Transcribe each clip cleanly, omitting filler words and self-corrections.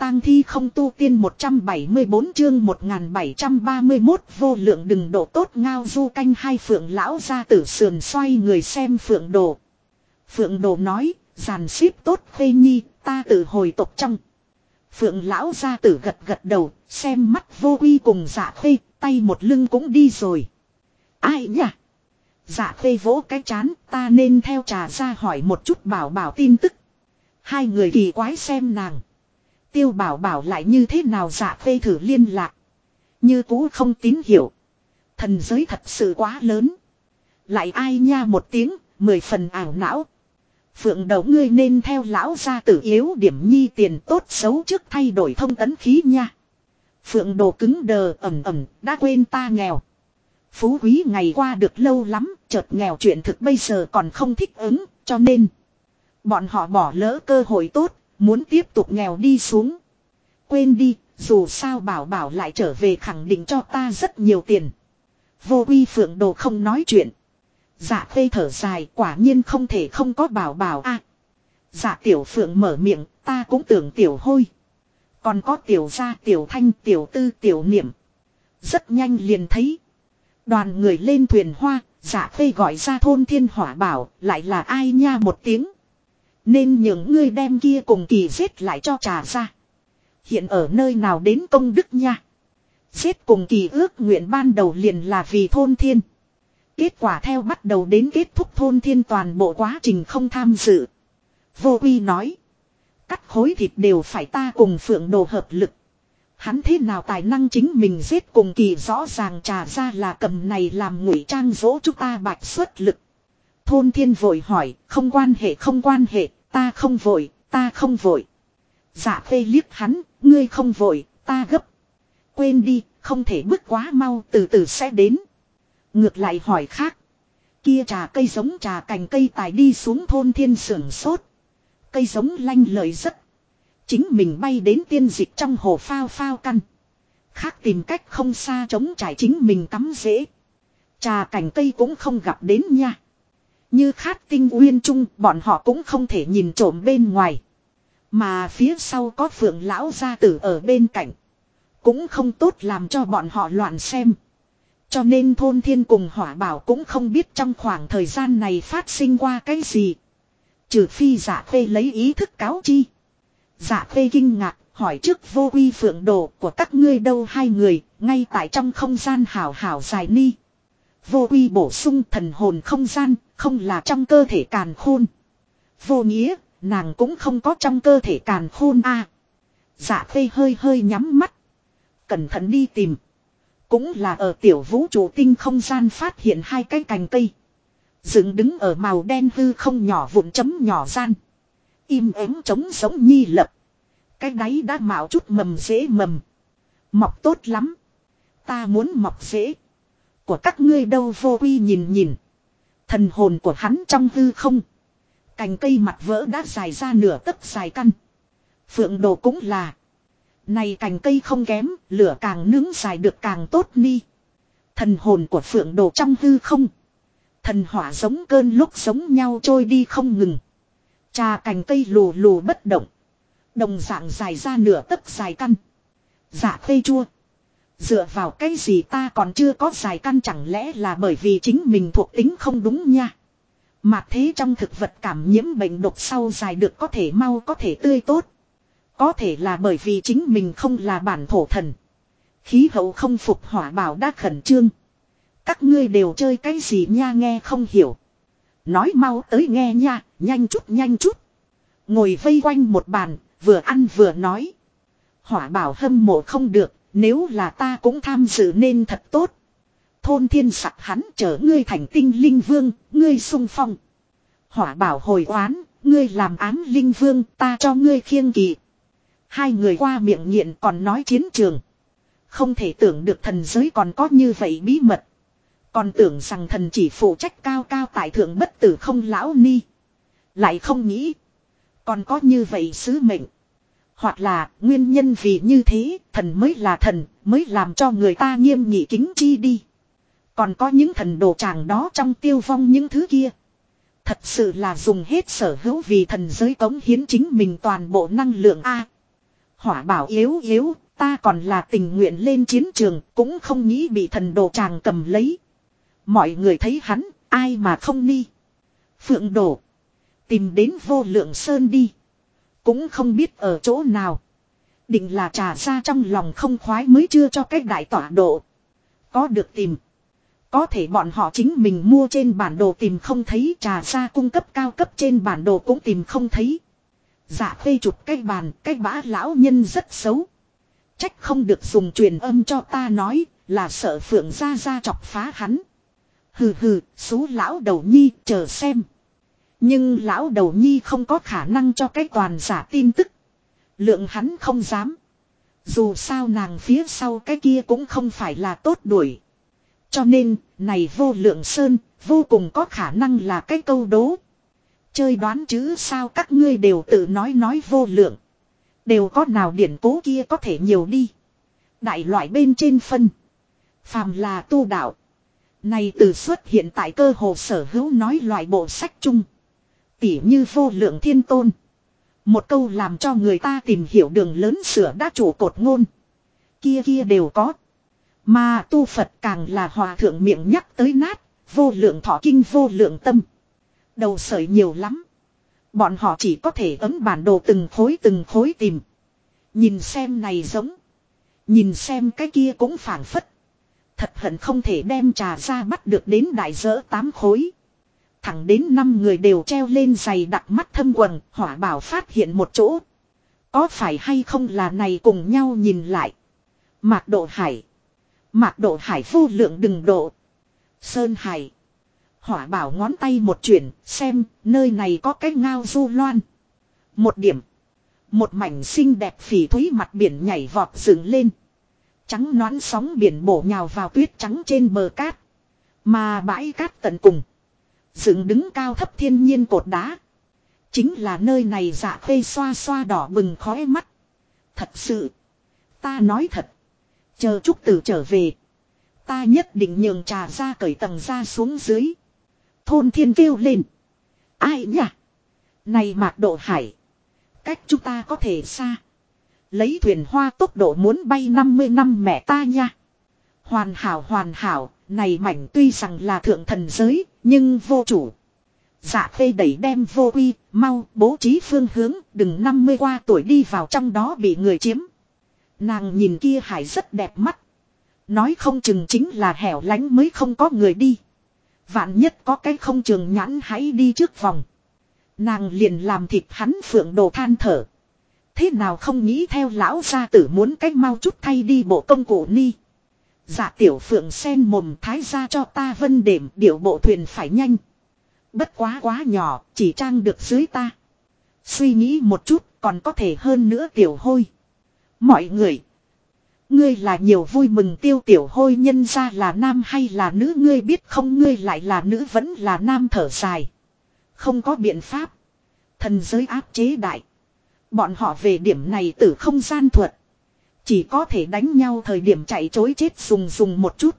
tang thi không tu tiên 174 chương 1731 vô lượng đừng độ tốt ngao du canh hai Phượng lão gia tử sườn xoay người xem Phượng Đồ. Phượng Đồ nói, dàn xếp tốt Khuê Nhi, ta tự hồi tộc trong. Phượng lão gia tử gật gật đầu, xem mắt Vô Uy cùng Dạ Khuê, tay một lưng cũng đi rồi. Ai nhỉ? Dạ Khuê vỗ cái chán, ta nên theo Trà ra hỏi một chút Bảo Bảo tin tức. Hai người kỳ quái xem nàng. Tiêu Bảo Bảo lại như thế nào? Dạ Khuê thử liên lạc. Như cũ không tín hiệu. Thần giới thật sự quá lớn. Lại ai nha một tiếng, 10 phần ảo não. Phượng Đầu ngươi nên theo lão gia tử yếu điểm nhi tiền tốt xấu trước thay đổi thông tấn khí nha. Phượng Đồ cứng đờ đã quên ta nghèo. Phú quý ngày qua được lâu lắm, chợt nghèo chuyện thực bây giờ còn không thích ứng, cho nên bọn họ bỏ lỡ cơ hội tốt, muốn tiếp tục nghèo đi xuống. Quên đi, dù sao Bảo Bảo lại trở về khẳng định cho ta rất nhiều tiền. Vô Uy Phượng Đồ không nói chuyện. Dạ Khuê thở dài, quả nhiên không thể không có Bảo Bảo a. Dạ Tiểu Phượng mở miệng, ta cũng tưởng Tiểu Hôi. Còn có Tiểu Gia, Tiểu Thanh, Tiểu Tư, Tiểu Niệm. Rất nhanh liền thấy đoàn người lên thuyền hoa. Dạ Khuê gọi ra thôn Thiên Hỏa Bảo, lại là ai nha một tiếng. Nên những ngươi đem kia cùng kỳ giết lại cho Trà ra. Hiện ở nơi nào đến công đức nha. Giết cùng kỳ ước nguyện ban đầu liền là vì thôn Thiên. Kết quả theo bắt đầu đến kết thúc thôn Thiên toàn bộ quá trình không tham dự. Vô Uy nói. Cắt khối thịt đều phải ta cùng Phượng Đồ hợp lực. Hắn thế nào tài năng chính mình giết cùng kỳ, rõ ràng Trà ra là cầm này làm ngụy trang dỗ chúng ta bạch xuất lực. Thôn Thiên vội hỏi, không quan hệ, ta không vội. Dạ Khuê liếc hắn, ngươi không vội, ta gấp. Quên đi, không thể bước quá mau, từ từ sẽ đến. Ngược lại hỏi khác. Kia trà cây giống trà cành cây tài đi xuống. Thôn Thiên sưởng sốt. Cây giống lanh lợi rất. Chính mình bay đến tiên dịch trong hồ phao phao căn. Khác tìm cách không xa chống trải chính mình cắm rễ. Trà cành cây cũng không gặp đến nha. Như Khát Tinh Uyên Trung, bọn họ cũng không thể nhìn trộm bên ngoài. Mà phía sau có Phượng lão gia tử ở bên cạnh. Cũng không tốt làm cho bọn họ loạn xem. Cho nên thôn Thiên cùng Hỏa Bảo cũng không biết trong khoảng thời gian này phát sinh qua cái gì. Trừ phi Dạ Khuê lấy ý thức cáo chi. Dạ Khuê kinh ngạc, hỏi trước Vô Uy Phượng Đồ của các ngươi đâu? Hai người, ngay tại trong không gian hảo hảo dài ni. Vô Uy bổ sung, thần hồn không gian, không là trong cơ thể càn khôn. Vô Nghĩa, nàng cũng không có trong cơ thể càn khôn a. Dạ Khuê hơi nhắm mắt. Cẩn thận đi tìm. Cũng là ở tiểu vũ trụ tinh không gian phát hiện hai cái cành cây. Dựng đứng ở màu đen hư không nhỏ vụn chấm nhỏ gian. Im ắng trống giống nhi lập. Cái đáy đã mạo chút mầm rễ mầm. Mọc tốt lắm. Ta muốn mọc rễ. Của các ngươi đâu? Vô Uy nhìn. Thần hồn của hắn trong hư không. Cành cây mặt vỡ đã dài ra nửa tấc dài căn. Phượng Đồ cũng là. Này cành cây không kém, lửa càng nướng dài được càng tốt ni. Thần hồn của Phượng Đồ trong hư không. Thần hỏa giống cơn lúc giống nhau trôi đi không ngừng. Trà cành cây lù lù bất động. Đồng dạng dài ra nửa tấc dài căn. Dạ Khuê chua. Dựa vào cái gì ta còn chưa có dài căn? Chẳng lẽ là bởi vì chính mình thuộc tính không đúng nha. Mà thế trong thực vật cảm nhiễm bệnh độc sau dài được có thể mau có thể tươi tốt. Có thể là bởi vì chính mình không là bản thổ thần. Khí hậu không phục. Hỏa Bảo đã khẩn trương. Các ngươi đều chơi cái gì nha, nghe không hiểu. Nói mau tới nghe nha, nhanh chút. Ngồi vây quanh một bàn, vừa ăn vừa nói. Hỏa Bảo hâm mộ không được, nếu là ta cũng tham dự nên thật tốt. Thôn Thiên sặc hắn, chở ngươi thành tinh linh vương, ngươi xung phong. Hỏa Bảo hồi oán, ngươi làm ám linh vương, ta cho ngươi khiêng kỳ. Hai người qua miệng nghiện còn nói chiến trường. Không thể tưởng được thần giới còn có như vậy bí mật. Còn tưởng rằng thần chỉ phụ trách cao cao tại thượng bất tử không lão ni. Lại không nghĩ. Còn có như vậy sứ mệnh. Hoặc là nguyên nhân vì như thế thần mới là thần, mới làm cho người ta nghiêm nghị kính chi đi. Còn có những thần đồ tràng đó trong tiêu vong những thứ kia. Thật sự là dùng hết sở hữu vì thần giới cống hiến chính mình toàn bộ năng lượng a. Hỏa bảo yếu yếu, ta còn là tình nguyện lên chiến trường, cũng không nghĩ bị thần đồ tràng cầm lấy. Mọi người thấy hắn, ai mà không ni. Phượng Đồ, tìm đến Vô Lượng Sơn đi. Cũng không biết ở chỗ nào. Định là Trà Gia trong lòng không khoái mới chưa cho cách đại tọa độ. Có được tìm. Có thể bọn họ chính mình mua trên bản đồ tìm không thấy. Trà Gia cung cấp cao cấp trên bản đồ cũng tìm không thấy. Dạ Khê chụp cái bàn, cái bã lão nhân rất xấu. Trách không được dùng truyền âm cho ta nói, là sợ Phượng Gia Gia chọc phá hắn. Hừ hừ, xú lão đầu nhi, chờ xem. Nhưng lão đầu nhi không có khả năng cho cái toàn giả tin tức. Lượng hắn không dám. Dù sao nàng phía sau cái kia cũng không phải là tốt đuổi. Cho nên, này Vô Lượng Sơn, vô cùng có khả năng là cái câu đố. Chơi đoán chứ sao các ngươi đều tự nói vô lượng. Đều có nào điển cố kia có thể nhiều đi. Đại loại bên trên phân. Phàm là tu đạo. Này từ xuất hiện tại cơ hồ sở hữu nói loại bộ sách chung. Tỉ như Vô Lượng Thiên Tôn. Một câu làm cho người ta tìm hiểu đường lớn sửa đã chủ cột ngôn. Kia đều có. Mà tu Phật càng là hòa thượng miệng nhắc tới nát. Vô lượng thọ kinh vô lượng tâm. Đầu sợi nhiều lắm. Bọn họ chỉ có thể ấm bản đồ từng khối tìm. Nhìn xem này giống. Nhìn xem cái kia cũng phảng phất. Thật hận không thể đem Trà Gia bắt được đến đại dỡ 8 khối. Thẳng đến 5 người đều treo lên giày đặt mắt thâm quần. Hỏa bảo phát hiện một chỗ. Có phải hay không là này cùng nhau nhìn lại. Mạc Độ Hải. Mạc Độ Hải vô lượng đừng độ. Sơn Hải. Hỏa bảo ngón tay một chuyển, xem, nơi này có cái ngao du loan. Một điểm. Một mảnh xinh đẹp phỉ thúy mặt biển nhảy vọt dựng lên. Trắng nõn sóng biển bổ nhào vào tuyết trắng trên bờ cát. Mà bãi cát tận cùng. Dựng đứng cao thấp thiên nhiên cột đá. Chính là nơi này Dạ Khê xoa xoa đỏ bừng khóe mắt. Thật sự. Ta nói thật. Chờ Trúc Tử trở về. Ta nhất định nhường Trà Gia cởi tầng ra xuống dưới. Thôn Thiên kêu lên. Ai nhỉ? Này Mạc Độ Hải. Cách chúng ta có thể xa. Lấy thuyền hoa tốc độ muốn bay 50 năm mẹ ta nha. Hoàn hảo. Này mảnh tuy rằng là thượng thần giới. Nhưng vô chủ. Dạ Khê đẩy đem vô uy. Mau bố trí phương hướng. Đừng 50 qua tuổi đi vào trong đó bị người chiếm. Nàng nhìn kia hải rất đẹp mắt. Nói không chừng chính là hẻo lánh mới không có người đi. Vạn nhất có cái không trường nhãn hãy đi trước vòng. Nàng liền làm thịt hắn Phượng Đồ than thở. Thế nào không nghĩ theo lão gia tử muốn cách mau chút thay đi bộ công cụ ni. Dạ tiểu Phượng sen mồm thái ra cho ta vân đệm điệu bộ thuyền phải nhanh. Bất quá nhỏ chỉ trang được dưới ta. Suy nghĩ một chút còn có thể hơn nữa tiểu hôi. Mọi người. Ngươi là nhiều vui mừng tiêu tiểu hôi nhân ra là nam hay là nữ ngươi biết không ngươi lại là nữ vẫn là nam thở dài. Không có biện pháp. Thần giới áp chế đại. Bọn họ về điểm này từ không gian thuật. Chỉ có thể đánh nhau thời điểm chạy chối chết dùng một chút.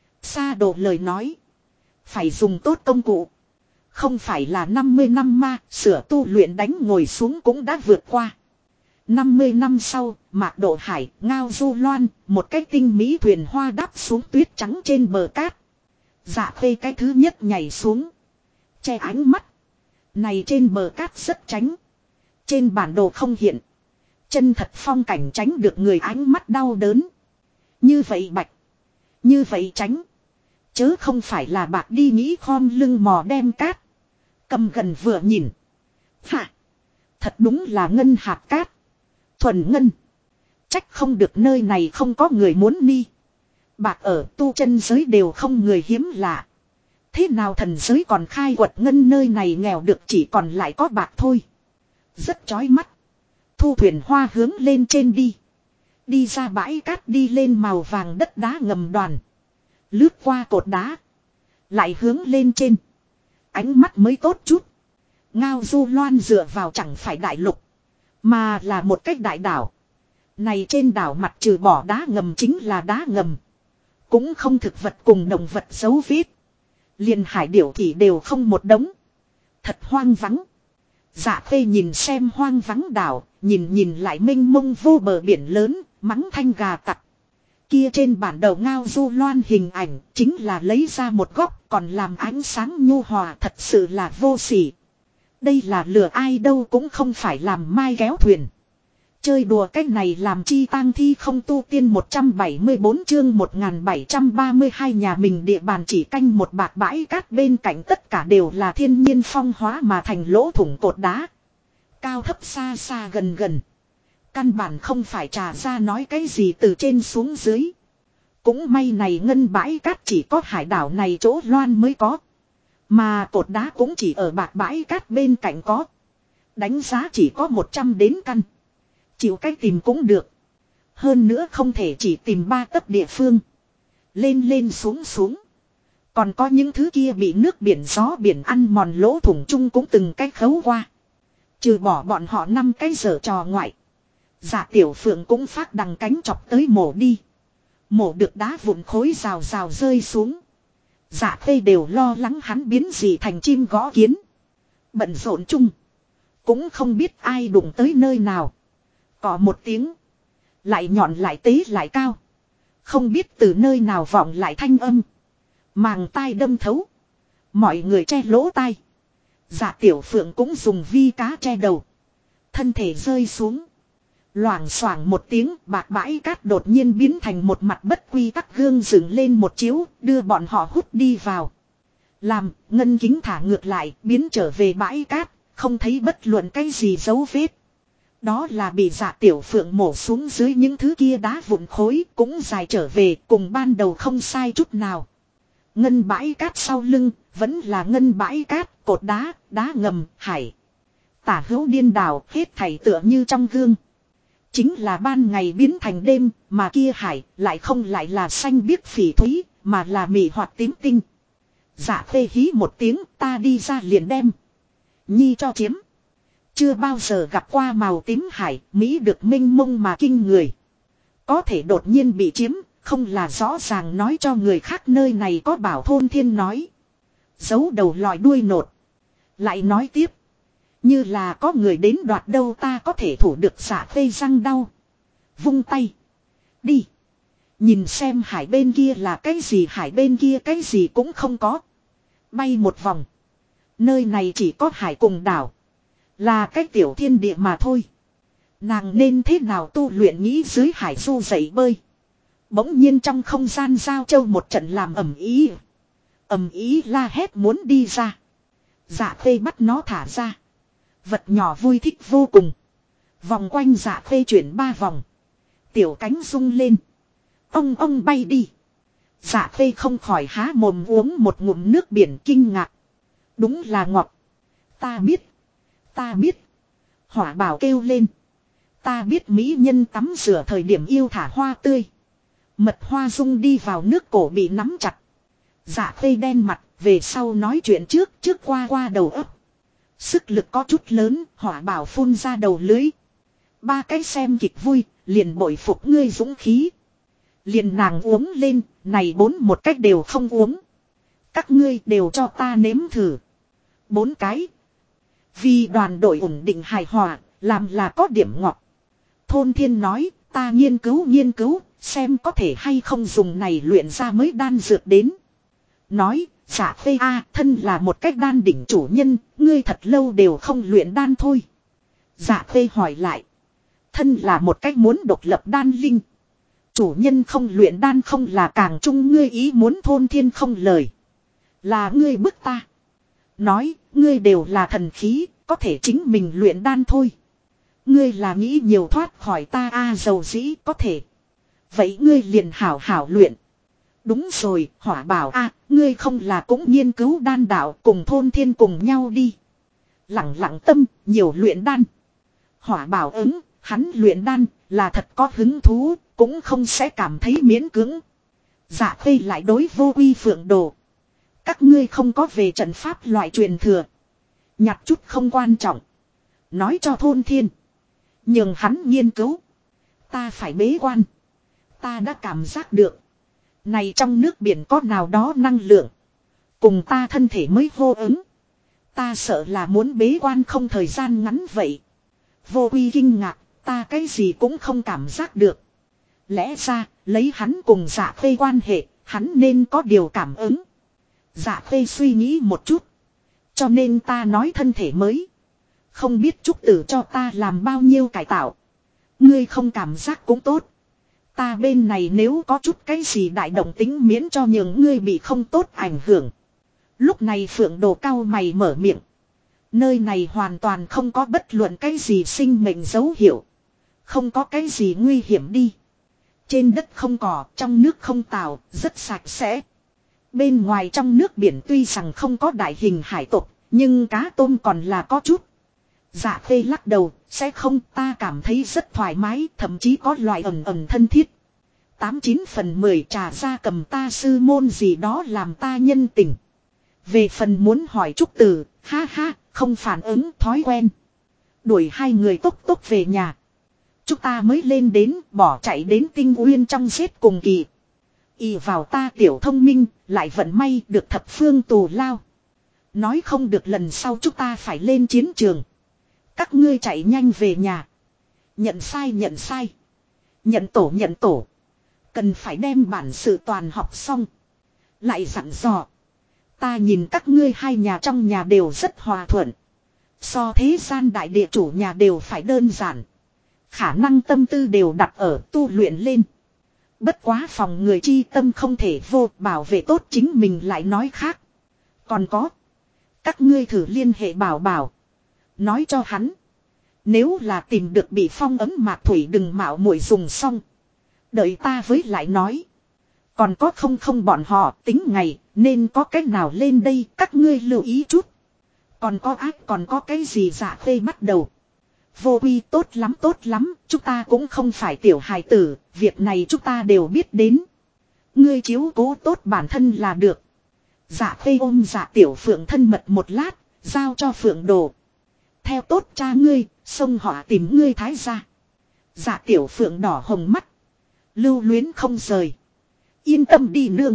Sa Đồ lời nói. Phải dùng tốt công cụ. Không phải là 50 năm ma sửa tu luyện đánh ngồi xuống cũng đã vượt qua. 50 năm sau, Mạc Độ Hải, ngao du loan, một cái tinh mỹ thuyền hoa đáp xuống tuyết trắng trên bờ cát. Dạ Khê cái thứ nhất nhảy xuống. Che ánh mắt. Này trên bờ cát rất tránh. Trên bản đồ không hiện. Chân thật phong cảnh tránh được người ánh mắt đau đớn. Như vậy bạch. Như vậy tránh. Chớ không phải là bạc đi nghĩ khom lưng mò đem cát. Cầm gần vừa nhìn. Hả. Thật đúng là ngân hạt cát. Thuần ngân. Trách không được nơi này không có người muốn ni. Bạc ở tu chân giới đều không người hiếm lạ. Thế nào thần giới còn khai quật ngân nơi này nghèo được chỉ còn lại có bạc thôi. Rất chói mắt. Thu thuyền hoa hướng lên trên đi. Đi ra bãi cát đi lên màu vàng đất đá ngầm đoàn. Lướt qua cột đá. Lại hướng lên trên. Ánh mắt mới tốt chút. Ngao du loan dựa vào chẳng phải đại lục. Mà là một cách đại đảo. Này trên đảo mặt trừ bỏ đá ngầm chính là đá ngầm. Cũng không thực vật cùng động vật dấu vết. Liền hải điểu thì đều không một đống. Thật hoang vắng. Dạ Khê nhìn xem hoang vắng đảo, nhìn lại mênh mông vô bờ biển lớn, mắng thanh gà tặc. Kia trên bản đầu ngao du loan hình ảnh chính là lấy ra một góc còn làm ánh sáng nhu hòa, thật sự là vô sỉ. Đây là lừa ai đâu, cũng không phải làm mai kéo thuyền. Chơi đùa cách này làm chi tang thi không tu tiên. 174 chương 1732 nhà mình địa bàn chỉ canh một bạt bãi cát, bên cạnh tất cả đều là thiên nhiên phong hóa mà thành lỗ thủng cột đá. Cao thấp xa xa gần gần. Căn bản không phải trà ra nói cái gì từ trên xuống dưới. Cũng may này ngân bãi cát chỉ có hải đảo này chỗ loan mới có. Mà cột đá cũng chỉ ở bạt bãi cát bên cạnh có. Đánh giá chỉ có 100 đến căn. Chịu cách tìm cũng được. Hơn nữa không thể chỉ tìm 3 tấc địa phương. Lên lên xuống xuống. Còn có những thứ kia bị nước biển gió biển ăn mòn lỗ thủng chung cũng từng cách khấu qua. Trừ bỏ bọn họ 5 cái giờ trò ngoại. Dạ Tiểu Phượng cũng phát đằng cánh chọc tới mổ đi. Mổ được đá vụn khối rào rào rơi xuống. Dạ Khê đều lo lắng hắn biến gì thành chim gõ kiến. Bận rộn chung. Cũng không biết ai đụng tới nơi nào. Có một tiếng. Lại nhọn lại tế lại cao. Không biết từ nơi nào vọng lại thanh âm. Màng tai đâm thấu. Mọi người che lỗ tai. Dạ Tiểu Phượng cũng dùng vi cá che đầu. Thân thể rơi xuống. Loảng xoảng một tiếng, bạc bãi cát đột nhiên biến thành một mặt bất quy tắc gương dựng lên một chiếu, đưa bọn họ hút đi vào. Làm, ngân kính thả ngược lại, biến trở về bãi cát, không thấy bất luận cái gì dấu vết. Đó là bị Dạ Tiểu Phượng mổ xuống dưới những thứ kia đá vụn khối, cũng dài trở về, cùng ban đầu không sai chút nào. Ngân bãi cát sau lưng, vẫn là ngân bãi cát, cột đá, đá ngầm, hải. Tả hữu điên đảo, hết thảy tựa như trong gương. Chính là ban ngày biến thành đêm, mà kia hải lại không lại là xanh biếc phỉ thúy, mà là mị hoạt tím tinh. Dạ Khê hí một tiếng, ta đi ra liền đem. Nhi cho chiếm. Chưa bao giờ gặp qua màu tím hải, Mỹ được minh mông mà kinh người. Có thể đột nhiên bị chiếm, không là rõ ràng nói cho người khác nơi này có bảo thôn thiên nói. Giấu đầu lòi đuôi nột. Lại nói tiếp. Như là có người đến đoạt đâu ta có thể thủ được. Dạ Khê răng đau. Vung tay. Đi. Nhìn xem hải bên kia là cái gì, hải bên kia cái gì cũng không có. Bay một vòng. Nơi này chỉ có hải cùng đảo. Là cái tiểu thiên địa mà thôi. Nàng nên thế nào tu luyện nghĩ dưới hải du dậy bơi. Bỗng nhiên trong không gian giao châu một trận làm ầm ý. Ầm ý la hét muốn đi ra. Dạ Khê bắt nó thả ra. Vật nhỏ vui thích vô cùng. Vòng quanh Dạ Khê chuyển 3 vòng. Tiểu cánh rung lên. Ông bay đi. Dạ Khê không khỏi há mồm uống một ngụm nước biển kinh ngạc. Đúng là ngọt. Ta biết. Ta biết. Hỏa bảo kêu lên. Ta biết mỹ nhân tắm rửa thời điểm yêu thả hoa tươi. Mật hoa rung đi vào nước cổ bị nắm chặt. Dạ Khê đen mặt, về sau nói chuyện trước qua đầu ấp. Sức lực có chút lớn, hỏa bảo phun ra đầu lưới. 3 cái xem kịch vui, liền bội phục ngươi dũng khí. Liền nàng uống lên, này 4 một cách đều không uống. Các ngươi đều cho ta nếm thử. 4 cái. Vì đoàn đội ổn định hài hòa, làm là có điểm ngọt. Thôn Thiên nói, ta nghiên cứu, xem có thể hay không dùng này luyện ra mới đan dược đến. Nói, Dạ Khê a, thân là một cách đan đỉnh chủ nhân, ngươi thật lâu đều không luyện đan thôi. Dạ Khê hỏi lại. Thân là một cách muốn độc lập đan linh. Chủ nhân không luyện đan không là càng chung ngươi ý muốn. Thôn Thiên không lời. Là ngươi bức ta. Nói, ngươi đều là thần khí, có thể chính mình luyện đan thôi. Ngươi là nghĩ nhiều thoát khỏi ta a, dầu dĩ có thể. Vậy ngươi liền hảo hảo luyện. Đúng rồi, hỏa bảo a, ngươi không là cũng nghiên cứu đan đạo cùng Thôn Thiên cùng nhau đi. Lặng lặng tâm, nhiều luyện đan. Hỏa bảo ứng, hắn luyện đan là thật có hứng thú, cũng không sẽ cảm thấy miễn cưỡng. Dạ Khê lại đối Vô Uy Phượng Đồ. Các ngươi không có về trận pháp loại truyền thừa. Nhặt chút không quan trọng. Nói cho Thôn Thiên. Nhưng hắn nghiên cứu. Ta phải bế quan. Ta đã cảm giác được. Này trong nước biển có nào đó năng lượng. Cùng ta thân thể mới hô ứng. Ta sợ là muốn bế quan không thời gian ngắn vậy. Vô Quy kinh ngạc, ta cái gì cũng không cảm giác được. Lẽ ra, lấy hắn cùng Dạ Khê quan hệ, hắn nên có điều cảm ứng. Dạ Khê suy nghĩ một chút. Cho nên ta nói thân thể mới. Không biết Trúc Tử cho ta làm bao nhiêu cải tạo. Ngươi không cảm giác cũng tốt. Ta bên này nếu có chút cái gì đại động tính miễn cho những ngươi bị không tốt ảnh hưởng. Lúc này Phượng Đồ cau mày mở miệng. Nơi này hoàn toàn không có bất luận cái gì sinh mệnh dấu hiệu. Không có cái gì nguy hiểm đi. Trên đất không cỏ, trong nước không tảo, rất sạch sẽ. Bên ngoài trong nước biển tuy rằng không có đại hình hải tộc, nhưng cá tôm còn là có chút. Dạ Khê lắc đầu, sẽ không, ta cảm thấy rất thoải mái, thậm chí có loại ẩn ẩn thân thiết. 89/10 trà ra cầm ta sư môn gì đó làm ta nhân tình. Về phần muốn hỏi Trúc Tử, ha ha, không phản ứng thói quen. Đuổi hai người tốc tốc về nhà. Chúng ta mới lên đến, bỏ chạy đến Tinh Uyên trong giết cùng kỳ. Y vào ta tiểu thông minh, lại vận may được thập phương tù lao. Nói không được lần sau chúng ta phải lên chiến trường. Các ngươi chạy nhanh về nhà. Nhận sai nhận sai. Nhận tổ nhận tổ. Cần phải đem bản sự toàn học xong. Lại dặn dò. Ta nhìn các ngươi hai nhà trong nhà đều rất hòa thuận. So thế gian đại địa chủ nhà đều phải đơn giản. Khả năng tâm tư đều đặt ở tu luyện lên. Bất quá phòng người chi tâm không thể vô bảo vệ tốt chính mình lại nói khác. Còn có. Các ngươi thử liên hệ bảo bảo. Nói cho hắn. Nếu là tìm được bị phong ấm mạc thủy đừng mạo muội dùng xong. Đợi ta với lại nói. Còn có không bọn họ tính ngày nên có cách nào lên đây các ngươi lưu ý chút. Còn có ác còn có cái gì Dạ Khê bắt đầu. Vô Quy tốt lắm, chúng ta cũng không phải tiểu hài tử, việc này chúng ta đều biết đến. Ngươi chiếu cố tốt bản thân là được. Dạ Khê ôm Dạ Tiểu Phượng thân mật một lát, giao cho Phượng Đồ. Theo tốt cha ngươi, xông họ tìm ngươi thái gia. Dạ Tiểu Phượng đỏ hồng mắt. Lưu luyến không rời. Yên tâm đi nương.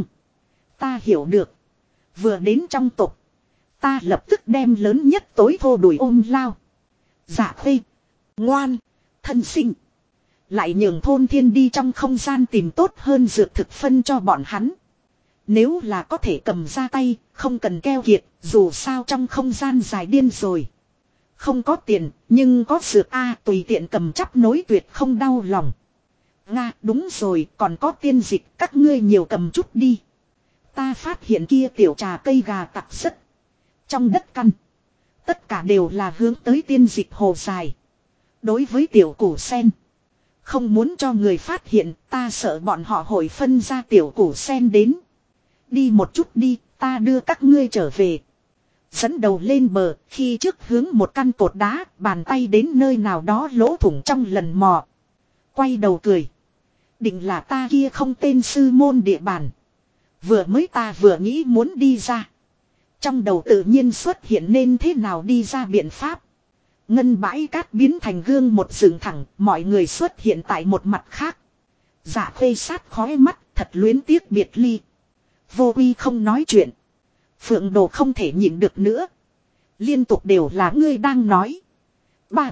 Ta hiểu được. Vừa đến trong tộc. Ta lập tức đem lớn nhất tối thô đuổi ôm lao. Dạ Khê. Ngoan. Thân sinh. Lại nhường thôn thiên đi trong không gian tìm tốt hơn dược thực phân cho bọn hắn. Nếu là có thể cầm ra tay, không cần keo kiệt, dù sao trong không gian dài điên rồi. Không có tiền, nhưng có dược A tùy tiện cầm chắp nối tuyệt không đau lòng. Nga đúng rồi, còn có tiên dịch, các ngươi nhiều cầm chút đi. Ta phát hiện kia tiểu trà cây gà tặc rất. Trong đất căn. Tất cả đều là hướng tới tiên dịch hồ dài. Đối với tiểu củ sen. Không muốn cho người phát hiện, ta sợ bọn họ hội phân ra tiểu củ sen đến. Đi một chút đi, ta đưa các ngươi trở về. Dẫn đầu lên bờ, khi trước hướng một căn cột đá, bàn tay đến nơi nào đó lỗ thủng trong lần mò. Quay đầu cười. Định là ta kia không tên sư môn địa bàn. Vừa mới ta vừa nghĩ muốn đi ra. Trong đầu tự nhiên xuất hiện nên thế nào đi ra biện pháp. Ngân bãi cát biến thành gương một dựng thẳng, mọi người xuất hiện tại một mặt khác. Dạ Khê sát khói mắt, thật luyến tiếc biệt ly. Vô Quy không nói chuyện. Phượng Đồ không thể nhịn được nữa. Liên tục đều là ngươi đang nói. Ba.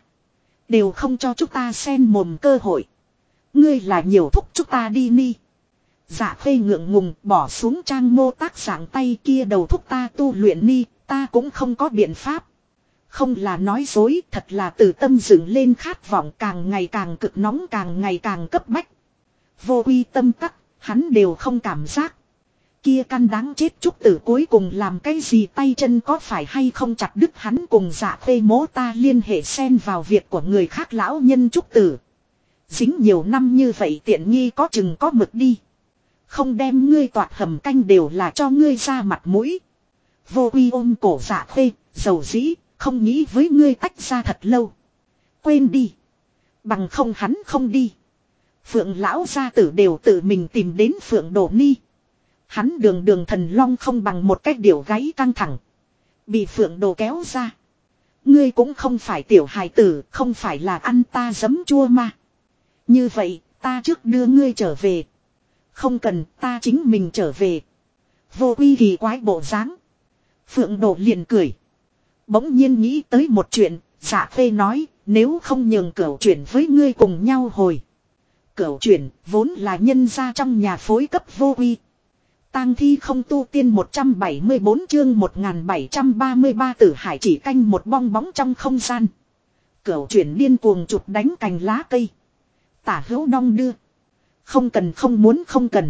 Đều không cho chúng ta xen mồm cơ hội. Ngươi là nhiều thúc chúng ta đi ni. Dạ Khê ngượng ngùng bỏ xuống trang mô tác dạng tay kia đầu thúc ta tu luyện ni, ta cũng không có biện pháp. Không là nói dối, thật là từ tâm dựng lên khát vọng càng ngày càng cực nóng càng ngày càng cấp bách. Vô Quy tâm tắc, hắn đều không cảm giác. Kia căn đáng chết Trúc Tử cuối cùng làm cái gì tay chân có phải hay không chặt đứt hắn cùng Dạ Khê mố ta liên hệ xen vào việc của người khác lão nhân Trúc Tử. Dính nhiều năm như vậy tiện nghi có chừng có mực đi. Không đem ngươi toạt hầm canh đều là cho ngươi ra mặt mũi. Vô Quy ôm cổ Dạ Khê, dầu dĩ, không nghĩ với ngươi tách ra thật lâu. Quên đi. Bằng không hắn không đi. Phượng lão gia tử đều tự mình tìm đến Phượng Đồ Ni. Hắn đường thần long không bằng một cách điều gáy căng thẳng. Bị Phượng Đồ kéo ra. Ngươi cũng không phải tiểu hài tử, không phải là ăn ta giấm chua mà. Như vậy, ta trước đưa ngươi trở về. Không cần, ta chính mình trở về. Vô Quy kỳ quái bộ dáng. Phượng Đồ liền cười. Bỗng nhiên nghĩ tới một chuyện, Dạ Khê nói, nếu không nhường Cửu chuyển với ngươi cùng nhau hồi. Cửu chuyển vốn là nhân gia trong nhà phối cấp vô uy. Tang thi không tu tiên 174 chương 1733 Tử Hải chỉ canh một bong bóng trong không gian. Cửu chuyển điên cuồng chụp đánh cành lá cây. Tả hữu đong đưa. Không cần, không muốn, không cần.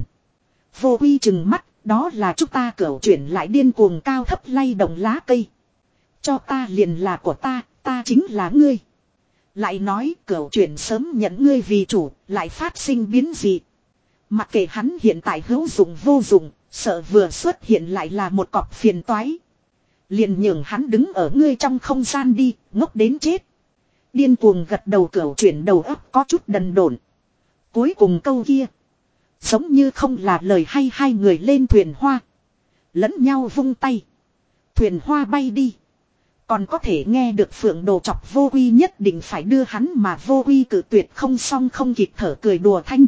Vô uy chừng mắt, đó là chúng ta. Cửu chuyển lại điên cuồng cao thấp lay động lá cây. Cho ta liền là của ta, ta chính là ngươi. Lại nói Cửu chuyển sớm nhận ngươi vì chủ, lại phát sinh biến dị. Mặc kệ hắn hiện tại hữu dụng vô dụng, sợ vừa xuất hiện lại là một cọp phiền toái. Liền nhường hắn đứng ở ngươi trong không gian đi, ngốc đến chết. Điên cuồng gật đầu. Cửu chuyển đầu óc có chút đần độn. Cuối cùng câu kia giống như không là lời hay. Hai người lên thuyền hoa, lẫn nhau vung tay, thuyền hoa bay đi. Còn có thể nghe được Phượng Đồ chọc Vô Uy nhất định phải đưa hắn, mà Vô Uy cự tuyệt không xong không kịp thở cười đùa thanh.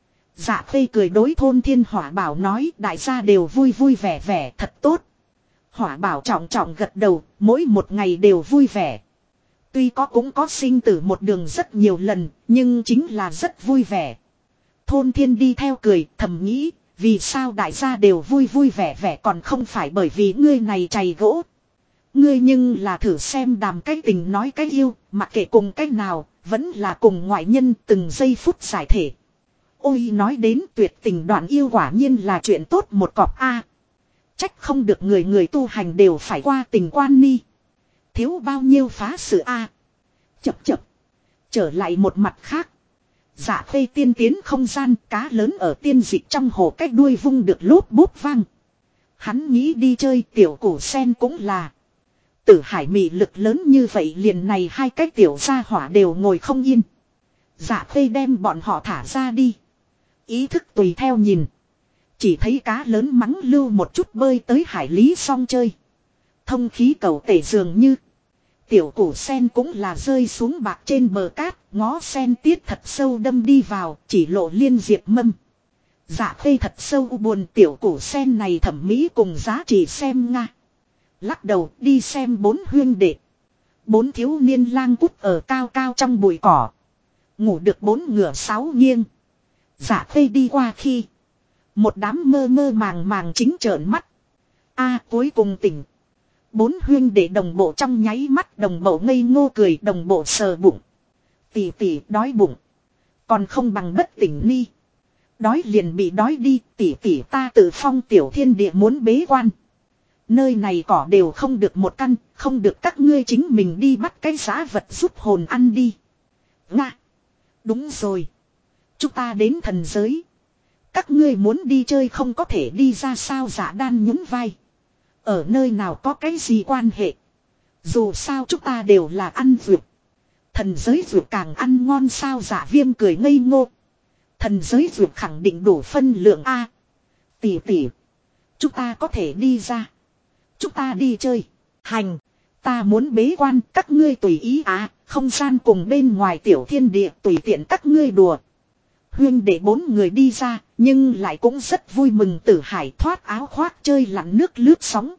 Dạ Khê cười đối Thôn Thiên Hỏa Bảo nói, đại gia đều vui vui vẻ vẻ thật tốt. Hỏa Bảo trọng trọng gật đầu, mỗi một ngày đều vui vẻ. Tuy cũng có sinh tử một đường rất nhiều lần, nhưng chính là rất vui vẻ. Thôn Thiên đi theo cười, thầm nghĩ, vì sao đại gia đều vui vui vẻ vẻ, còn không phải bởi vì ngươi này chày gỗ. Ngươi nhưng là thử xem đàm cái tình nói cái yêu, mặc kệ cùng cái nào, vẫn là cùng ngoại nhân từng giây phút giải thể. Ôi nói đến tuyệt tình đoạn yêu quả nhiên là chuyện tốt một cọp a. Trách không được người người tu hành đều phải qua tình quan ni. Thiếu bao nhiêu phá sự a. Chập chập. Trở lại một mặt khác. Dạ Khê tiên tiến không gian, cá lớn ở tiên dịch trong hồ cách đuôi vung được lốp bốp vang. Hắn nghĩ đi chơi, tiểu cổ sen cũng là. Tử Hải mị lực lớn như vậy, liền này hai cái tiểu gia hỏa đều ngồi không yên. Dạ Khê đem bọn họ thả ra đi. Ý thức tùy theo nhìn. Chỉ thấy cá lớn mắng lưu một chút bơi tới hải lý xong chơi. Thông khí cầu tể dường như. Tiểu củ sen cũng là rơi xuống bạc trên bờ cát, ngó sen tiết thật sâu đâm đi vào, chỉ lộ liên diệp mâm. Dạ Khê thật sâu buồn, tiểu củ sen này thẩm mỹ cùng giá trị xem nga. Lắc đầu đi xem bốn huyên đệ. Bốn thiếu niên lang cút ở cao cao trong bụi cỏ. Ngủ được bốn ngửa sáu nghiêng. Dạ Khê đi qua khi một đám mơ mơ màng màng chính trợn mắt. A cuối cùng tỉnh. Bốn huyên đệ đồng bộ trong nháy mắt, đồng bộ ngây ngô cười, đồng bộ sờ bụng. Tỷ tỷ đói bụng. Còn không bằng bất tỉnh ni. Đói liền bị đói đi, tỷ tỷ ta tự phong tiểu thiên địa muốn bế quan. Nơi này cỏ đều không được một căn, không được các ngươi chính mình đi bắt cái giá vật giúp hồn ăn đi. Nga. Đúng rồi. Chúng ta đến thần giới. Các ngươi muốn đi chơi không có thể đi ra sao? Dạ Đan nhún vai. Ở nơi nào có cái gì quan hệ. Dù sao chúng ta đều là ăn vượt. Thần giới vượt càng ăn ngon sao? Dạ Viêm cười ngây ngô. Thần giới vượt khẳng định đủ phân lượng A. Tỷ tỷ. Chúng ta có thể đi ra. Chúng ta đi chơi. Hành. Ta muốn bế quan, các ngươi tùy ý à. Không gian cùng bên ngoài tiểu thiên địa tùy tiện các ngươi đùa. Huyên để bốn người đi ra, nhưng lại cũng rất vui mừng. Tử Hải thoát áo khoác chơi lặn nước lướt sóng.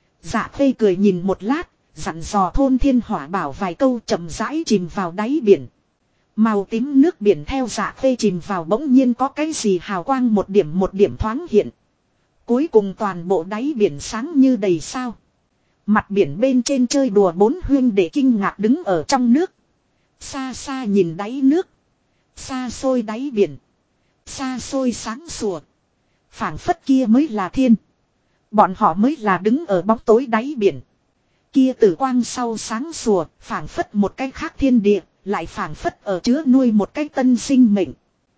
Dạ Khê cười nhìn một lát, dặn dò Thôn Thiên Hỏa Bảo vài câu, chậm rãi chìm vào đáy biển. Màu tím nước biển theo Dạ Khê chìm vào bỗng nhiên có cái gì hào quang một điểm thoáng hiện. Cuối cùng toàn bộ đáy biển sáng như đầy sao. Mặt biển bên trên chơi đùa bốn huyên để kinh ngạc đứng ở trong nước. Xa xa nhìn đáy nước. Xa xôi đáy biển. Xa xôi sáng sủa. Phảng phất kia mới là thiên. Bọn họ mới là đứng ở bóng tối đáy biển. Kia tử quang sau sáng sủa, phảng phất một cái khác thiên địa, lại phảng phất ở chứa nuôi một cái tân sinh mệnh.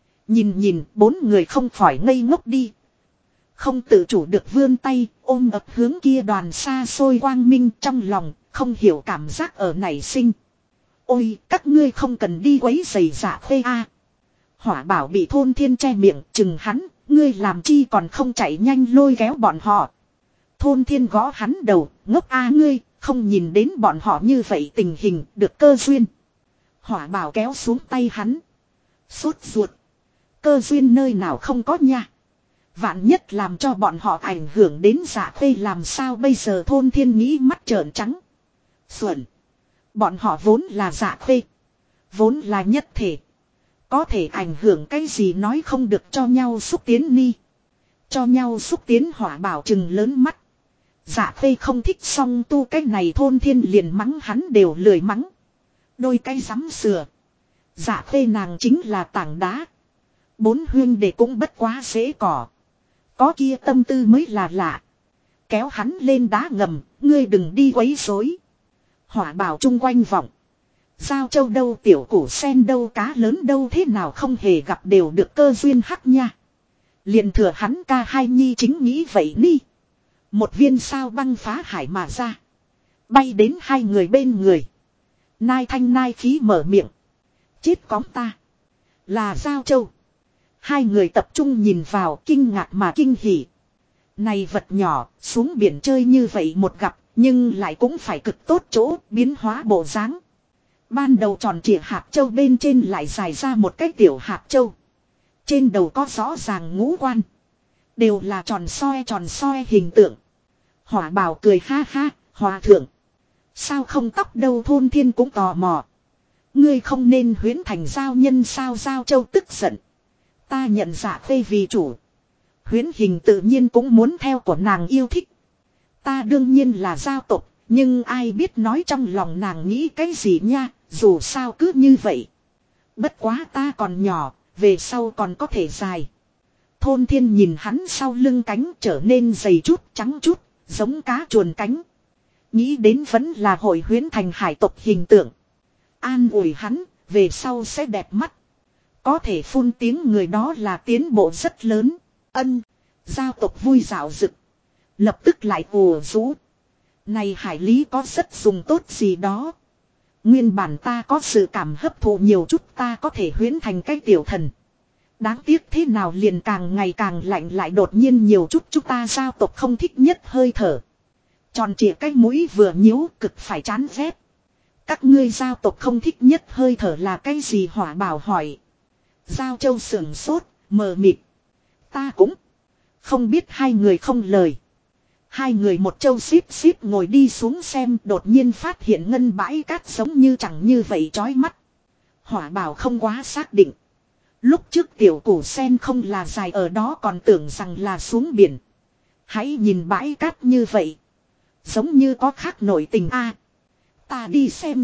Nhìn bốn người không khỏi ngây ngốc đi. Không tự chủ được vươn tay, ôm ập hướng kia đoàn xa xôi quang minh, trong lòng, không hiểu cảm giác ở nảy sinh. Ôi, các ngươi không cần đi quấy rầy Dạ Khê a. Hỏa Bảo bị Thôn Thiên che miệng, chừng hắn, ngươi làm chi còn không chạy nhanh lôi kéo bọn họ. Thôn Thiên gõ hắn đầu, ngốc a ngươi, không nhìn đến bọn họ như vậy tình hình, được cơ duyên. Hỏa Bảo kéo xuống tay hắn. Sốt ruột. Cơ duyên nơi nào không có nha. Vạn nhất làm cho bọn họ ảnh hưởng đến Dạ Khê làm sao bây giờ? Thôn Thiên nghĩ mắt trợn trắng. Xuẩn. Bọn họ vốn là Dạ Khê. Vốn là nhất thể. Có thể ảnh hưởng cái gì nói không được cho nhau xúc tiến ni. Cho nhau xúc tiến Hỏa Bảo trừng lớn mắt. Dạ Khê không thích song tu cái này Thôn Thiên liền mắng hắn đều lười mắng. Đôi cái dám sửa. Dạ Khê nàng chính là tảng đá. Bốn huyên đệ cũng bất quá dễ cỏ. Có kia tâm tư mới là lạ. Kéo hắn lên đá ngầm, ngươi đừng đi quấy rối. Hỏa Bảo chung quanh vọng. Giao Châu đâu, tiểu củ sen đâu, cá lớn đâu, thế nào không hề gặp đều được cơ duyên hắc nha. Liền thừa hắn ca hai nhi chính nghĩ vậy ni. Một viên sao băng phá hải mà ra. Bay đến hai người bên người. Nai thanh nai khí mở miệng. Chết cóng ta. Là Giao Châu. Hai người tập trung nhìn vào kinh ngạc mà kinh hỉ. Này vật nhỏ xuống biển chơi như vậy một gặp. Nhưng lại cũng phải cực tốt chỗ biến hóa bộ dáng. Ban đầu tròn trịa hạt châu bên trên lại dài ra một cái tiểu hạt châu. Trên đầu có rõ ràng ngũ quan. Đều là tròn soi hình tượng. Hỏa Bảo cười ha ha, hòa thượng. Sao không tóc đâu, Thôn Thiên cũng tò mò. Ngươi không nên huyễn thành giao nhân sao? Giao Châu tức giận. Ta nhận Dạ Khê vì chủ. Huyễn hình tự nhiên cũng muốn theo của nàng yêu thích. Ta đương nhiên là giao tộc, nhưng ai biết nói trong lòng nàng nghĩ cái gì nha, dù sao cứ như vậy. Bất quá ta còn nhỏ, về sau còn có thể dài. Thôn Thiên nhìn hắn sau lưng cánh trở nên dày chút, trắng chút, giống cá chuồn cánh. Nghĩ đến vẫn là hội huyễn thành hải tộc hình tượng. An ủi hắn, về sau sẽ đẹp mắt. Có thể phun tiếng người đó là tiến bộ rất lớn. Ân, giao tộc vui dạo dực. Lập tức lại ùa rũ. Này hải lý có rất dùng tốt gì đó. Nguyên bản ta có sự cảm hấp thụ nhiều chút, ta có thể huyễn thành cái tiểu thần. Đáng tiếc thế nào liền càng ngày càng lạnh, lại đột nhiên nhiều chút, chúng ta giao tộc không thích nhất hơi thở. Tròn trịa cái mũi vừa nhíu, cực phải chán ghét. Các ngươi giao tộc không thích nhất hơi thở là cái gì? Hỏa Bảo hỏi. Giao Châu sườn sốt, mờ mịt. Ta cũng không biết. Hai người không lời. Hai người một châu xíp ngồi đi xuống xem, đột nhiên phát hiện ngân bãi cát giống như chẳng như vậy chói mắt. Hỏa Bảo không quá xác định. Lúc trước tiểu củ sen không là dài ở đó còn tưởng rằng là xuống biển. Hãy nhìn bãi cát như vậy. Giống như có khác nổi tình a. Ta đi xem.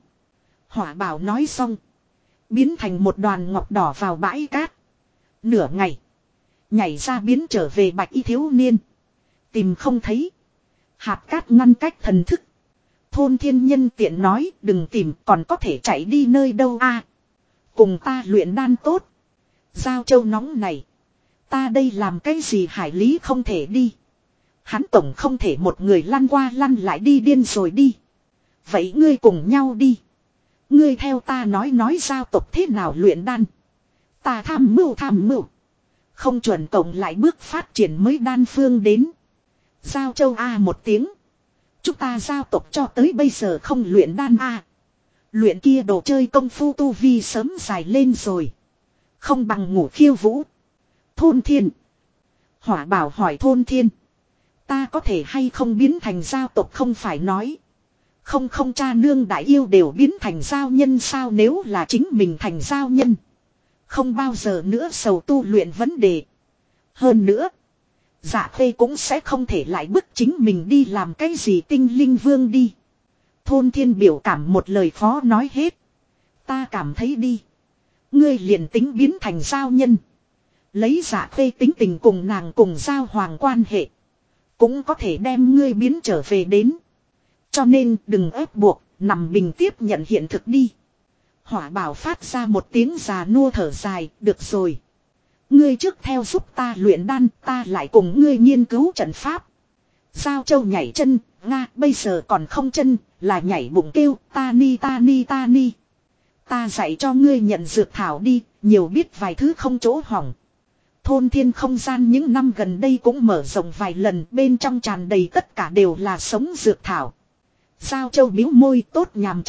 Hỏa Bảo nói xong. Biến thành một đoàn ngọc đỏ vào bãi cát. Nửa ngày. Nhảy ra biến trở về bạch y thiếu niên. Tìm không thấy. Hạt cát ngăn cách thần thức. Thôn Thiên nhân tiện nói đừng tìm, còn có thể chạy đi nơi đâu a? Cùng ta luyện đan tốt. Giao Châu nóng này. Ta đây làm cái gì hải lý không thể đi. Hắn tổng không thể một người lăn qua lăn lại đi điên rồi đi. Vậy ngươi cùng nhau đi. Ngươi theo ta nói giao tộc thế nào luyện đan. Ta tham mưu. Không chuẩn cộng lại bước phát triển mới đan phương đến. Giao Châu a một tiếng. Chúng ta giao tộc cho tới bây giờ không luyện đan a. Luyện kia đồ chơi công phu tu vi sớm dài lên rồi. Không bằng ngủ khiêu vũ. Thôn Thiên. Hỏa Bảo hỏi Thôn Thiên. Ta có thể hay không biến thành giao tộc không phải nói. Không cha nương đại yêu đều biến thành giao nhân sao? Nếu là chính mình thành giao nhân. Không bao giờ nữa sầu tu luyện vấn đề. Hơn nữa. Dạ Khê cũng sẽ không thể lại bức chính mình đi làm cái gì tinh linh vương đi. Thôn Thiên biểu cảm một lời khó nói hết. Ta cảm thấy đi. Ngươi liền tính biến thành giao nhân. Lấy Dạ Khê tính tình cùng nàng cùng giao hoàng quan hệ. Cũng có thể đem ngươi biến trở về đến. Cho nên đừng ép buộc, nằm bình tiếp nhận hiện thực đi. Hỏa Bảo phát ra một tiếng già nua thở dài, được rồi. Ngươi trước theo giúp ta luyện đan, ta lại cùng ngươi nghiên cứu trận pháp. Giao Châu nhảy chân, Nga bây giờ còn không chân, là nhảy bụng kêu, ta ni. Ta dạy cho ngươi nhận dược thảo đi, nhiều biết vài thứ không chỗ hỏng. Thôn Thiên không gian những năm gần đây cũng mở rộng vài lần, bên trong tràn đầy tất cả đều là sống dược thảo. Giao Châu bĩu môi, tốt nhàm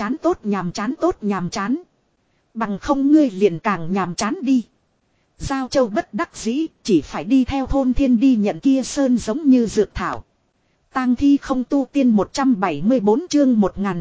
chán. Bằng không ngươi liền càng nhàm chán đi. Giao Châu bất đắc dĩ, chỉ phải đi theo Thôn Thiên đi nhận kia sơn giống như dược thảo. Tang thi không tu tiên 174 chương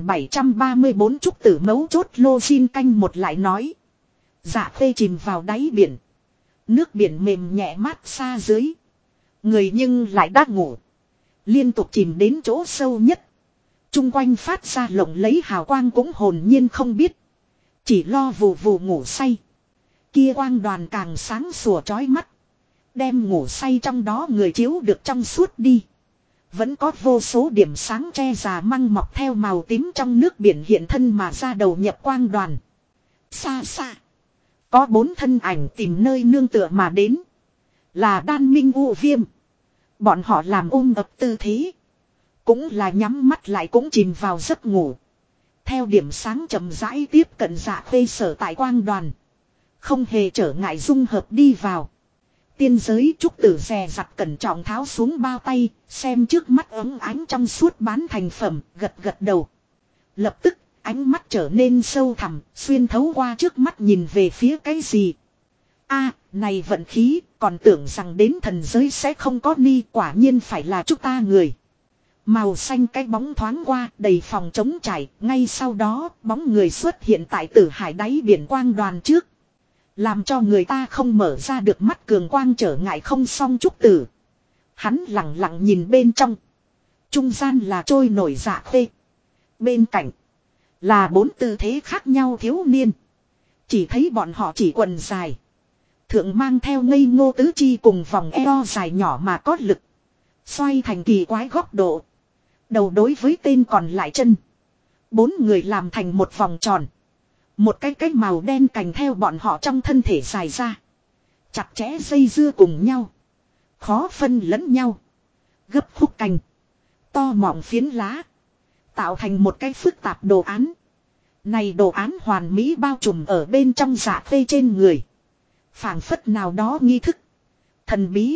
1734 trúc tử mấu chốt lô xin canh một lại nói. Dạ Khê chìm vào đáy biển. Nước biển mềm nhẹ mát xa dưới. Người nhưng lại đã ngủ. Liên tục chìm đến chỗ sâu nhất. Trung quanh phát ra lộng lấy hào quang cũng hồn nhiên không biết. Chỉ lo vù vù ngủ say. Kia quang đoàn càng sáng sủa chói mắt. Đem ngủ say trong đó người chiếu được trong suốt đi. Vẫn có vô số điểm sáng tre già măng mọc theo màu tím trong nước biển hiện thân mà ra đầu nhập quang đoàn. Xa xa. Có 4 thân ảnh tìm nơi nương tựa mà đến. Là Đan Minh U Viêm. Bọn họ làm ấp tư thế. Cũng là nhắm mắt lại cũng chìm vào giấc ngủ. Theo điểm sáng chậm rãi tiếp cận Dạ Khê sở tại quang đoàn. Không hề trở ngại dung hợp đi vào. Tiên giới trúc tử dè dặt cẩn trọng tháo xuống bao tay, xem trước mắt ấm ánh trong suốt bán thành phẩm, gật gật đầu. Lập tức, ánh mắt trở nên sâu thẳm, xuyên thấu qua trước mắt nhìn về phía cái gì. Này vận khí, còn tưởng rằng đến thần giới sẽ không có ni, quả nhiên phải là chúng ta người. Màu xanh cái bóng thoáng qua, đầy phòng trống trải, ngay sau đó, bóng người xuất hiện tại Tử Hải đáy biển quang đoàn trước. Làm cho người ta không mở ra được mắt cường quang trở ngại không xong trúc tử. Hắn lặng lặng nhìn bên trong. Trung gian là trôi nổi Dạ Khê. Bên cạnh là 4 tư thế khác nhau thiếu niên. Chỉ thấy bọn họ chỉ quần dài. Thượng mang theo ngây ngô tứ chi cùng vòng eo dài nhỏ mà có lực. Xoay thành kỳ quái góc độ. Đầu đối với tên còn lại chân. 4 người làm thành một vòng tròn. Một cái màu đen cành theo bọn họ trong thân thể dài ra. Chặt chẽ dây dưa cùng nhau. Khó phân lẫn nhau. Gấp khúc cành. To mọng phiến lá. Tạo thành một cái phức tạp đồ án. Này đồ án hoàn mỹ bao trùm ở bên trong Dạ Khê trên người. Phảng phất nào đó nghi thức. Thần bí.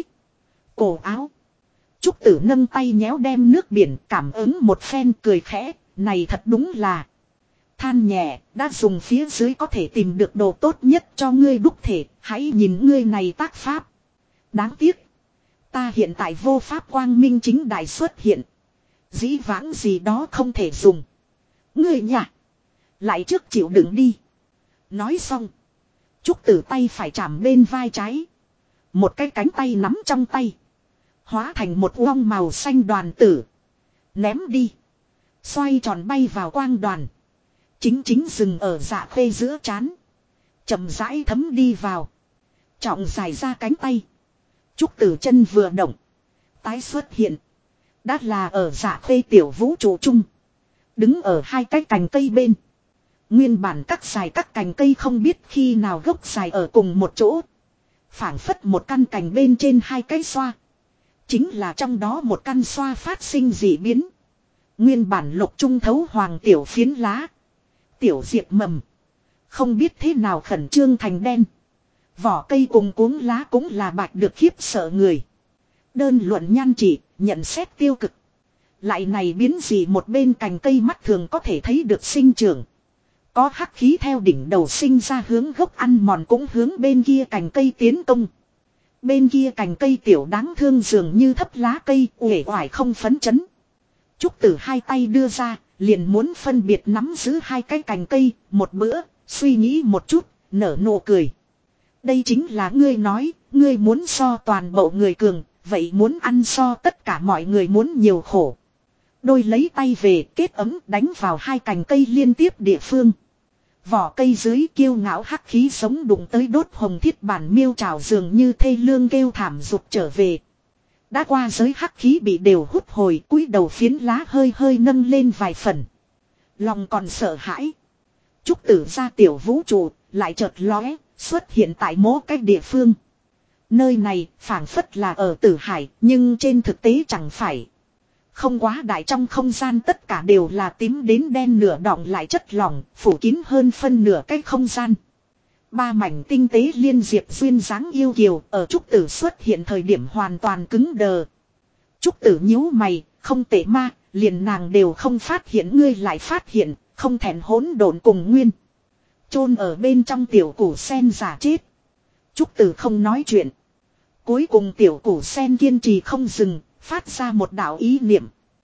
Cổ áo. Trúc tử nâng tay nhéo đem nước biển cảm ứng một phen cười khẽ. Này thật đúng là. Than nhẹ, đã dùng phía dưới có thể tìm được đồ tốt nhất cho ngươi đúc thể, hãy nhìn ngươi này tác pháp. Đáng tiếc, ta hiện tại vô pháp quang minh chính đại xuất hiện. Dĩ vãng gì đó không thể dùng. Ngươi nhả, lại trước chịu đựng đi. Nói xong, Trúc tử tay phải chạm bên vai trái. Một cái cánh tay nắm trong tay. Hóa thành một uong màu xanh đoàn tử. Ném đi. Xoay tròn bay vào quang đoàn. Chính dừng ở Dạ Khê giữa trán. Chậm rãi thấm đi vào. Trọng dài ra cánh tay. Trúc tử chân vừa động. Tái xuất hiện. Đã là ở Dạ Khê tiểu vũ trụ chung. Đứng ở 2 cái cành cây bên. Nguyên bản cắt dài các cành cây không biết khi nào gốc dài ở cùng một chỗ. Phảng phất một căn cành bên trên 2 cái xoa. Chính là trong đó một căn xoa phát sinh dị biến. Nguyên bản lục trung thấu hoàng tiểu phiến lá. Tiểu diệp mầm. Không biết thế nào khẩn trương thành đen. Vỏ cây cùng cuống lá cũng là bạch được khiếp sợ người. Đơn luận nhan trị, nhận xét tiêu cực. Lại này biến gì một bên cành cây mắt thường có thể thấy được sinh trưởng. Có hắc khí theo đỉnh đầu sinh ra hướng gốc ăn mòn cũng hướng bên kia cành cây tiến công. Bên kia cành cây tiểu đáng thương dường như thấp lá cây uể oải không phấn chấn. Trúc tử 2 tay đưa ra, liền muốn phân biệt nắm giữ 2 cái cành cây, một bữa, suy nghĩ một chút, nở nụ cười. Đây chính là ngươi nói, ngươi muốn so toàn bộ người cường, vậy muốn ăn so tất cả mọi người muốn nhiều khổ. Đôi lấy tay về kết ấm đánh vào 2 cành cây liên tiếp địa phương. Vỏ cây dưới kiêu ngạo hắc khí sống đụng tới đốt hồng thiết bản miêu trào dường như thê lương kêu thảm rụt trở về. Đã qua giới hắc khí bị đều hút hồi cúi đầu phiến lá hơi hơi nâng lên vài phần. Lòng còn sợ hãi. Trúc tử ra tiểu vũ trụ lại chợt lóe xuất hiện tại mỗi cái địa phương. Nơi này phảng phất là ở Tử Hải nhưng trên thực tế chẳng phải. Không quá đại trong không gian tất cả đều là tím đến đen nửa đọng lại chất lỏng phủ kín hơn phân nửa cái không gian. 3 mảnh tinh tế liên diệp duyên dáng yêu kiều ở trúc tử xuất hiện thời điểm hoàn toàn cứng đờ. Trúc tử nhíu mày, không tệ ma, liền nàng đều không phát hiện ngươi lại phát hiện, không thèn hỗn độn cùng nguyên. Chôn ở bên trong tiểu củ sen giả chết. Trúc tử không nói chuyện. Cuối cùng tiểu củ sen kiên trì không dừng, phát ra một đạo ý niệm.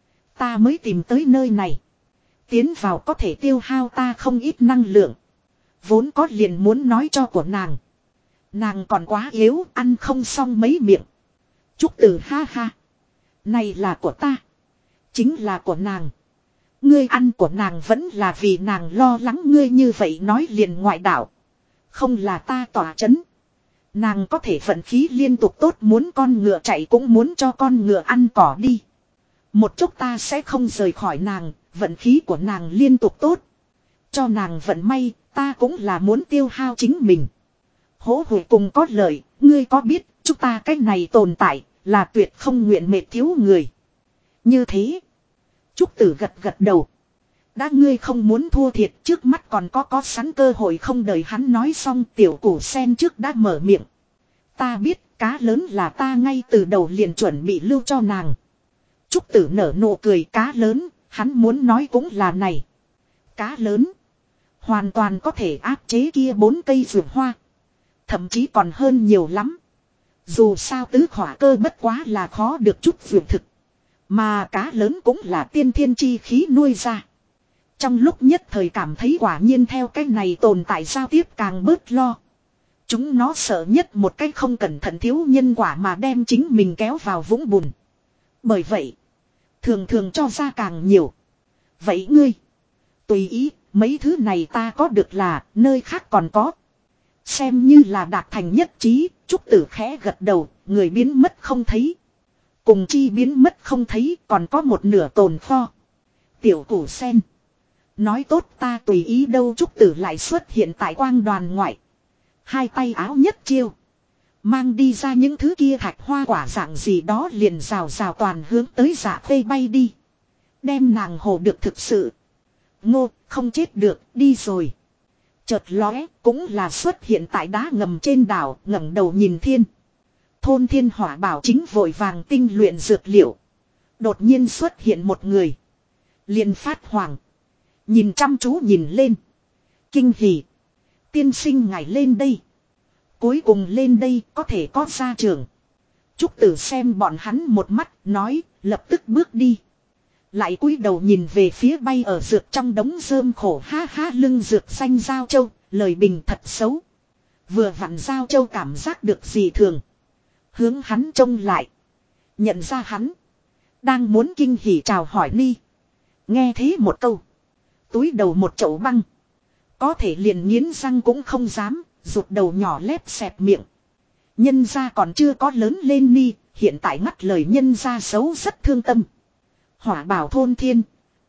ta mới tìm tới nơi này. Tiến vào có thể tiêu hao ta không ít năng lượng. Vốn có liền muốn nói cho của nàng. Nàng còn quá yếu, ăn không xong mấy miệng. Trúc Tử ha ha. Này là của ta. Chính là của nàng. Ngươi ăn của nàng vẫn là vì nàng lo lắng ngươi như vậy nói liền ngoại đạo. Không là ta tỏa chấn. Nàng có thể vận khí liên tục tốt, muốn con ngựa chạy cũng muốn cho con ngựa ăn cỏ đi. Một chút ta sẽ không rời khỏi nàng, vận khí của nàng liên tục tốt. Cho nàng vận may, ta cũng là muốn tiêu hao chính mình. Hỗ hụi cùng có lợi, ngươi có biết, chúng ta cái này tồn tại, là tuyệt không nguyện mệt thiếu người. Như thế, Trúc Tử gật gật đầu. Đã ngươi không muốn thua thiệt, trước mắt còn có sẵn cơ hội, không đợi hắn nói xong tiểu củ sen trước đã mở miệng. Ta biết cá lớn là ta ngay từ đầu liền chuẩn bị lưu cho nàng. Trúc Tử nở nụ cười, cá lớn, hắn muốn nói cũng là này. Cá lớn, hoàn toàn có thể áp chế kia 4 cây dược hoa. Thậm chí còn hơn nhiều lắm. Dù sao tứ khỏa cơ bất quá là khó được chút dược thực. Mà cá lớn cũng là tiên thiên chi khí nuôi ra. Trong lúc nhất thời cảm thấy quả nhiên theo cái này tồn tại giao tiếp càng bớt lo. Chúng nó sợ nhất một cách không cẩn thận thiếu nhân quả mà đem chính mình kéo vào vũng bùn. Bởi vậy, thường thường cho ra càng nhiều. Vậy ngươi, tùy ý, mấy thứ này ta có được là nơi khác còn có. Xem như là đạt thành nhất trí, Trúc Tử khẽ gật đầu, người biến mất không thấy. Cùng chi biến mất không thấy, còn có một nửa tồn kho. Tiểu củ sen. Nói tốt ta tùy ý đâu. Trúc Tử lại xuất hiện tại quang đoàn ngoại. Hai tay áo nhất chiêu. Mang đi ra những thứ kia thạch hoa quả dạng gì đó liền rào rào toàn hướng tới Dạ Khê bay đi. Đem nàng hồ được thực sự. Ngô, không chết được, đi rồi. Chợt lóe, cũng là xuất hiện tại đá ngầm trên đảo, ngẩng đầu nhìn thiên. Thôn Thiên Hỏa Bảo chính vội vàng tinh luyện dược liệu. Đột nhiên xuất hiện một người. Liền phát hoảng. Nhìn chăm chú nhìn lên. Kinh hỉ. Tiên sinh ngài lên đây. Cuối cùng lên đây có thể có gia trưởng. Trúc Tử xem bọn hắn một mắt, nói, lập tức bước đi. Lại cúi đầu nhìn về phía bay ở dược trong đống rơm khổ ha ha lưng dược xanh Giao Châu, lời bình thật xấu. Vừa vặn Giao Châu cảm giác được gì thường. Hướng hắn trông lại. Nhận ra hắn. Đang muốn kinh hỉ chào hỏi ni. Nghe thế một câu. Túi đầu một chậu băng. Có thể liền nghiến răng cũng không dám. Rụt đầu nhỏ lép xẹp miệng. Nhân gia còn chưa có lớn lên ni. Hiện tại ngắt lời nhân gia xấu rất thương tâm. Hỏa Bảo thôn thiên.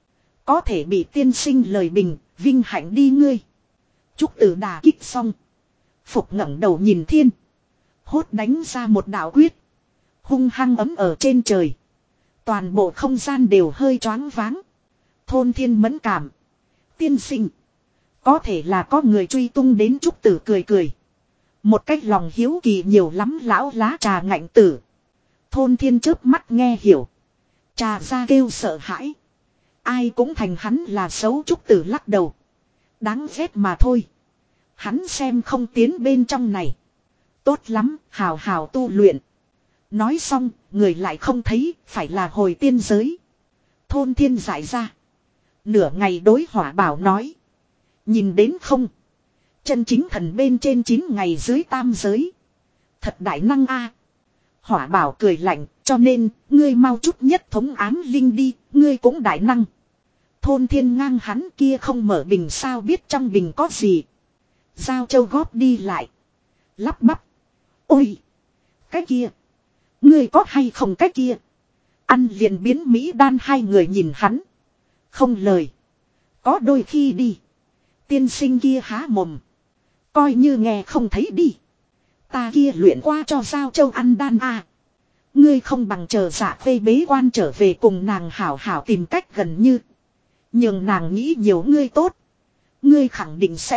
Có thể bị tiên sinh lời bình. Vinh hạnh đi ngươi. Trúc Tử đà kích xong. Phục ngẩng đầu nhìn thiên. Hốt đánh ra một đạo quyết. Hung hăng ấm ở trên trời. Toàn bộ không gian đều hơi choáng váng. Thôn thiên mẫn cảm. Tiên sinh. Có thể là có người truy tung đến. Trúc Tử cười cười. Một cách lòng hiếu kỳ nhiều lắm lão lá trà ngạnh tử. Thôn thiên chớp mắt nghe hiểu. Trà ra kêu sợ hãi. Ai cũng thành hắn là xấu. Trúc Tử lắc đầu. Đáng ghét mà thôi. Hắn xem không tiến bên trong này. Tốt lắm, hào hào tu luyện. Nói xong, người lại không thấy, phải là hồi tiên giới. Thôn thiên giải ra. Nửa ngày đối Hỏa Bảo nói. Nhìn đến không? Chân chính thần bên trên 9 ngày dưới tam giới. Thật đại năng a. Hỏa Bảo cười lạnh, cho nên, ngươi mau chút nhất thống ám linh đi, ngươi cũng đại năng. Thôn thiên ngang hắn kia không mở bình sao biết trong bình có gì. Giao Châu góp đi lại. Lắp bắp. Ôi! Cái kia! Ngươi có hay không cái kia? Ăn liền biến Mỹ đan hai người nhìn hắn. Không lời. Có đôi khi đi. Tiên sinh kia há mồm. Coi như nghe không thấy đi. Ta kia luyện qua cho Giao Châu ăn đan a. Ngươi không bằng chờ Dạ Khê bế quan trở về cùng nàng hảo hảo tìm cách gần như. Nhưng nàng nghĩ nhiều ngươi tốt. Ngươi khẳng định sẽ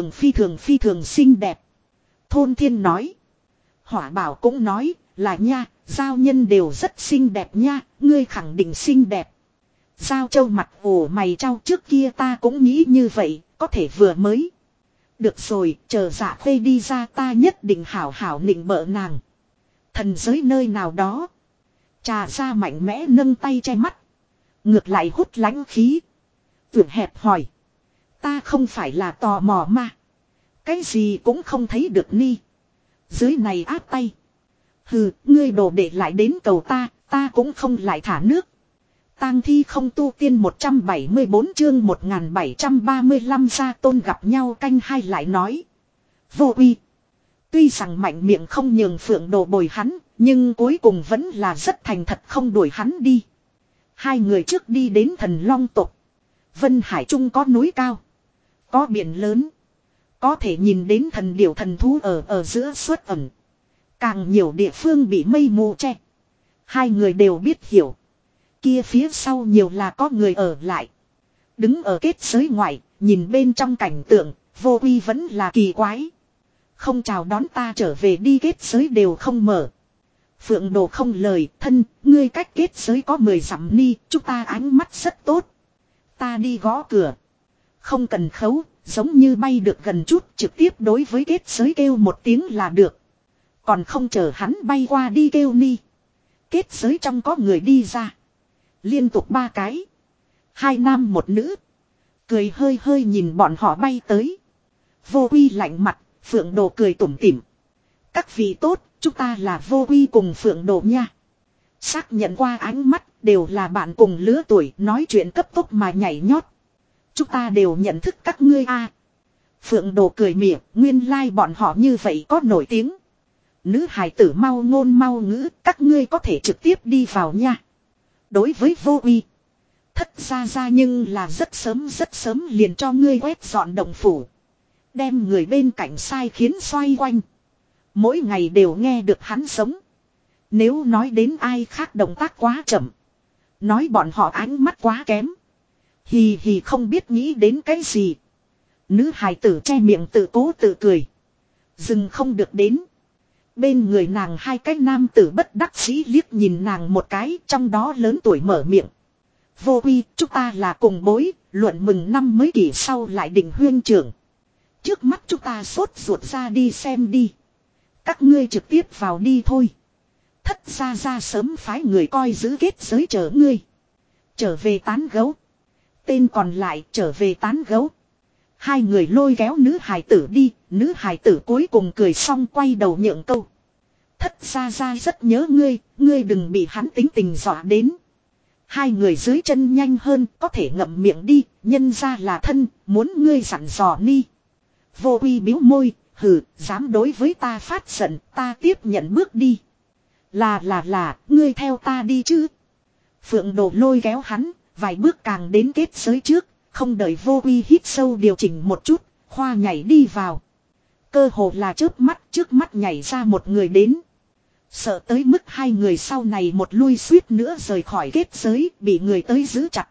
phi thường xinh đẹp. Thôn thiên nói. Hỏa Bảo cũng nói là nha, giao nhân đều rất xinh đẹp nha, ngươi khẳng định xinh đẹp. Giao Châu mặt ủ mày trao trước kia ta cũng nghĩ như vậy, có thể vừa mới. Được rồi, chờ Dạ Khê đi ra ta nhất định hảo hảo nịnh bợ nàng. Thần giới nơi nào đó. Trà ra mạnh mẽ nâng tay che mắt. Ngược lại hút lãnh khí. Tưởng hẹp hỏi. Ta không phải là tò mò mà. Cái gì cũng không thấy được ni. Dưới này áp tay. Hừ, ngươi đồ để lại đến cầu ta cũng không lại thả nước. Tang thi không tu tiên 174 chương 1735 gia tôn gặp nhau canh hai lại nói. Vô uy. Tuy rằng mạnh miệng không nhường Phượng Đồ bồi hắn, nhưng cuối cùng vẫn là rất thành thật không đuổi hắn đi. Hai người trước đi đến Thần Long tộc. Vân Hải Trung có núi cao, có biển lớn, có thể nhìn đến thần điểu thần thú ở giữa xuất ẩn. Càng nhiều địa phương bị mây mù che. Hai người đều biết hiểu. Kia phía sau nhiều là có người ở lại. Đứng ở kết giới ngoại, nhìn bên trong cảnh tượng, Vô Uy vẫn là kỳ quái. Không chào đón ta trở về đi, kết giới đều không mở. Phượng Đồ không lời, thân, ngươi cách kết giới có 10 dặm ni, chúng ta ánh mắt rất tốt. Ta đi gõ cửa. Không cần khấu, giống như bay được gần chút, trực tiếp đối với kết giới kêu một tiếng là được. Còn không chờ hắn bay qua đi kêu ni. Kết giới trong có người đi ra. Liên tục 3 cái. 2 nam 1 nữ. Cười hơi hơi nhìn bọn họ bay tới. Vô Uy lạnh mặt, Phượng Đồ cười tủm tỉm. Các vị tốt, chúng ta là Vô Uy cùng Phượng Đồ nha. Xác nhận qua ánh mắt, đều là bạn cùng lứa tuổi, nói chuyện cấp tốc mà nhảy nhót. Chúng ta đều nhận thức các ngươi a. Phượng Đồ cười mỉa, nguyên lai bọn họ như vậy có nổi tiếng. Nữ hài tử mau ngôn mau ngữ, các ngươi có thể trực tiếp đi vào nha. Đối với Vô Uy, thất ra nhưng là rất sớm liền cho ngươi quét dọn động phủ. Đem người bên cạnh sai khiến xoay quanh. Mỗi ngày đều nghe được hắn sống. Nếu nói đến ai khác động tác quá chậm, nói bọn họ ánh mắt quá kém. Hì hì không biết nghĩ đến cái gì. Nữ hài tử che miệng tự cố tự cười. Dừng không được đến. Bên người nàng hai cái nam tử bất đắc dĩ liếc nhìn nàng một cái, trong đó lớn tuổi mở miệng. Vô Uy, chúng ta là cùng bối, luận mừng năm mới kỷ sau lại định huyên trưởng. Trước mắt chúng ta sốt ruột ra đi xem đi. Các ngươi trực tiếp vào đi thôi. Thất ra sớm phái người coi giữ kết giới chờ ngươi. Trở về tán gấu. Tên còn lại trở về tán gấu. Hai người lôi kéo nữ hài tử đi. Nữ hài tử cuối cùng cười xong quay đầu nhượng câu. Thất ra rất nhớ ngươi. Ngươi đừng bị hắn tính tình dọa đến. Hai người dưới chân nhanh hơn, có thể ngậm miệng đi. Nhân ra là thân, muốn ngươi dặn dò ni. Vô Uy biếu môi. Hừ, dám đối với ta phát giận, ta tiếp nhận bước đi. Là, ngươi theo ta đi chứ. Phượng Đồ lôi kéo hắn, vài bước càng đến kết giới trước, không đợi Vô Uy hít sâu điều chỉnh một chút, khoa nhảy đi vào. Cơ hồ là chớp mắt, trước mắt nhảy ra một người đến. Sợ tới mức hai người sau này một lui suýt nữa rời khỏi kết giới, bị người tới giữ chặt.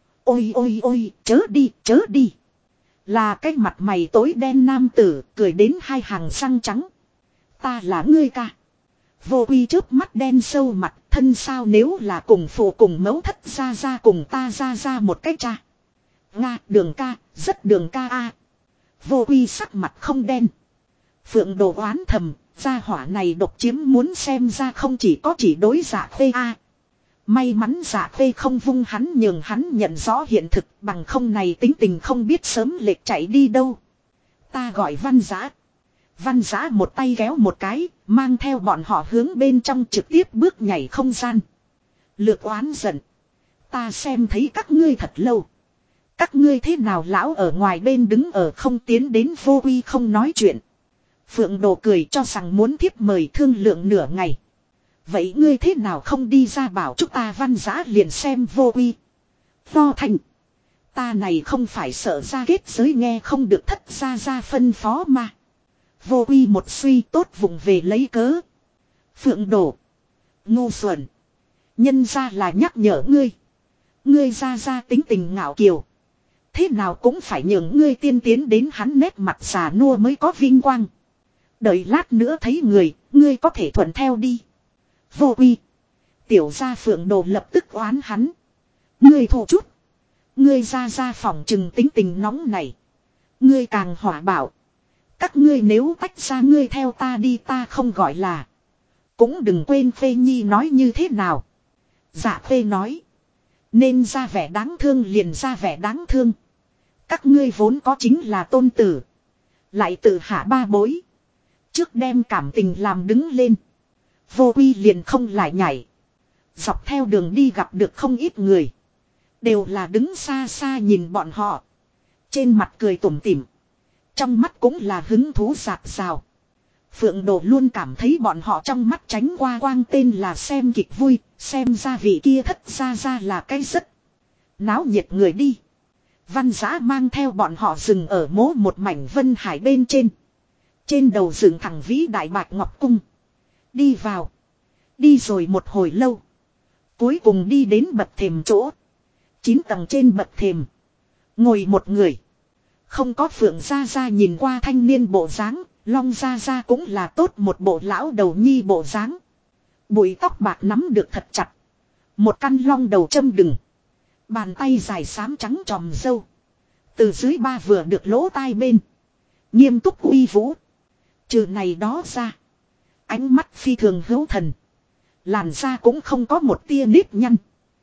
Ôi, chớ đi. Là cái mặt mày tối đen nam tử, cười đến hai hàng răng trắng. Ta là ngươi ca. Vô Uy chớp mắt đen sâu mặt, thân sao nếu là cùng phụ cùng mẫu thất ra cùng ta ra một cách cha. Nga, Đường ca, rất Đường ca a. Vô Uy sắc mặt không đen. Phượng Đồ oán thầm, gia hỏa này độc chiếm muốn xem ra không chỉ có chỉ đối Dạ Khê a. May mắn Dạ Khê không vung hắn nhường hắn nhận rõ hiện thực, bằng không này tính tình không biết sớm lệch chạy đi đâu. Ta gọi Văn Giã. Văn Giã một tay kéo một cái, mang theo bọn họ hướng bên trong trực tiếp bước nhảy không gian. Lược oán giận. Ta xem thấy các ngươi thật lâu. Các ngươi thế nào lão ở ngoài bên đứng ở không tiến đến. Vô Uy không nói chuyện. Phượng Đồ cười cho rằng muốn thiếp mời thương lượng nửa ngày. Vậy ngươi thế nào không đi ra bảo chúng ta. Văn Giã liền xem Vô Uy. Lo thành. Ta này không phải sợ ra kết giới nghe không được thất ra phân phó mà. Vô Uy một suy tốt vùng về lấy cớ. Phượng Đồ. Ngu xuẩn. Nhân ra là nhắc nhở ngươi. Ngươi ra tính tình ngạo kiều. Thế nào cũng phải nhường ngươi tiên tiến đến hắn nét mặt già nua mới có vinh quang. Đợi lát nữa thấy người, ngươi có thể thuận theo đi. Vô Uy. Tiểu gia Phượng Đồ lập tức oán hắn. Ngươi thù chút. Ngươi ra phòng trừng tính tình nóng này. Ngươi càng hỏa bảo. Các ngươi nếu tách ra ngươi theo ta đi ta không gọi là. Cũng đừng quên Phê Nhi nói như thế nào. Dạ Phê nói. Nên ra vẻ đáng thương liền ra vẻ đáng thương. Các ngươi vốn có chính là tôn tử. Lại tự hạ ba bối. Trước đem cảm tình làm đứng lên. Vô Quy liền không lại nhảy. Dọc theo đường đi gặp được không ít người. Đều là đứng xa xa nhìn bọn họ. Trên mặt cười tủm tỉm. Trong mắt cũng là hứng thú rạc rào. Phượng Đồ luôn cảm thấy bọn họ trong mắt tránh qua quang tên là xem kịch vui. Xem ra vị kia thất ra là cái rất náo nhiệt người đi. Văn Giã mang theo bọn họ dừng ở mố một mảnh vân hải bên trên. Trên đầu dựng thẳng vĩ đại bạch ngọc cung. Đi vào. Đi rồi một hồi lâu. Cuối cùng đi đến bậc thềm chỗ. 9 tầng trên bậc thềm. Ngồi một người. Không có Phượng Gia Gia nhìn qua thanh niên bộ dáng, Long Gia Gia cũng là tốt một bộ lão đầu nhi bộ dáng. Bụi tóc bạc nắm được thật chặt. Một căn long đầu châm đừng. Bàn tay dài xám trắng tròm râu. Từ dưới ba vừa được lỗ tai bên. Nghiêm túc uy vũ. Trừ này đó ra. Ánh mắt phi thường hữu thần. Làn da cũng không có một tia nếp nhăn.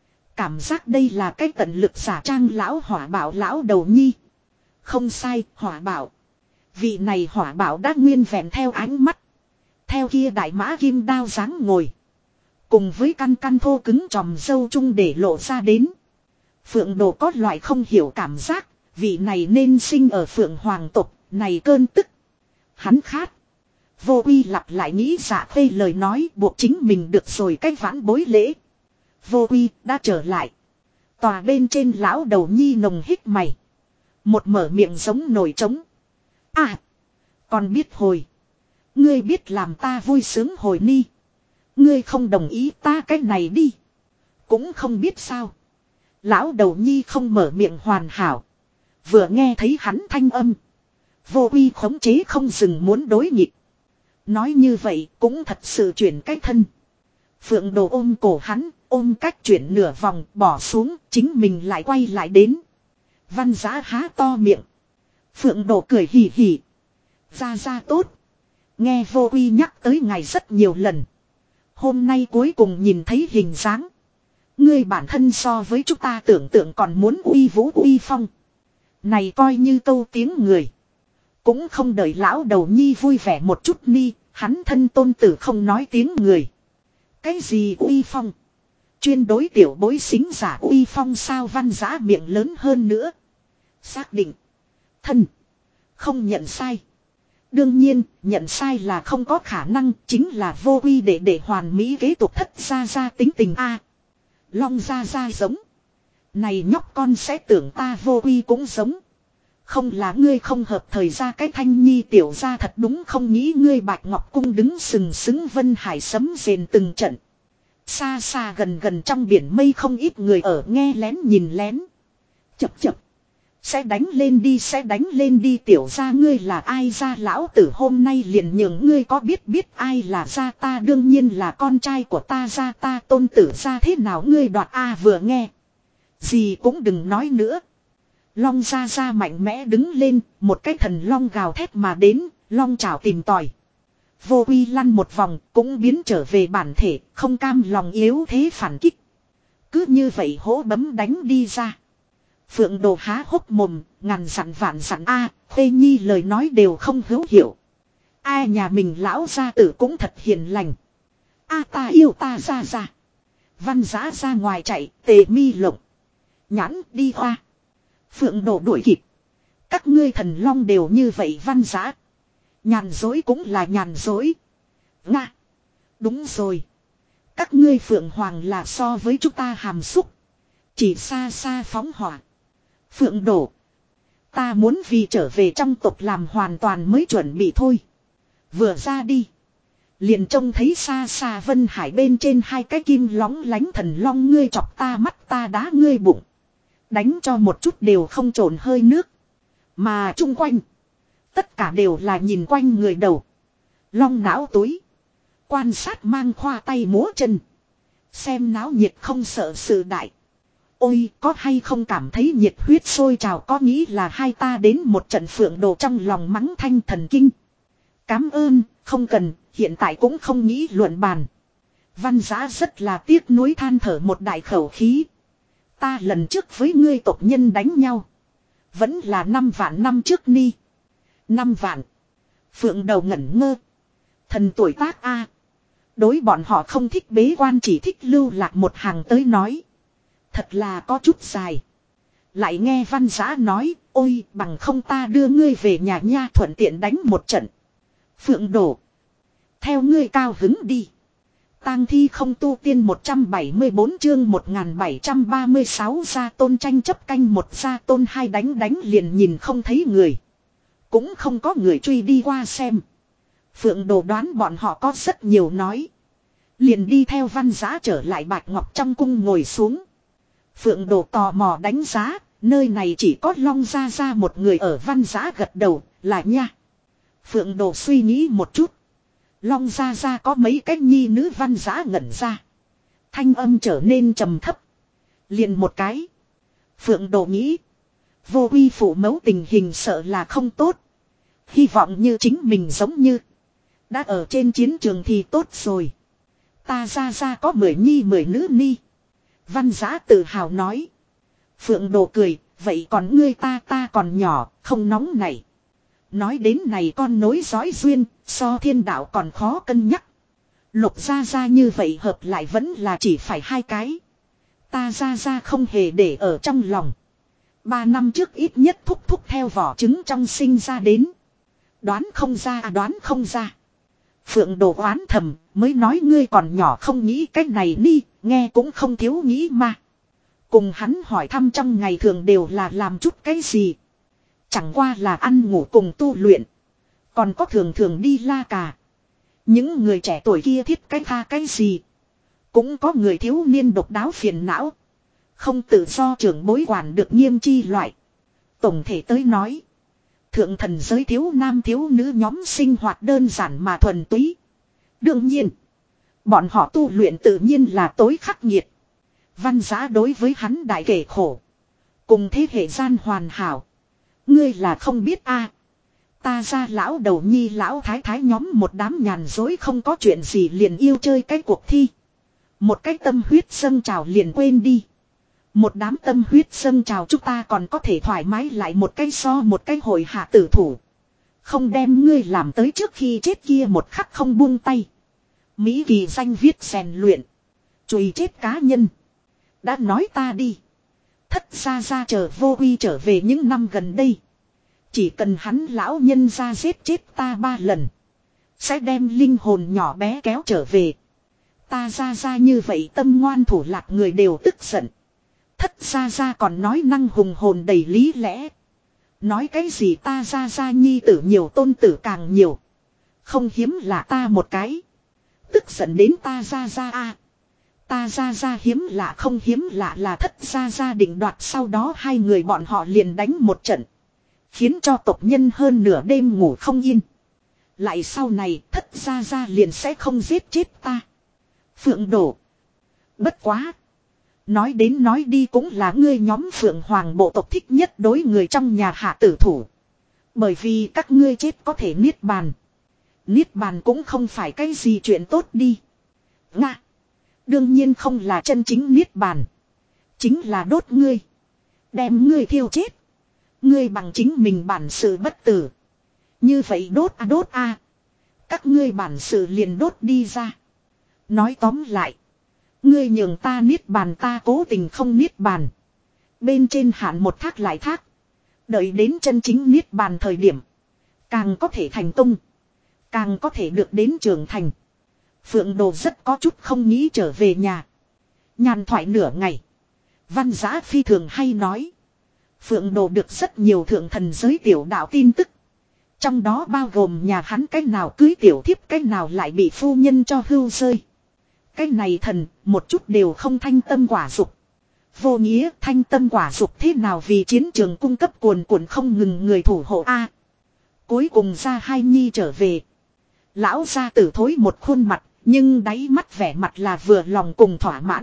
Cảm giác đây là cái tận lực giả trang lão hỏa bảo lão đầu nhi. Không sai, hỏa bảo. Vị này hỏa bảo đã nguyên vẹn theo ánh mắt. Theo kia đại mã kim đao dáng ngồi. Cùng với căn căn thô cứng tròm râu chung để lộ ra đến. Phượng Đồ có loại không hiểu cảm giác. Vị này nên sinh ở Phượng Hoàng tộc. Này cơn tức. Hắn khát. Vô Uy lặp lại nghĩ dạ phê lời nói buộc chính mình được rồi cách vãn bối lễ. Vô Uy đã trở lại. Tòa bên trên lão đầu nhi nồng hít mày. Một mở miệng giống nổi trống. À. Còn biết hồi. Ngươi biết làm ta vui sướng hồi ni. Ngươi không đồng ý ta cái này đi. Cũng không biết sao. Lão đầu nhi không mở miệng hoàn hảo. Vừa nghe thấy hắn thanh âm. Vô Uy khống chế không dừng muốn đối nghịch. Nói như vậy cũng thật sự chuyển cái thân. Phượng Đồ ôm cổ hắn, ôm cách chuyển nửa vòng, bỏ xuống, chính mình lại quay lại đến. Văn Giã há to miệng. Phượng Đồ cười hì hì. Ra tốt. Nghe Vô Uy nhắc tới ngài rất nhiều lần. Hôm nay cuối cùng nhìn thấy hình dáng. Ngươi bản thân so với chúng ta tưởng tượng còn muốn uy vũ uy phong. Này coi như câu tiếng người. Cũng không đợi lão đầu nhi vui vẻ một chút ni, hắn thân tôn tử không nói tiếng người. Cái gì uy phong? Chuyên đối tiểu bối xính giả uy phong sao? Văn Giã miệng lớn hơn nữa. Xác định. Thân. Không nhận sai. Đương nhiên, nhận sai là không có khả năng, chính là Vô Uy để hoàn mỹ kế tục thất ra tính tình a. Long ra giống. Này nhóc con sẽ tưởng ta Vô Uy cũng giống. Không là ngươi không hợp thời ra cái thanh nhi tiểu ra thật đúng không nghĩ ngươi Bạch Ngọc Cung đứng sừng sững vân hải sấm rền từng trận. Xa xa gần trong biển mây không ít người ở nghe lén nhìn lén. Chập. Sẽ đánh lên đi tiểu ra ngươi là ai ra lão tử hôm nay liền nhường ngươi có biết ai là ra ta đương nhiên là con trai của ta ra ta tôn tử ra thế nào ngươi đoạt a vừa nghe. Gì cũng đừng nói nữa. Long ra mạnh mẽ đứng lên, một cái thần long gào thét mà đến, long chảo tìm tòi. Vô Uy lăn một vòng, cũng biến trở về bản thể, không cam lòng yếu thế phản kích. Cứ như vậy hỗ bấm đánh đi ra. Phượng Đồ há hốc mồm, ngàn dặn vạn dặn a, Khê Nhi lời nói đều không hữu hiệu. Ai nhà mình lão gia tử cũng thật hiền lành. A ta yêu ta ra. Văn Giã ra ngoài chạy, tề mi lộng. Nhãn đi hoa. Phượng Đồ đuổi kịp. Các ngươi thần long đều như vậy Văn Giã. Nhàn dối cũng là nhàn dối. Nga. Đúng rồi. Các ngươi Phượng Hoàng là so với chúng ta hàm xúc. Chỉ xa xa phóng hỏa. Phượng Đồ. Ta muốn vì trở về trong tộc làm hoàn toàn mới chuẩn bị thôi. Vừa ra đi. Liền trông thấy xa xa vân hải bên trên hai cái kim lóng lánh thần long ngươi chọc ta mắt ta đá ngươi bụng. Đánh cho một chút đều không trồn hơi nước. Mà chung quanh. Tất cả đều là nhìn quanh người đầu. Long não túi. Quan sát mang khoa tay múa chân. Xem náo nhiệt không sợ sự đại. Ôi có hay không cảm thấy nhiệt huyết sôi trào có nghĩ là hai ta đến một trận Phượng Đồ trong lòng mắng thanh thần kinh. Cám ơn, không cần, hiện tại cũng không nghĩ luận bàn. Văn Giã rất là tiếc nuối than thở một đại khẩu khí. Ta lần trước với ngươi tộc nhân đánh nhau. Vẫn là 5 vạn năm trước ni. 5 vạn. Phượng đầu ngẩn ngơ. Thần tuổi tác a. Đối bọn họ không thích bế quan chỉ thích lưu lạc một hàng tới nói. Thật là có chút dài. Lại nghe Văn Giã nói, ôi bằng không ta đưa ngươi về nhà nha thuận tiện đánh một trận. Phượng đổ. Theo ngươi cao hứng đi. Tang thi không tu tiên 174 chương 1736 gia tôn tranh chấp canh một gia tôn hai đánh liền nhìn không thấy người. Cũng không có người truy đi qua xem. Phượng đồ đoán bọn họ có rất nhiều nói. Liền đi theo Văn Giã trở lại Bạch Ngọc trong cung ngồi xuống. Phượng đồ tò mò đánh giá, nơi này chỉ có Long Gia Gia một người ở. Văn Giã gật đầu, là nha. Phượng đồ suy nghĩ một chút. Long Gia Gia có mấy cái nhi nữ. Văn Giã ngẩn ra. Thanh âm trở nên trầm thấp. Liền một cái. Phượng đồ nghĩ. Vô uy phụ mẫu tình hình sợ là không tốt. Hy vọng như chính mình giống như. Đã ở trên chiến trường thì tốt rồi. Ta Gia Gia có 10 nhi 10 nữ ni. Văn Giã tự hào nói. Phượng đồ cười. Vậy còn ngươi ta còn nhỏ, không nóng này. Nói đến này con nối dõi duyên, so thiên đạo còn khó cân nhắc. Lục Gia Gia như vậy hợp lại vẫn là chỉ phải 2 cái. Ta Gia Gia không hề để ở trong lòng. 3 năm trước ít nhất thúc theo vỏ trứng trong sinh ra đến. Đoán không ra. Phượng đồ oán thầm, mới nói ngươi còn nhỏ không nghĩ cách này đi, nghe cũng không thiếu nghĩ mà. Cùng hắn hỏi thăm trong ngày thường đều là làm chút cái gì. Chẳng qua là ăn ngủ cùng tu luyện. Còn có thường đi la cà. Những người trẻ tuổi kia thiết cái tha cái gì. Cũng có người thiếu niên độc đáo phiền não. Không tự do trưởng bối quản được nghiêm chi loại. Tổng thể tới nói. Thượng thần giới thiếu nam thiếu nữ nhóm sinh hoạt đơn giản mà thuần túy. Đương nhiên. Bọn họ tu luyện tự nhiên là tối khắc nghiệt. Văn Giã đối với hắn đại kể khổ. Cùng thế hệ gian hoàn hảo. Ngươi là không biết a. Ta ra lão đầu nhi lão thái thái nhóm một đám nhàn dối không có chuyện gì liền yêu chơi cái cuộc thi. Một cái tâm huyết dâng trào liền quên đi. Một đám tâm huyết dâng trào chúng ta còn có thể thoải mái lại một cái so một cái hồi hạ tử thủ. Không đem ngươi làm tới trước khi chết kia một khắc không buông tay. Mỹ kỳ danh viết rèn luyện. Chùi chết cá nhân. Đã nói ta đi. Thất ra chờ vô uy trở về những năm gần đây. Chỉ cần hắn lão nhân ra giết chết ta 3 lần. Sẽ đem linh hồn nhỏ bé kéo trở về. Ta ra như vậy tâm ngoan thủ lạc người đều tức giận. Thất ra còn nói năng hùng hồn đầy lý lẽ. Nói cái gì ta ra nhi tử nhiều tôn tử càng nhiều. Không hiếm là ta một cái. Tức giận đến ta ra a. Ta ra hiếm lạ không hiếm lạ là thất ra định đoạt sau đó hai người bọn họ liền đánh một trận. Khiến cho tộc nhân hơn nửa đêm ngủ không yên. Lại sau này thất ra liền sẽ không giết chết ta. Phượng đổ. Bất quá. Nói đến nói đi cũng là ngươi nhóm Phượng Hoàng bộ tộc thích nhất đối người trong nhà hạ tử thủ. Bởi vì các ngươi chết có thể niết bàn. Niết bàn cũng không phải cái gì chuyện tốt đi. Nga. Đương nhiên không là chân chính niết bàn. Chính là đốt ngươi. Đem ngươi thiêu chết. Ngươi bằng chính mình bản sự bất tử. Như vậy đốt a. Các ngươi bản sự liền đốt đi ra. Nói tóm lại. Ngươi nhường ta niết bàn ta cố tình không niết bàn. Bên trên hạn một thác lại thác. Đợi đến chân chính niết bàn thời điểm. Càng có thể thành công. Càng có thể được đến trưởng thành. Phượng Đồ rất có chút không nghĩ trở về nhà. Nhàn thoại nửa ngày. Văn Giã phi thường hay nói. Phượng Đồ được rất nhiều thượng thần giới tiểu đạo tin tức. Trong đó bao gồm nhà hắn cách nào cưới tiểu thiếp cách nào lại bị phu nhân cho hưu rơi. Cái này thần một chút đều không thanh tâm quả dục. Vô nghĩa thanh tâm quả dục thế nào vì chiến trường cung cấp cuồn cuộn không ngừng người thủ hộ a. Cuối cùng ra hai nhi trở về. Lão gia tử thối một khuôn mặt. Nhưng đáy mắt vẻ mặt là vừa lòng cùng thỏa mãn.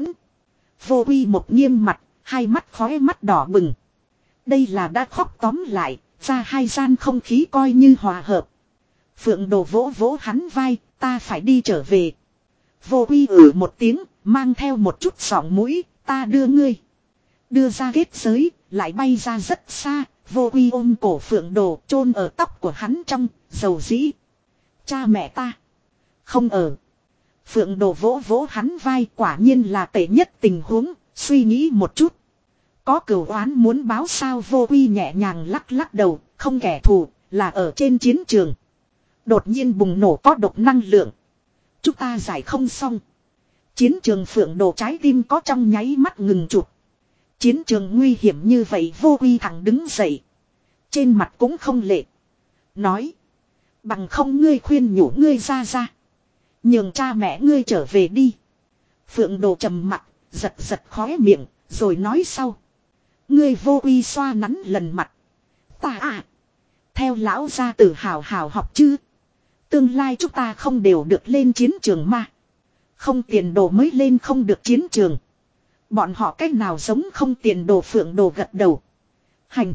Vô uy một nghiêm mặt. Hai mắt khóe mắt đỏ bừng. Đây là đã khóc tóm lại. Ra hai gian không khí coi như hòa hợp. Phượng Đồ vỗ vỗ hắn vai. Ta phải đi trở về. Vô uy một tiếng. Mang theo một chút sọng mũi. Ta đưa ngươi. Đưa ra kết giới, lại bay ra rất xa, Vô Uy ôm cổ Phượng Đồ chôn ở tóc của hắn trong, dầu dĩ. Cha mẹ ta. Không ở. Phượng Đồ vỗ vỗ hắn vai, quả nhiên là tệ nhất tình huống, suy nghĩ một chút. Có cửu oán muốn báo sao? Vô Uy nhẹ nhàng lắc lắc đầu, không kẻ thù, là ở trên chiến trường. Đột nhiên bùng nổ có độc năng lượng. Chúng ta giải không xong. Chiến trường Phượng Đồ trái tim có trong nháy mắt ngừng chụp. Chiến trường nguy hiểm như vậy. Vô Uy thẳng đứng dậy. Trên mặt cũng không lệ. Nói. Bằng không ngươi khuyên nhủ ngươi ra. Nhường cha mẹ ngươi trở về đi. Phượng Đồ trầm mặt, giật giật khóe miệng, rồi nói sau. Ngươi Vô Uy xoa nắn lần mặt. Ta à. Theo lão gia tử hào hào học chứ. Tương lai chúng ta không đều được lên chiến trường mà. Không tiền đồ mới lên không được chiến trường. Bọn họ cách nào giống không tiền đồ? Phượng Đồ gật đầu. Hành.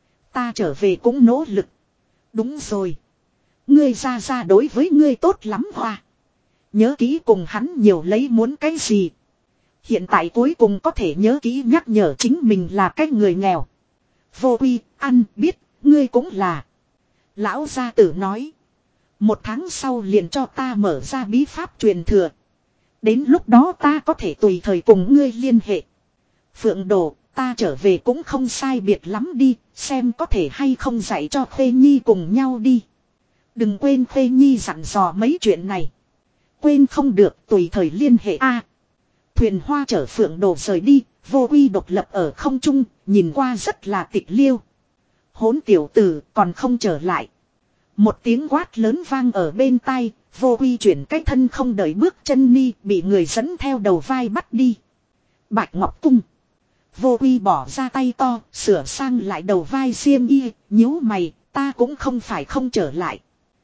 Ta trở về cũng nỗ lực. Đúng rồi. Ngươi ra đối với ngươi tốt lắm Hoa. Nhớ kỹ cùng hắn nhiều lấy muốn cái gì. Hiện tại cuối cùng có thể nhớ kỹ nhắc nhở chính mình là cái người nghèo. Vô Uy, ăn biết, ngươi cũng là. Lão gia tử nói. 1 tháng sau liền cho ta mở ra bí pháp truyền thừa. Đến lúc đó ta có thể tùy thời cùng ngươi liên hệ. Phượng Đồ, ta trở về cũng không sai biệt lắm đi, xem có thể hay không dạy cho Khê Nhi cùng nhau đi. Đừng quên Khê Nhi dặn dò mấy chuyện này. Quên không được, tùy thời liên hệ a. Thuyền hoa chở Phượng Đồ rời đi, Vô Uy độc lập ở không trung, nhìn qua rất là tịch liêu. Hỗn tiểu tử còn không trở lại. Một tiếng quát lớn vang ở bên tai, Vô Uy chuyển cái thân không đợi bước chân đi, bị người dẫn theo đầu vai bắt đi. Bạch Ngọc Cung. Vô Uy bỏ ra tay to, sửa sang lại đầu vai xiêm y, nhíu mày, ta cũng không phải không trở lại.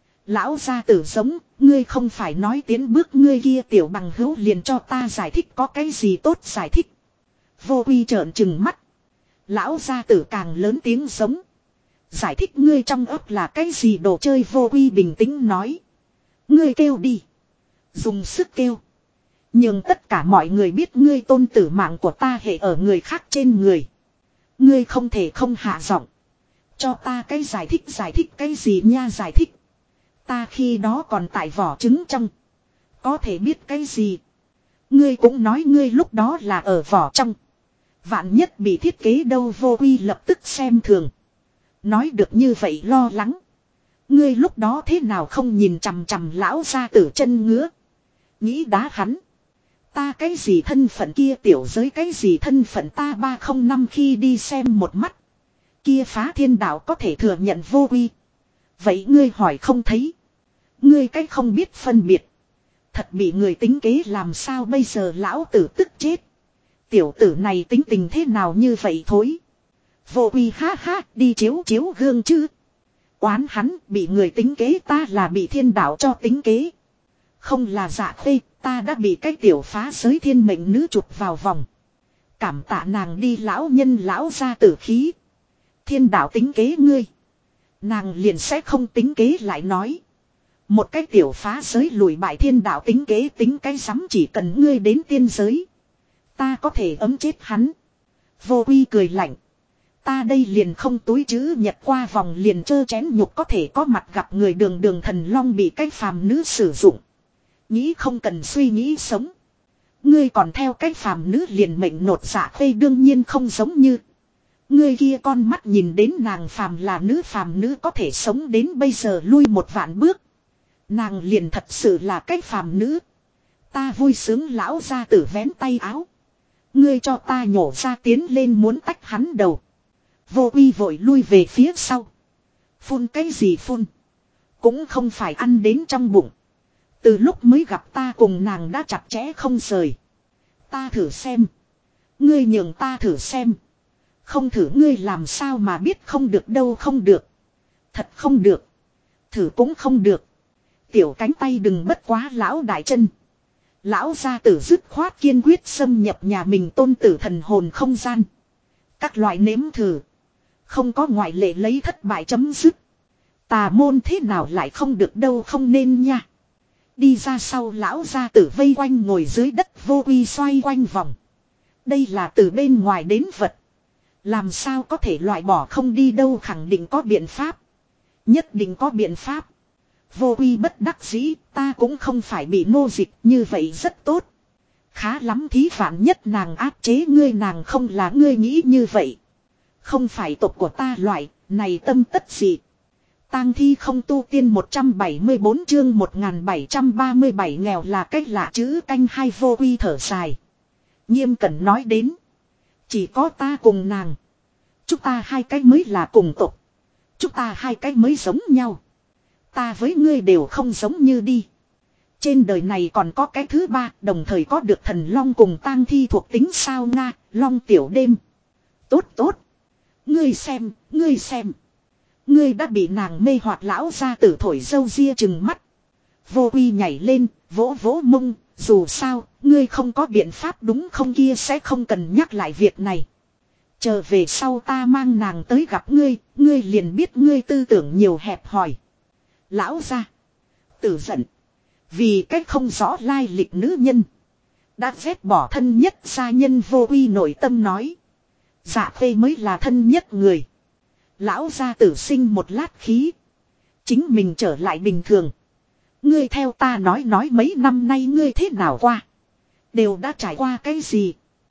Lão gia tử giống, ngươi không phải nói tiến bước ngươi kia tiểu bằng hữu liền cho ta giải thích có cái gì tốt giải thích. Vô Uy trợn trừng mắt. Lão gia tử càng lớn tiếng giống. Giải thích ngươi trong ấp là cái gì đồ chơi? Vô Uy bình tĩnh nói. Ngươi kêu đi. Dùng sức kêu. Nhưng tất cả mọi người biết ngươi tôn tử mạng của ta hệ ở người khác trên người. Ngươi không thể không hạ giọng. Cho ta cái giải thích cái gì nha? Giải thích. Ta khi đó còn tại vỏ trứng trong. Có thể biết cái gì? Ngươi cũng nói ngươi lúc đó là ở vỏ trong. Vạn nhất bị thiết kế đâu? Vô Uy lập tức xem thường. Nói được như vậy lo lắng. Ngươi lúc đó thế nào không nhìn chằm chằm lão gia tử? Chân ngứa. Nghĩ đá hắn. Ta cái gì thân phận kia tiểu giới cái gì thân phận ta 305 khi đi xem một mắt. Kia phá thiên đạo có thể thừa nhận Vô Uy. Vậy ngươi hỏi không thấy. Ngươi cái không biết phân biệt. Thật bị người tính kế làm sao bây giờ? Lão tử tức chết. Tiểu tử này tính tình thế nào như vậy thối. Vô Uy ha ha đi chiếu gương chứ. Oán hắn bị người tính kế, ta là bị thiên đạo cho tính kế. Không là Dạ Khê, ta đã bị cái tiểu phá giới thiên mệnh nữ chụp vào vòng. Cảm tạ nàng đi. Lão nhân lão gia tử khí. Thiên đạo tính kế ngươi. Nàng liền sẽ không tính kế lại nói. Một cái tiểu phá giới lùi bại thiên đạo tính kế tính cái rắm, chỉ cần ngươi đến tiên giới. Ta có thể ấm chết hắn. Vô Uy cười lạnh. Ta đây liền không túi chữ nhật qua vòng liền chơ chén nhục có thể có mặt gặp người đường thần long bị cái phàm nữ sử dụng. Nghĩ không cần suy nghĩ sống. Ngươi còn theo cái phàm nữ liền mệnh nột Dạ Khê đương nhiên không giống như. Ngươi kia con mắt nhìn đến nàng phàm nữ có thể sống đến bây giờ lui 1 vạn bước. Nàng liền thật sự là cái phàm nữ. Ta vui sướng. Lão gia tử vén tay áo. Ngươi cho ta nhổ ra tiến lên muốn tách hắn đầu. Vô Uy vội lui về phía sau. Phun cái gì phun? Cũng không phải ăn đến trong bụng. Từ lúc mới gặp ta cùng nàng đã chặt chẽ không rời. Ta thử xem. Ngươi nhường ta thử xem. Không thử ngươi làm sao mà biết không được đâu? Không được. Thật không được. Thử cũng không được. Tiểu cánh tay đừng bất quá lão đại chân. Lão gia tử dứt khoát kiên quyết xâm nhập nhà mình tôn tử thần hồn không gian. Các loại nếm thử. Không có ngoại lệ lấy thất bại chấm dứt. Tà môn thế nào lại không được đâu? Không nên nha. Đi ra sau lão gia tử vây quanh ngồi dưới đất. Vô Uy xoay quanh vòng. Đây là từ bên ngoài đến vật. Làm sao có thể loại bỏ không đi đâu, khẳng định có biện pháp. Nhất định có biện pháp. Vô Uy bất đắc dĩ, ta cũng không phải bị nô dịch, như vậy rất tốt. Khá lắm, thí vạn nhất nàng áp chế ngươi, nàng không là ngươi nghĩ như vậy. Không phải tộc của ta loại, này tâm tất gì. Tang thi không tu tiên 174 chương 1737 nghèo là cách lạ chữ canh hai. Vô Uy thở dài. Nghiêm cẩn nói đến. Chỉ có ta cùng nàng. Chúng ta hai cái mới là cùng tộc. Chúng ta hai cái mới giống nhau. Ta với ngươi đều không giống như đi. Trên đời này còn có cái thứ ba, đồng thời có được thần long cùng tang thi thuộc tính sao Nga, long tiểu đêm. Tốt tốt. Ngươi xem, ngươi xem. Ngươi đã bị nàng mê hoặc. Lão gia tử thổi râu ria trừng mắt. Vô Uy nhảy lên, vỗ vỗ mông, dù sao, ngươi không có biện pháp đúng không, kia sẽ không cần nhắc lại việc này. Chờ về sau ta mang nàng tới gặp ngươi, ngươi liền biết ngươi tư tưởng nhiều hẹp hòi. Lão gia tử giận. Vì cách không rõ lai lịch nữ nhân. Đã ghét bỏ thân nhất gia nhân. Vô Uy nội tâm nói. Dạ Khê mới là thân nhất người. Lão gia tử sinh một lát khí. Chính mình trở lại bình thường. Ngươi theo ta nói mấy năm nay ngươi thế nào qua. Đều đã trải qua cái gì.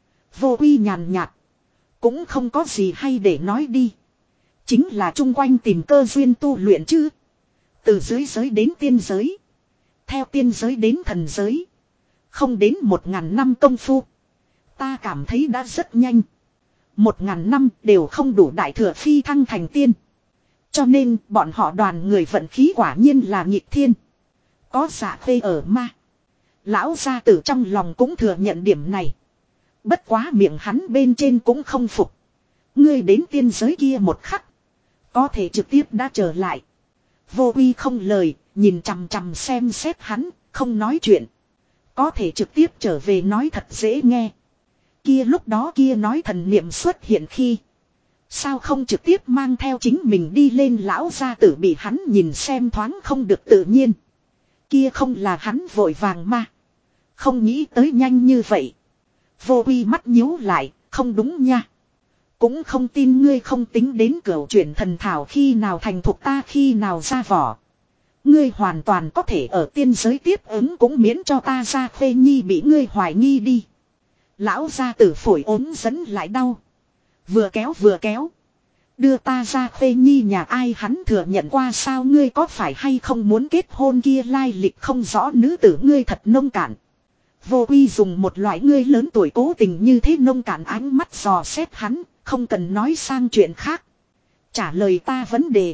Vô Uy nhàn nhạt. Cũng không có gì hay để nói đi. Chính là chung quanh tìm cơ duyên tu luyện chứ. Từ dưới giới đến tiên giới. Theo tiên giới đến thần giới. Không đến 1000 năm công phu. Ta cảm thấy đã rất nhanh. 1000 năm đều không đủ đại thừa phi thăng thành tiên. Cho nên bọn họ đoàn người vận khí quả nhiên là nghịch thiên. Có Dạ Khê ở ma. Lão gia tử trong lòng cũng thừa nhận điểm này. Bất quá miệng hắn bên trên cũng không phục. Ngươi đến tiên giới kia một khắc. Có thể trực tiếp đã trở lại. Vô Uy không lời, nhìn chằm chằm xem xét hắn, không nói chuyện. Có thể trực tiếp trở về nói thật dễ nghe. Kia lúc đó kia nói thần niệm xuất hiện khi. Sao không trực tiếp mang theo chính mình đi lên. Lão gia tử bị hắn nhìn xem thoáng không được tự nhiên. Kia không là hắn vội vàng mà. Không nghĩ tới nhanh như vậy. Vô Uy mắt nhíu lại, không đúng nha. Cũng không tin ngươi không tính đến cửu chuyển thần thảo khi nào thành thục ta khi nào ra vỏ. Ngươi hoàn toàn có thể ở tiên giới tiếp ứng cũng miễn cho ta Ra Khê nhi bị ngươi hoài nghi đi. Lão gia tử phổi ốm dẫn lại đau. Vừa kéo. Đưa ta Ra Khê nhi nhà ai hắn thừa nhận qua sao, ngươi có phải hay không muốn kết hôn kia lai lịch không rõ nữ tử ngươi thật nông cạn. Vô Uy dùng một loại ngươi lớn tuổi cố tình như thế nông cạn ánh mắt dò xét hắn, không cần nói sang chuyện khác. Trả lời ta vấn đề.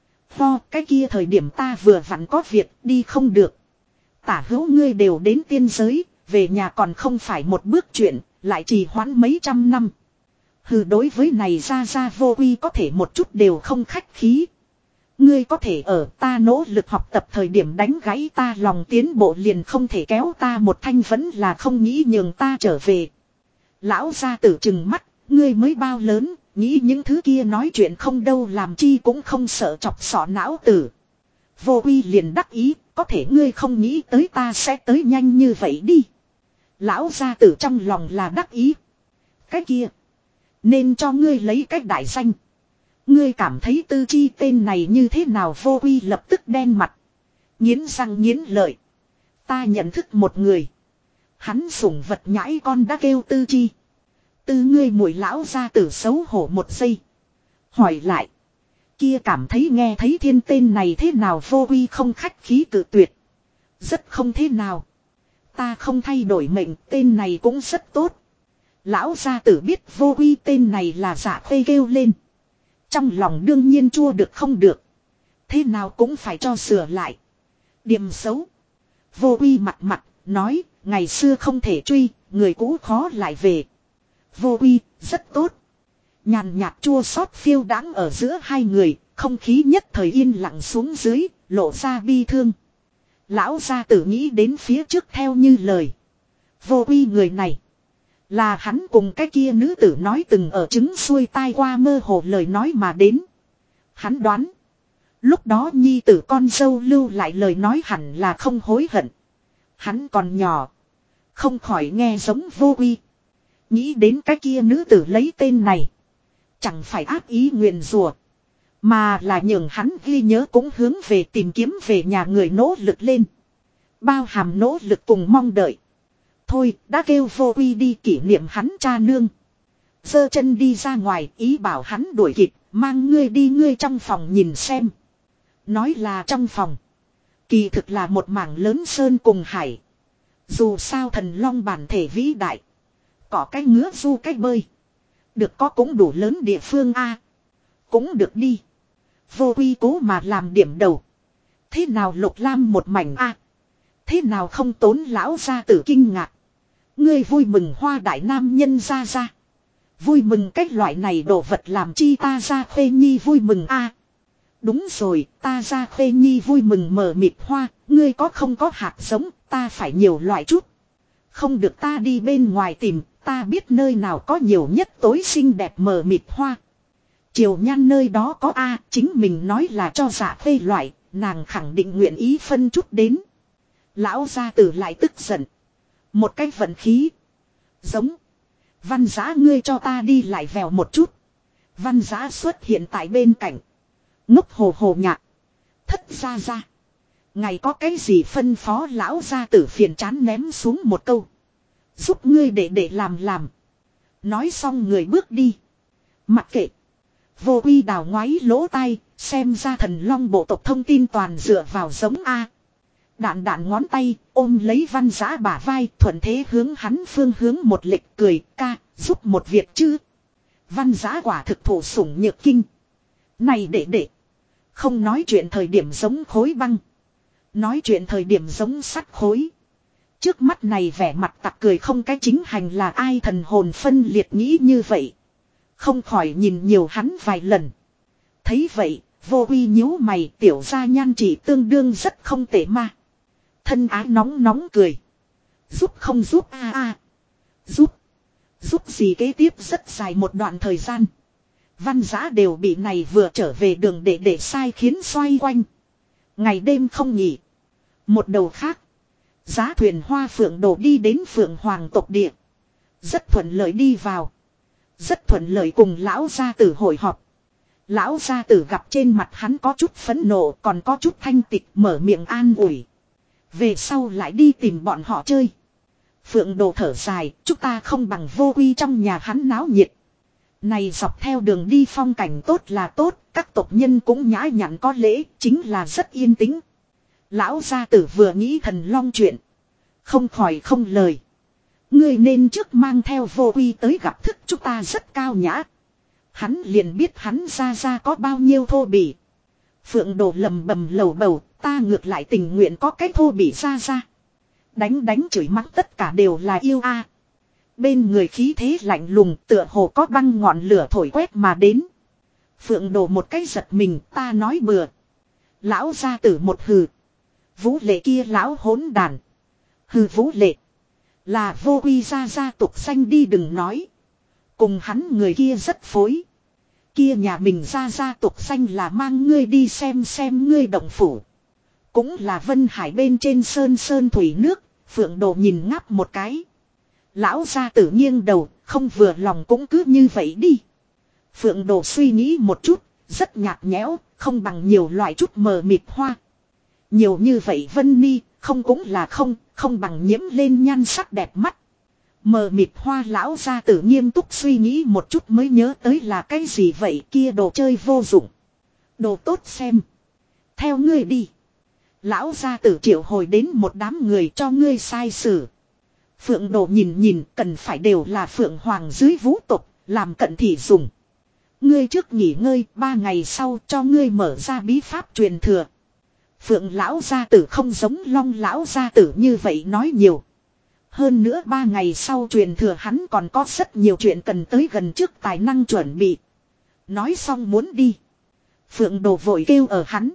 Cái kia thời điểm ta vừa vặn có việc đi không được. Tả hữu ngươi đều đến tiên giới, về nhà còn không phải một bước chuyện, lại trì hoãn mấy trăm năm. Hừ, đối với này ra Vô Uy có thể một chút đều không khách khí. Ngươi có thể ở ta nỗ lực học tập thời điểm đánh gãy ta lòng tiến bộ, liền không thể kéo ta một thanh, vẫn là không nghĩ nhường ta trở về. Lão gia tử trừng mắt, ngươi mới bao lớn, nghĩ những thứ kia nói chuyện không đâu, làm chi cũng không sợ chọc sọ não tử. Vô Uy liền đắc ý, có thể ngươi không nghĩ tới ta sẽ tới nhanh như vậy đi. Lão gia tử trong lòng là đắc ý. Cái kia, nên cho ngươi lấy cách đại danh. Ngươi cảm thấy Tư Chi tên này như thế nào? Vô Uy lập tức đen mặt. Nghiến răng nghiến lợi. Ta nhận thức một người. Hắn sủng vật nhãi con đã kêu Tư Chi. Tư ngươi muội. Lão gia tử xấu hổ một giây. Hỏi lại. Kia cảm thấy nghe thấy thiên tên này thế nào? Vô Uy không khách khí cự tuyệt. Rất không thế nào. Ta không thay đổi mệnh, tên này cũng rất tốt. Lão gia tử biết Vô Uy tên này là Dạ Khê kêu lên. Trong lòng đương nhiên chua được không được. Thế nào cũng phải cho sửa lại. Điểm xấu. Vô Uy mặt nói, ngày xưa không thể truy, người cũ khó lại về. Vô Uy, rất tốt. Nhàn nhạt chua xót phiêu đãng ở giữa hai người, không khí nhất thời yên lặng xuống dưới, lộ ra bi thương. Lão gia tử nghĩ đến phía trước theo như lời. Vô Uy người này. Là hắn cùng cái kia nữ tử nói từng ở trứng xuôi tai qua mơ hồ lời nói mà đến. Hắn đoán. Lúc đó nhi tử con dâu lưu lại lời nói hẳn là không hối hận. Hắn còn nhỏ. Không khỏi nghe giống Vô Uy. Nghĩ đến cái kia nữ tử lấy tên này. Chẳng phải ác ý nguyền rủa, mà là nhường hắn ghi nhớ cũng hướng về tìm kiếm về nhà người nỗ lực lên. Bao hàm nỗ lực cùng mong đợi. Thôi đã kêu vô uy đi kỷ niệm hắn cha nương. Giơ chân đi ra ngoài ý bảo hắn đuổi kịp. Mang ngươi đi ngươi trong phòng nhìn xem. Nói là trong phòng. Kỳ thực là một mảng lớn sơn cùng hải. Dù sao thần long bản thể vĩ đại. Có cái ngứa du cái bơi. Được có cũng đủ lớn địa phương a. Cũng được đi. Vô uy cố mà làm điểm đầu. Thế nào lục lam một mảnh a? Thế nào không tốn lão gia tử kinh ngạc. Ngươi vui mừng hoa đại nam nhân ra ra. Vui mừng cái loại này đồ vật làm chi ta ra khuê nhi vui mừng a. Đúng rồi, ta ra khuê nhi vui mừng mở mịt hoa, ngươi có không có hạt giống, ta phải nhiều loại chút. Không được ta đi bên ngoài tìm, ta biết nơi nào có nhiều nhất tối xinh đẹp mở mịt hoa. Triều nhan nơi đó có a, chính mình nói là cho giả khuê loại, nàng khẳng định nguyện ý phân chút đến. Lão gia tử lại tức giận. Một cái vận khí. Giống. Văn Giã ngươi cho ta đi lại vèo một chút. Văn Giã xuất hiện tại bên cạnh. Ngốc hồ hồ nhạc. Thất ra ra. Ngày có cái gì phân phó lão gia tử phiền chán ném xuống một câu. Giúp ngươi để làm. Nói xong người bước đi. Mặc kệ. Vô uy đào ngoáy lỗ tai. Xem ra thần long bộ tộc thông tin toàn dựa vào giống A. Đạn đạn ngón tay ôm lấy Văn Giã bả vai thuận thế hướng hắn phương hướng một lệch cười ca giúp một việc chứ. Văn Giã quả thực thủ sủng nhược kinh. Này đệ. Không nói chuyện thời điểm giống khối băng. Nói chuyện thời điểm giống sắt khối. Trước mắt này vẻ mặt tặc cười không cái chính hành là ai thần hồn phân liệt nghĩ như vậy. Không khỏi nhìn nhiều hắn vài lần. Thấy vậy vô uy nhíu mày tiểu gia nhan chỉ tương đương rất không tệ mà. Thân ái nóng cười. Giúp không giúp a. Giúp gì kế tiếp rất dài một đoạn thời gian. Văn Giã đều bị này vừa trở về đường để sai khiến xoay quanh. Ngày đêm không nghỉ. Một đầu khác. Giá thuyền hoa phượng đổ đi đến phượng hoàng tộc địa. Rất thuận lợi đi vào. Rất thuận lợi cùng lão gia tử hội họp. Lão gia tử gặp trên mặt hắn có chút phẫn nộ còn có chút thanh tịch mở miệng an ủi. Về sau lại đi tìm bọn họ chơi. Phượng đồ thở dài, chúng ta không bằng vô uy trong nhà hắn náo nhiệt. Này dọc theo đường đi phong cảnh tốt là tốt, các tộc nhân cũng nhã nhặn có lễ, chính là rất yên tĩnh. Lão gia tử vừa nghĩ thần long chuyện. Không khỏi không lời. Ngươi nên trước mang theo vô uy tới gặp thức chúng ta rất cao nhã. Hắn liền biết hắn ra có bao nhiêu thô bỉ. Phượng đồ lầm bầm lầu bầu, ta ngược lại tình nguyện có cái thô bỉ ra. Đánh chửi mắng tất cả đều là yêu a. Bên người khí thế lạnh lùng tựa hồ có băng ngọn lửa thổi quét mà đến. Phượng đồ một cái giật mình ta nói bừa. Lão gia tử một hừ. Vũ lệ kia lão hỗn đàn. Hừ vũ lệ. Là vô uy gia tục xanh đi đừng nói. Cùng hắn người kia rất phối. Kia nhà mình gia tục xanh là mang ngươi đi xem ngươi động phủ. Cũng là Vân Hải bên trên sơn thủy nước. Phượng đồ nhìn ngáp một cái. Lão gia tử nghiêng đầu, không vừa lòng cũng cứ như vậy đi. Phượng đồ suy nghĩ một chút, rất nhạt nhẽo, không bằng nhiều loại chút mờ mịt hoa. Nhiều như vậy Vân Ni, không cũng là không bằng nhiễm lên nhan sắc đẹp mắt. Mờ mịt hoa lão gia tử nghiêm túc suy nghĩ một chút mới nhớ tới là cái gì vậy kia đồ chơi vô dụng. Đồ tốt xem. Theo ngươi đi. Lão gia tử triệu hồi đến một đám người cho ngươi sai sử. Phượng đồ nhìn cần phải đều là phượng hoàng dưới vũ tục, làm cận thị dùng. Ngươi trước nghỉ ngơi 3 ngày sau cho ngươi mở ra bí pháp truyền thừa. Phượng lão gia tử không giống long lão gia tử như vậy nói nhiều. Hơn nữa 3 ngày sau truyền thừa hắn còn có rất nhiều chuyện cần tới gần trước tài năng chuẩn bị. Nói xong muốn đi. Phượng đồ vội kêu ở hắn.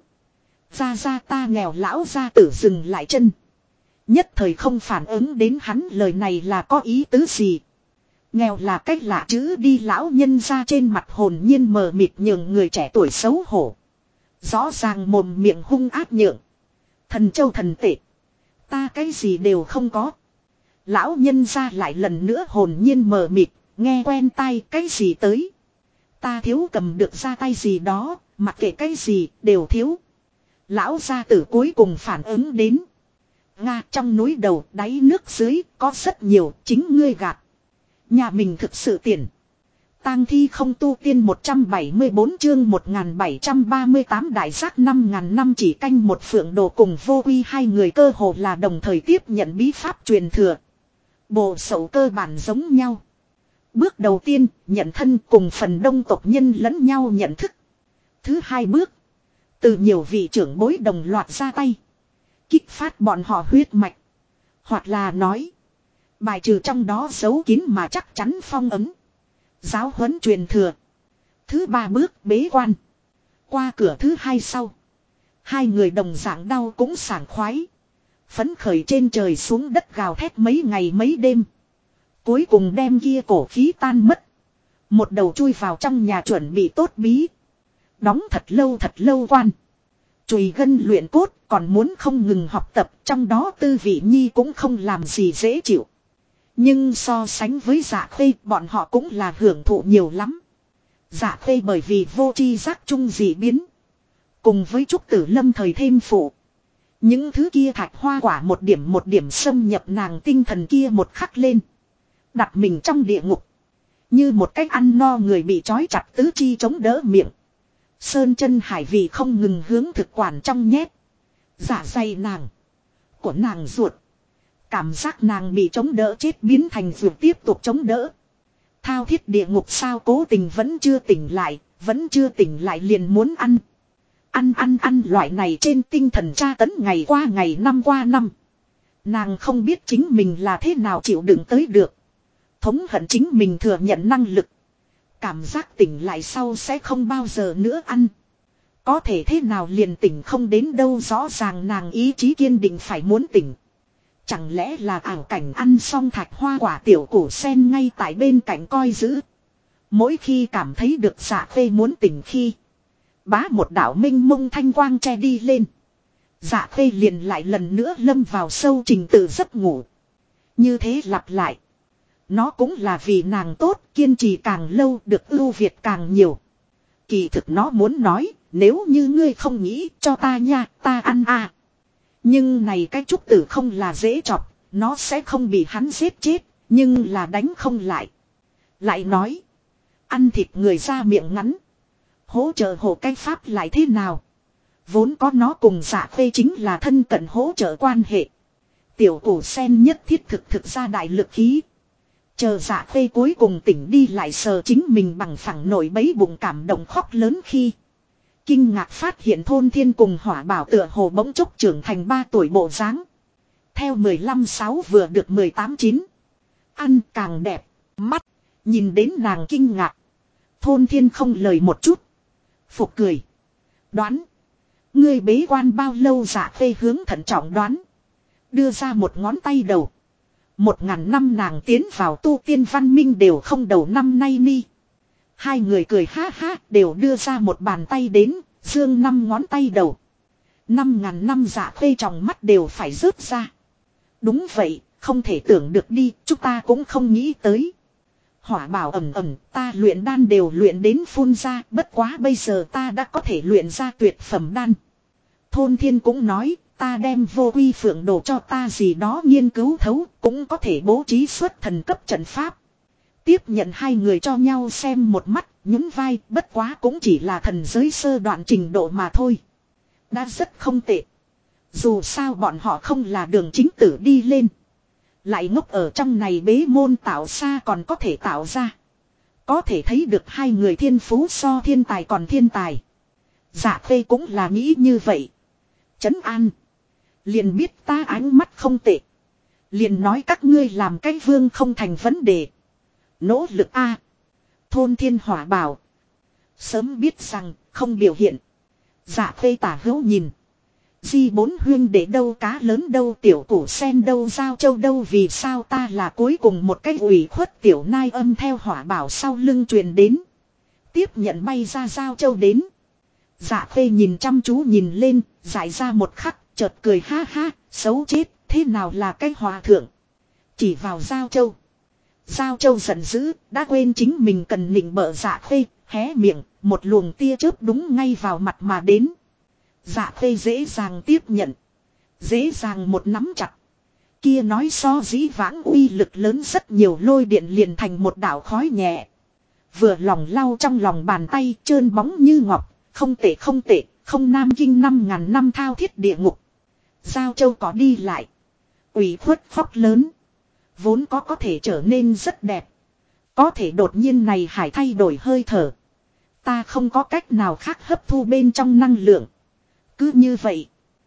Ra ta nghèo lão gia tử dừng lại chân. Nhất thời không phản ứng đến hắn lời này là có ý tứ gì. Nghèo là cách lạ chữ đi lão nhân ra trên mặt hồn nhiên mờ mịt nhường người trẻ tuổi xấu hổ. Rõ ràng mồm miệng hung ác nhượng. Thần châu thần tệ. Ta cái gì đều không có. Lão nhân ra lại lần nữa hồn nhiên mờ mịt, nghe quen tai cái gì tới. Ta thiếu cầm được ra tay gì đó, mặc kệ cái gì, đều thiếu. Lão gia tử cuối cùng phản ứng đến. Nga trong núi đầu đáy nước dưới có rất nhiều chính ngươi gạt. Nhà mình thực sự tiền. Tang thi không tu tiên 174 chương 1738 đại giác 5.000 năm chỉ canh một phượng đồ cùng vô quy hai người cơ hồ là đồng thời tiếp nhận bí pháp truyền thừa. Bộ sậu cơ bản giống nhau. Bước đầu tiên nhận thân cùng phần đông tộc nhân lẫn nhau nhận thức. Thứ hai bước. Từ nhiều vị trưởng bối đồng loạt ra tay. Kích phát bọn họ huyết mạch. Hoặc là nói. Bài trừ trong đó giấu kín mà chắc chắn phong ấn. Giáo huấn truyền thừa. Thứ ba bước bế quan. Qua cửa thứ hai sau. Hai người đồng dạng đau cũng sảng khoái. Phấn khởi trên trời xuống đất gào thét mấy ngày mấy đêm. Cuối cùng đem kia cổ khí tan mất. Một đầu chui vào trong nhà chuẩn bị tốt bí. Đóng thật lâu quan. Chùi gân luyện cốt còn muốn không ngừng học tập. Trong đó Tư Vị Nhi cũng không làm gì dễ chịu. Nhưng so sánh với Dạ Khê bọn họ cũng là hưởng thụ nhiều lắm. Dạ Khê bởi vì vô tri giác chung dị biến. Cùng với Trúc Tử Lâm thời thêm phụ. Những thứ kia thạch hoa quả một điểm xâm nhập nàng tinh thần kia một khắc lên. Đặt mình trong địa ngục. Như một cách ăn no người bị trói chặt tứ chi chống đỡ miệng. Sơn chân hải vị không ngừng hướng thực quản trong nhét. Dạ dày nàng. Của nàng ruột. Cảm giác nàng bị chống đỡ chết biến thành ruột tiếp tục chống đỡ. Thao thiết địa ngục sao cố tình vẫn chưa tỉnh lại liền muốn ăn. Ăn loại này trên tinh thần tra tấn ngày qua ngày năm qua năm. Nàng không biết chính mình là thế nào chịu đựng tới được. Thống hận chính mình thừa nhận năng lực. Cảm giác tỉnh lại sau sẽ không bao giờ nữa ăn. Có thể thế nào liền tỉnh không đến đâu rõ ràng nàng ý chí kiên định phải muốn tỉnh. Chẳng lẽ là ảo cảnh ăn xong thạch hoa quả tiểu củ sen ngay tại bên cạnh coi giữ. Mỗi khi cảm thấy được Dạ Khê muốn tỉnh khi. Bá một đạo minh mông thanh quang che đi lên. Dạ Khê liền lại lần nữa lâm vào sâu trình tự giấc ngủ. Như thế lặp lại. Nó cũng là vì nàng tốt, kiên trì càng lâu được ưu việt càng nhiều. Kỳ thực nó muốn nói, nếu như ngươi không nghĩ cho ta nha, ta ăn à. Nhưng này cái Trúc Tử không là dễ chọc, nó sẽ không bị hắn giết chết, nhưng là đánh không lại. Lại nói, ăn thịt người ra miệng ngắn. Hỗ trợ hộ cái pháp lại thế nào? Vốn có nó cùng Dạ Khê chính là thân cận hỗ trợ quan hệ. Tiểu củ sen nhất thiết thực ra đại lực khí. Chờ Dạ Khê cuối cùng tỉnh đi lại sờ chính mình bằng phẳng nổi bấy bụng cảm động khóc lớn khi. Kinh ngạc phát hiện Thôn Thiên cùng Hỏa Bảo tựa hồ bỗng chốc trưởng thành 3 tuổi bộ dáng. Theo 15-6 vừa được 18-9. Ăn càng đẹp, mắt, nhìn đến nàng kinh ngạc. Thôn Thiên không lời một chút. Phục cười. Đoán. Ngươi bế quan bao lâu Dạ Khê hướng thận trọng đoán. Đưa ra một ngón tay đầu. 1000 năm nàng tiến vào tu tiên văn minh đều không đầu năm nay ni. Hai người cười ha ha đều đưa ra một bàn tay đến, dương 5 ngón tay đầu. 5000 năm Dạ Khê trong mắt đều phải rớt ra. Đúng vậy, không thể tưởng được đi, chúng ta cũng không nghĩ tới. Hỏa Bảo ẩm ta luyện đan đều luyện đến phun ra, bất quá bây giờ ta đã có thể luyện ra tuyệt phẩm đan. Thôn Thiên cũng nói, ta đem vô quy phượng đồ cho ta gì đó nghiên cứu thấu, cũng có thể bố trí xuất thần cấp trận pháp. Tiếp nhận hai người cho nhau xem một mắt, nhún vai, bất quá cũng chỉ là thần giới sơ đoạn trình độ mà thôi. Đã rất không tệ. Dù sao bọn họ không là đường chính tử đi lên. Lại ngốc ở trong này bế môn tạo xa còn có thể tạo ra. Có thể thấy được hai người thiên phú so thiên tài còn thiên tài. Dạ Khê cũng là nghĩ như vậy. Trấn an. Liền biết ta ánh mắt không tệ. Liền nói các ngươi làm cái vương không thành vấn đề. Nỗ lực a. Thôn Thiên Hỏa Bảo. Sớm biết rằng không biểu hiện. Dạ Khê tả hữu nhìn. Di bốn huyên để đâu cá lớn đâu tiểu củ sen đâu giao châu đâu vì sao ta là cuối cùng một cái ủy khuất tiểu nai âm theo Hỏa Bảo sau lưng truyền đến. Tiếp nhận bay ra giao châu đến. Dạ Khê nhìn chăm chú nhìn lên, giải ra một khắc, chợt cười ha ha, xấu chết, thế nào là cái hòa thượng. Chỉ vào Giao Châu. Giao Châu giận dữ, đã quên chính mình cần nịnh bợ Dạ Khê, hé miệng, một luồng tia chớp đúng ngay vào mặt mà đến. Dạ Khê dễ dàng tiếp nhận. Dễ dàng một nắm chặt. Kia nói so dĩ vãng uy lực lớn rất nhiều, lôi điện liền thành một đạo khói nhẹ. Vừa lòng lau trong lòng bàn tay trơn bóng như ngọc, không tệ không tệ, không Nam Kinh 5.000 năm thao thiết địa ngục. Giao Châu có đi lại. Ủy khuất khóc lớn. Vốn có thể trở nên rất đẹp. Có thể đột nhiên này hải thay đổi hơi thở. Ta không có cách nào khác hấp thu bên trong năng lượng. Cứ như vậy.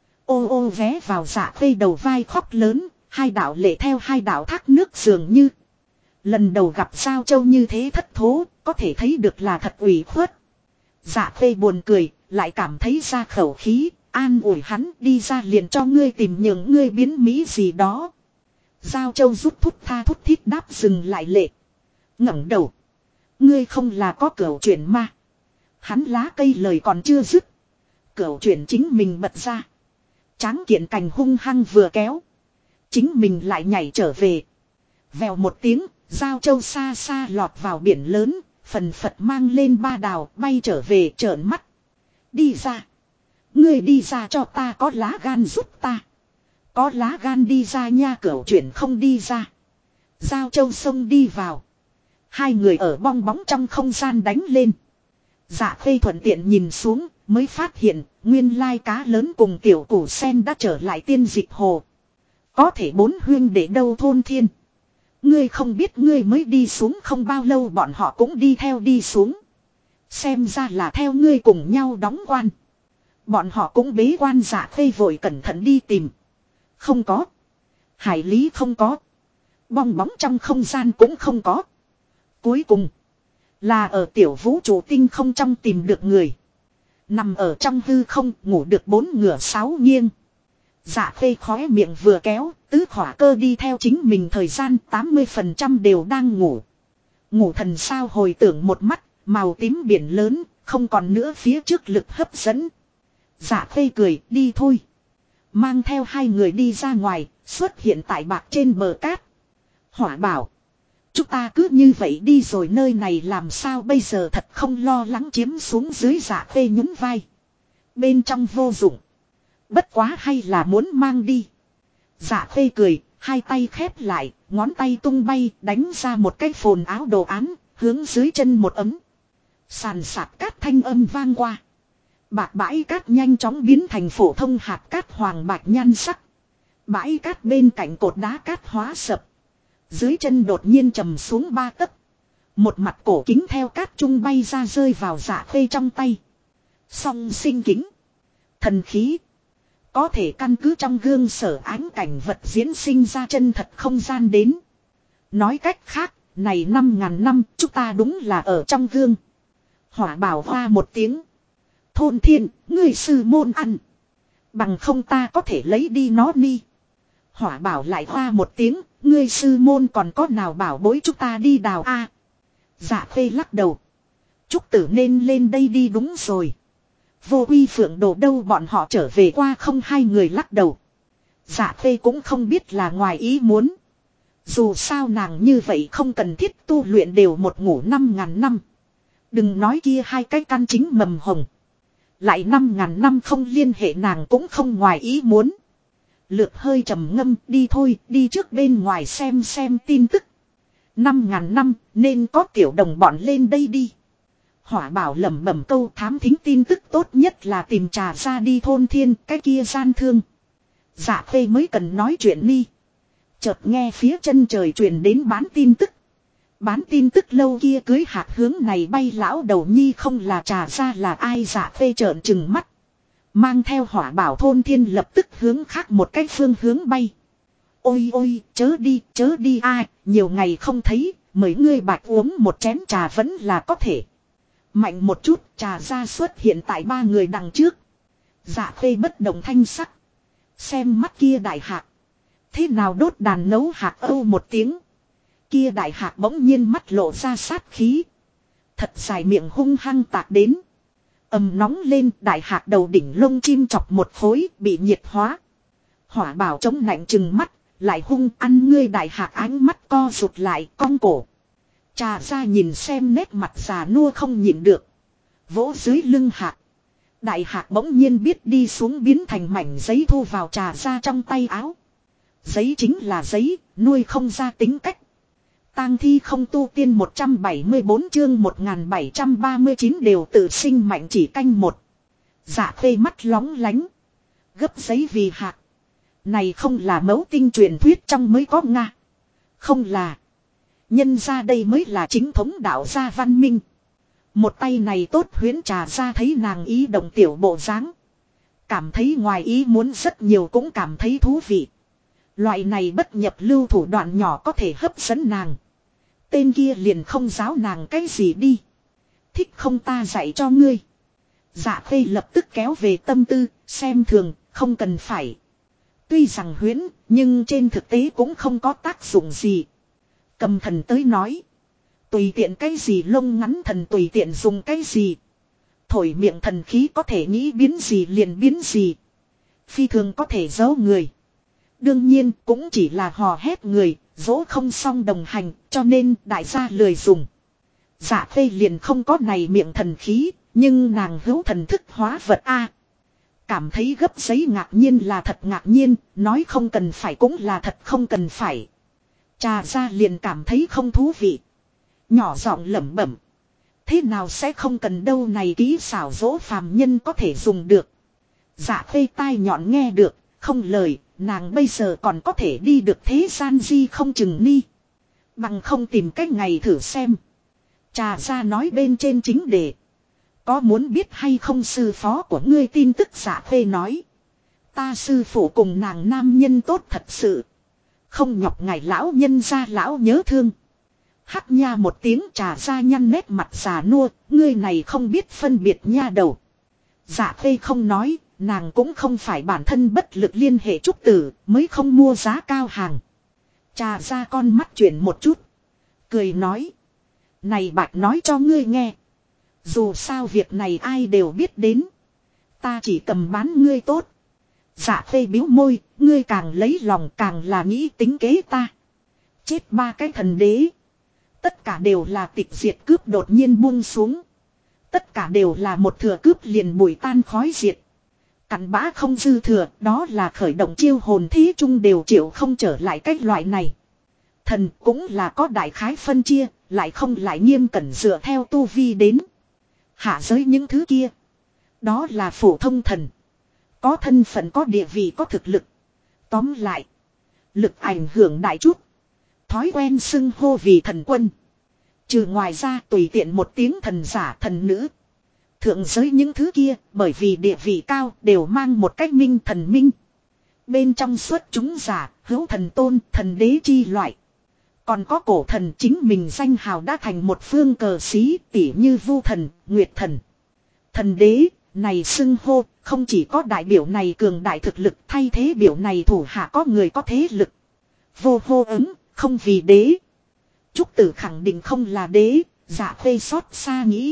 Ô ô vé vào Dạ Khê đầu vai khóc lớn. Hai đạo lệ theo hai đạo thác nước dường như. Lần đầu gặp Giao Châu như thế thất thố. Có thể thấy được là thật ủy khuất. Dạ Khê buồn cười. Lại cảm thấy ra khẩu khí. An ủi hắn, đi ra liền cho ngươi tìm những ngươi biến mỹ gì đó. Giao Châu rút thút tha thút thít đáp dừng lại lệ. Ngẩng đầu. Ngươi không là có cửu chuyển ma. Hắn lá cây lời còn chưa dứt. Cửu chuyển chính mình bật ra. Tráng kiện cành hung hăng vừa kéo. Chính mình lại nhảy trở về. Vèo một tiếng, Giao Châu xa xa lọt vào biển lớn. Phần phật mang lên ba đào bay trở về trợn mắt. Đi ra. Ngươi đi ra cho ta, có lá gan giúp ta. Có lá gan đi ra nha, cửu chuyển không đi ra. Giao Châu xông đi vào. Hai người ở bong bóng trong không gian đánh lên. Dạ Khê thuận tiện nhìn xuống, mới phát hiện, nguyên lai cá lớn cùng tiểu củ sen đã trở lại tiên dịch hồ. Có thể bốn huyên để đâu thôn thiên. Ngươi không biết ngươi mới đi xuống không bao lâu bọn họ cũng đi theo đi xuống. Xem ra là theo ngươi cùng nhau đóng quan. Bọn họ cũng bế quan. Dạ Khê vội cẩn thận đi tìm. Không có. Hải lý không có. Bong bóng trong không gian cũng không có. Cuối cùng. Là ở tiểu vũ trụ tinh không trong tìm được người. Nằm ở trong hư không ngủ được 4 ngửa 6 nghiêng. Dạ Khê khóe miệng vừa kéo. Tứ khỏa cơ đi theo chính mình thời gian 80% đều đang ngủ. Ngủ thần sao hồi tưởng một mắt. Màu tím biển lớn. Không còn nữa phía trước lực hấp dẫn. Dạ Khê cười đi thôi. Mang theo hai người đi ra ngoài. Xuất hiện tại bạc trên bờ cát. Hỏa bảo. Chúng ta cứ như vậy đi rồi, nơi này làm sao bây giờ, thật không lo lắng chiếm xuống dưới. Dạ Khê nhún vai. Bên trong vô dụng. Bất quá hay là muốn mang đi. Dạ Khê cười, hai tay khép lại, ngón tay tung bay, đánh ra một cái phồn áo đồ án, hướng dưới chân một ấm. Sàn sạt cát thanh âm vang qua. Bạc bãi cát nhanh chóng biến thành phổ thông hạt cát hoàng bạch nhan sắc. Bãi cát bên cạnh cột đá cát hóa sập. Dưới chân đột nhiên trầm xuống 3 tấc. Một mặt cổ kính theo cát trung bay ra rơi vào Dạ Khê trong tay. Song sinh kính. Thần khí. Có thể căn cứ trong gương sở ánh cảnh vật diễn sinh ra chân thật không gian đến. Nói cách khác, này 5.000 năm chúng ta đúng là ở trong gương. Hỏa bảo hoa một tiếng. Thôn thiên, ngươi sư môn ăn. Bằng không ta có thể lấy đi nó đi. Hỏa bảo lại hoa một tiếng. Ngươi sư môn còn có nào bảo bối chúng ta đi đào a? Dạ Khê lắc đầu. Trúc tử nên lên đây đi đúng rồi. Vô Uy Phượng Đồ đâu, bọn họ trở về qua không? Hai người lắc đầu. Dạ Khê cũng không biết là ngoài ý muốn. Dù sao nàng như vậy không cần thiết tu luyện đều một ngủ 5.000 năm. Đừng nói kia hai cái căn chính mầm hồng. Lại 5.000 năm không liên hệ nàng cũng không ngoài ý muốn. Lược hơi trầm ngâm, đi thôi, đi trước bên ngoài xem tin tức. 5.000 năm nên có tiểu đồng bọn lên đây đi. Hỏa bảo lẩm bẩm câu, thám thính tin tức tốt nhất là tìm trà ra đi thôn thiên, cái kia gian thương. Dạ Khê mới cần nói chuyện đi. Chợt nghe phía chân trời truyền đến bán tin tức. Bán tin tức lâu kia cưới hạt hướng này bay, lão đầu nhi không là trà ra là ai? Dạ Khê trợn trừng mắt. Mang theo hỏa bảo thôn thiên lập tức hướng khác một cái phương hướng bay. Ôi ôi, chớ đi ai, nhiều ngày không thấy, mấy ngươi bạch uống một chén trà vẫn là có thể. Mạnh một chút, trà ra xuất hiện tại ba người đằng trước. Dạ Khê bất động thanh sắc. Xem mắt kia đại hạc. Thế nào đốt đàn nấu hạc âu một tiếng. Kia đại hạc bỗng nhiên mắt lộ ra sát khí. Thật dài miệng hung hăng tạc đến. Nóng lên, đại hạc đầu đỉnh lông chim chọc một khối bị nhiệt hóa. Hỏa bảo chống nạnh chừng mắt, lại hung ăn ngươi đại hạc ánh mắt co rụt lại cong cổ. Trà ra nhìn xem nét mặt già nua không nhịn được. Vỗ dưới lưng hạc. Đại hạc bỗng nhiên biết đi xuống biến thành mảnh giấy thu vào trà ra trong tay áo. Giấy chính là giấy, nuôi không ra tính cách. Tang thi không tu tiên 174 chương 1739 đều tự sinh mạnh chỉ canh một. Dạ khê mắt lóng lánh. Gấp giấy vì hạc. Này không là mẫu tinh truyền thuyết trong mới có Nga. Không là. Nhân ra đây mới là chính thống đạo gia văn minh. Một tay này tốt huyễn trà ra thấy nàng ý động tiểu bộ dáng. Cảm thấy ngoài ý muốn rất nhiều cũng cảm thấy thú vị. Loại này bất nhập lưu thủ đoạn nhỏ có thể hấp dẫn nàng. Tên kia liền không giáo nàng cái gì đi. Thích không ta dạy cho ngươi. Dạ khê lập tức kéo về tâm tư, xem thường, không cần phải. Tuy rằng huyễn, nhưng trên thực tế cũng không có tác dụng gì. Cầm thần tới nói. Tùy tiện cái gì lông ngắn thần tùy tiện dùng cái gì. Thổi miệng thần khí có thể nghĩ biến gì liền biến gì. Phi thường có thể giấu người. Đương nhiên cũng chỉ là hò hét người, dỗ không xong đồng hành, cho nên đại gia lười dùng. Dạ khê liền không có này miệng thần khí, nhưng nàng hữu thần thức hóa vật A. Cảm thấy gấp giấy ngạc nhiên là thật ngạc nhiên, nói không cần phải cũng là thật không cần phải. Trà ra liền cảm thấy không thú vị. Nhỏ giọng lẩm bẩm. Thế nào sẽ không cần đâu này kỹ xảo dỗ phàm nhân có thể dùng được. Dạ khê tai nhọn nghe được, không lời, nàng bây giờ còn có thể đi được thế gian di không chừng ni. Bằng không tìm cách ngày thử xem. Trà ra nói bên trên chính đề. Có muốn biết hay không sư phó của ngươi tin tức dạ khê nói. Ta sư phụ cùng nàng nam nhân tốt thật sự. Không nhọc ngài lão nhân ra lão nhớ thương. Hắc nha một tiếng trà ra nhăn nét mặt già nua, ngươi này không biết phân biệt nha đầu. Dạ khê không nói, nàng cũng không phải bản thân bất lực liên hệ trúc tử, mới không mua giá cao hàng. Trà ra con mắt chuyển một chút. Cười nói. Này bạch nói cho ngươi nghe. Dù sao việc này ai đều biết đến. Ta chỉ cầm bán ngươi tốt. Dạ khê biếu môi, ngươi càng lấy lòng càng là nghĩ tính kế ta. Chết ba cái thần đế. Tất cả đều là tịch diệt cướp đột nhiên buông xuống. Tất cả đều là một thừa cướp liền bụi tan khói diệt. Cặn bã không dư thừa, đó là khởi động chiêu hồn thí chung đều chịu không trở lại cách loại này. Thần cũng là có đại khái phân chia, lại không lại nghiêm cẩn dựa theo tu vi đến. Hạ giới những thứ kia. Đó là phổ thông thần. Có thân phận có địa vị có thực lực. Tóm lại. Lực ảnh hưởng đại chút. Thói quen xưng hô vì thần quân. Trừ ngoài ra tùy tiện một tiếng thần giả thần nữ. Thượng giới những thứ kia bởi vì địa vị cao đều mang một cách minh thần minh. Bên trong xuất chúng giả hữu thần tôn thần đế chi loại. Còn có cổ thần chính mình danh hào đã thành một phương cờ xí tỉ như vu thần, nguyệt thần. Thần đế này xưng hô không chỉ có đại biểu này cường đại thực lực thay thế biểu này thủ hạ có người có thế lực. Vô hô ứng không vì đế. Trúc tử khẳng định không là đế, dạ khê xót xa nghĩ.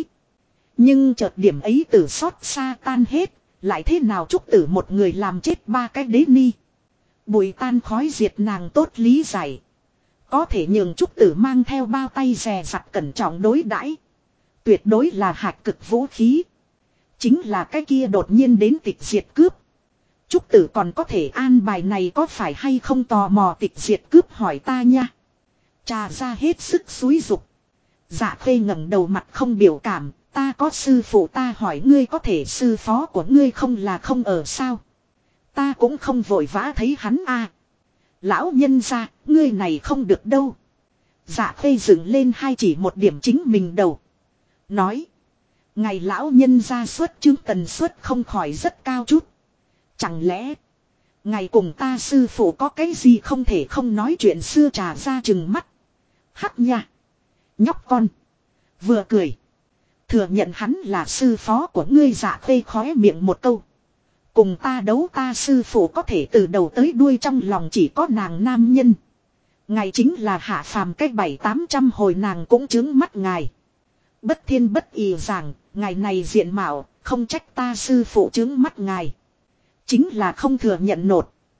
Nhưng chợt điểm ấy tử xót xa tan hết, lại thế nào trúc tử một người làm chết ba cái đế ni. Bụi tan khói diệt nàng tốt lý giải. Có thể nhường trúc tử mang theo bao tay dè dặt cẩn trọng đối đãi. Tuyệt đối là hạt cực vũ khí. Chính là cái kia đột nhiên đến tịch diệt cướp. Trúc tử còn có thể an bài này có phải hay không tò mò tịch diệt cướp hỏi ta nha. Trà ra hết sức xúi dục. Dạ khê ngẩng đầu mặt không biểu cảm. Ta có sư phụ ta hỏi ngươi có thể sư phó của ngươi không là không ở sao. Ta cũng không vội vã thấy hắn a. Lão nhân ra, ngươi này không được đâu. Dạ khê dựng lên hai chỉ một điểm chính mình đầu. Nói. Ngày lão nhân ra xuất chứng tần suất không khỏi rất cao chút. Chẳng lẽ. Ngày cùng ta sư phụ có cái gì không thể không nói chuyện xưa trà ra chừng mắt. Hắc nha. Nhóc con. Vừa cười. Thừa nhận hắn là sư phó của ngươi dạ khê khóe miệng một câu. Cùng ta đấu ta sư phụ có thể từ đầu tới đuôi trong lòng chỉ có nàng nam nhân. Ngài chính là hạ phàm cách 700-800 hồi nàng cũng chứng mắt ngài. Bất thiên bất ỷ rằng, ngài này diện mạo, không trách ta sư phụ chứng mắt ngài. Chính là không thừa nhận nột.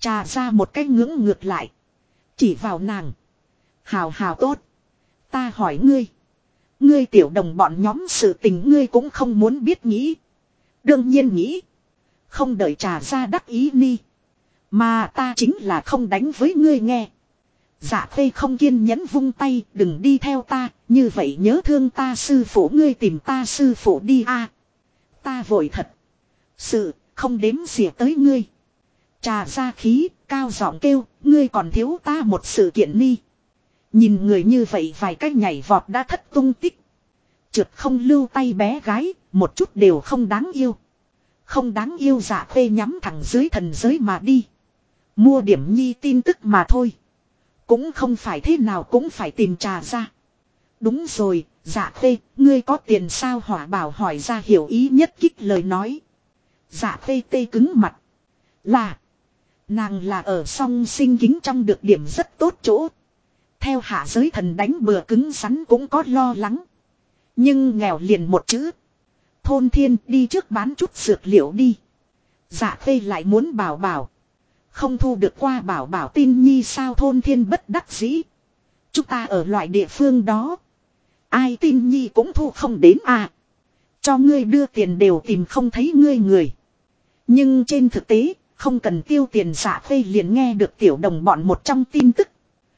Trà ra một cái ngưỡng ngược lại. Chỉ vào nàng. Hào hào tốt. Ta hỏi ngươi. Ngươi tiểu đồng bọn nhóm sự tình ngươi cũng không muốn biết nghĩ. Đương nhiên nghĩ. Không đợi Trà ra đắc ý ni. Mà ta chính là không đánh với ngươi nghe. Dạ Khê không kiên nhẫn vung tay, đừng đi theo ta, như vậy nhớ thương ta sư phụ, ngươi tìm ta sư phụ đi a. Ta vội thật. Sự, không đếm xỉa tới ngươi. Trà ra khí, cao giọng kêu, ngươi còn thiếu ta một sự kiện ni. Nhìn người như vậy vài cái nhảy vọt đã thất tung tích. Trượt không lưu tay bé gái, một chút đều không đáng yêu. Không đáng yêu. Dạ Khê nhắm thẳng dưới thần giới mà đi. Mua điểm nhi tin tức mà thôi. Cũng không phải thế nào cũng phải tìm Trà ra. Đúng rồi, Dạ Khê, ngươi có tiền sao? Hỏa Bảo hỏi ra hiểu ý nhất kích lời nói. Dạ Khê tê cứng mặt. Là. Nàng là ở song sinh kính trong được điểm rất tốt chỗ. Theo hạ giới thần đánh bừa cứng rắn cũng có lo lắng. Nhưng nghèo liền một chữ. Thôn Thiên đi trước bán chút dược liệu đi. Dạ Khê lại muốn bảo bảo. Không thu được qua bảo bảo tin nhi sao? Thôn Thiên bất đắc dĩ. Chúng ta ở loại địa phương đó. Ai tin nhi cũng thu không đến à. Cho ngươi đưa tiền đều tìm không thấy ngươi người. Nhưng trên thực tế, không cần tiêu tiền. Dạ Khê liền nghe được tiểu đồng bọn một trong tin tức.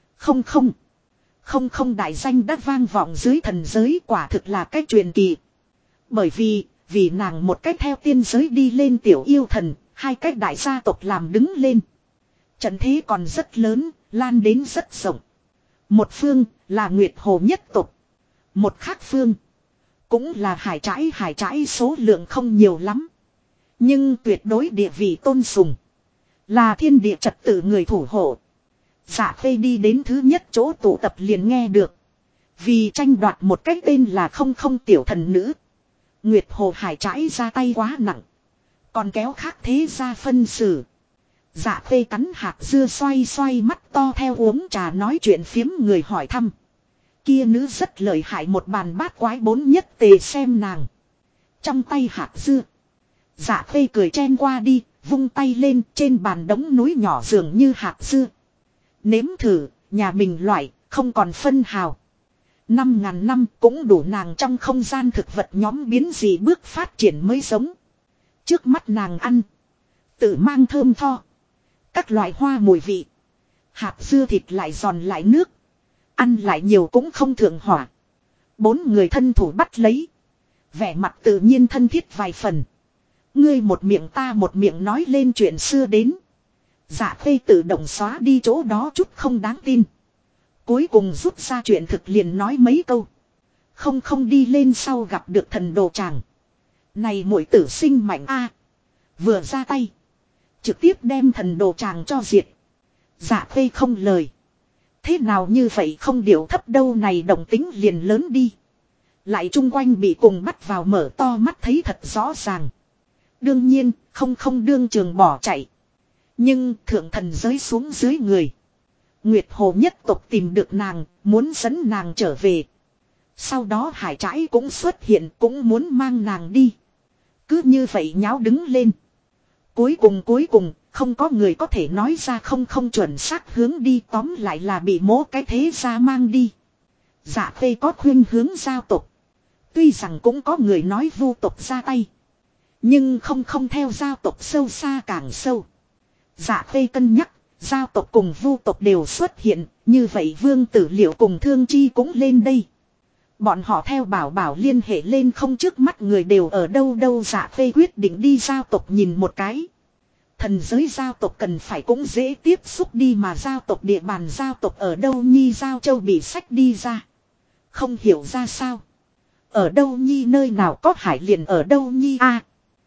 Không đại danh đã vang vọng dưới thần giới, quả thực là cái truyền kỳ. Bởi vì nàng một cách theo tiên giới đi lên tiểu yêu thần, hai cách đại gia tộc làm đứng lên. Trận thế còn rất lớn, lan đến rất rộng. Một phương là Nguyệt Hồ nhất tộc. Một khác phương cũng là hải trãi số lượng không nhiều lắm. Nhưng tuyệt đối địa vị tôn sùng. Là thiên địa trật tự người thủ hộ. Dạ Khê đi đến thứ nhất chỗ tụ tập liền nghe được. Vì tranh đoạt một cái tên là không tiểu thần nữ. Nguyệt Hồ hải trãi ra tay quá nặng. Còn kéo khác thế ra phân xử. Dạ Khê cắn hạt dưa xoay mắt to theo uống trà nói chuyện phiếm người hỏi thăm. Kia nữ rất lợi hại, một bàn bát quái bốn nhất tề xem nàng. Trong tay hạt dưa. Dạ Khê cười chen qua đi, vung tay lên trên bàn đống núi nhỏ dường như hạt dưa. Nếm thử, nhà mình loại, không còn phân hào. 5.000 năm cũng đủ nàng trong không gian thực vật nhóm biến dị bước phát triển mới giống. Trước mắt nàng ăn. Tự mang thơm tho. Các loại hoa mùi vị. Hạt dưa thịt lại giòn lại nước. Ăn lại nhiều cũng không thượng hỏa. 4 người thân thủ bắt lấy. Vẻ mặt tự nhiên thân thiết vài phần. Ngươi một miệng ta một miệng nói lên chuyện xưa đến. Dạ Khê tự động xóa đi chỗ đó chút không đáng tin. Cuối cùng rút ra chuyện thực liền nói mấy câu. Không đi lên sau gặp được thần đồ tràng. Này muội tử sinh mạnh a. Vừa ra tay. Trực tiếp đem thần đồ tràng cho diệt. Dạ Khê không lời. Thế nào như vậy không điều thấp đâu, này động tính liền lớn đi. Lại chung quanh bị cùng bắt vào mở to mắt thấy thật rõ ràng. Đương nhiên không đương trường bỏ chạy. Nhưng thượng thần giới xuống dưới người. Nguyệt Hồ nhất tộc tìm được nàng, muốn dẫn nàng trở về. Sau đó hải trãi cũng xuất hiện, cũng muốn mang nàng đi. Cứ như vậy nháo đứng lên. Cuối cùng, không có người có thể nói ra không chuẩn xác hướng đi, tóm lại là bị mố cái thế ra mang đi. Dạ Khê có khuyên hướng giao tộc. Tuy rằng cũng có người nói vu tộc ra tay. Nhưng không theo giao tộc sâu xa càng sâu. Dạ Khê cân nhắc, giao tộc cùng vu tộc đều xuất hiện, như vậy Vương Tử Liệu cùng Thương Chi cũng lên đây. Bọn họ theo bảo liên hệ lên không, trước mắt người đều ở đâu. Dạ Khê quyết định đi giao tộc nhìn một cái. Thần giới giao tộc cần phải cũng dễ tiếp xúc đi, mà giao tộc địa bàn giao tộc ở đâu nhi? Giao Châu bị sách đi ra. Không hiểu ra sao. Ở đâu nhi, nơi nào có hải liền ở đâu nhi a.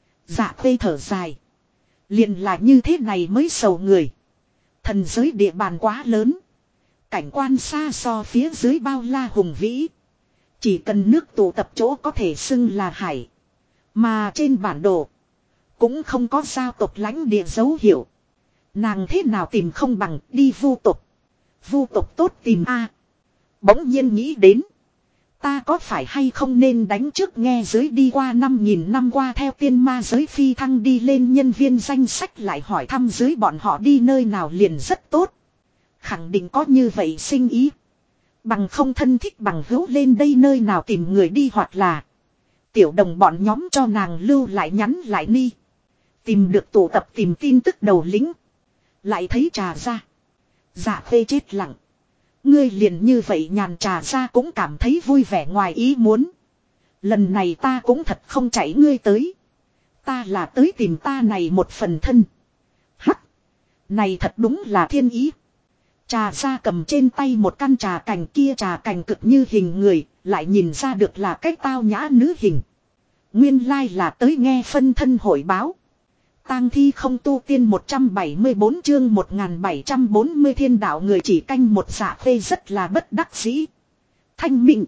Dạ Khê thở dài. Liền là như thế này mới sầu người. Thần giới địa bàn quá lớn. Cảnh quan xa so phía dưới bao la hùng vĩ. Chỉ cần nước tụ tập chỗ có thể xưng là hải. Mà trên bản đồ cũng không có giao tộc lãnh địa dấu hiệu. Nàng thế nào tìm không bằng đi vu tộc. Vu tộc tốt tìm a. Bỗng nhiên nghĩ đến. Ta có phải hay không nên đánh trước nghe giới đi qua 5.000 năm qua theo tiên ma giới phi thăng đi lên nhân viên danh sách lại hỏi thăm dưới bọn họ đi nơi nào liền rất tốt. Khẳng định có như vậy sinh ý. Bằng không thân thích bằng hữu lên đây nơi nào tìm người đi hoặc là tiểu đồng bọn nhóm cho nàng lưu lại nhắn lại ni. Tìm được tụ tập tìm tin tức đầu lính. Lại thấy Trà Gia. Dạ Khê chết lặng. Ngươi liền như vậy nhàn Trà Gia cũng cảm thấy vui vẻ ngoài ý muốn. Lần này ta cũng thật không chạy ngươi tới. Ta là tới tìm ta này một phần thân. Hắc. Này thật đúng là thiên ý. Trà Gia cầm trên tay một căn trà cành kia trà cành cực như hình người. Lại nhìn ra được là cách tao nhã nữ hình. Nguyên lai là tới nghe phân thân hội báo. Tang thi không tu tiên 174 chương 1740 thiên đạo người chỉ canh một Dạ Khê rất là bất đắc dĩ. Thanh Mịnh.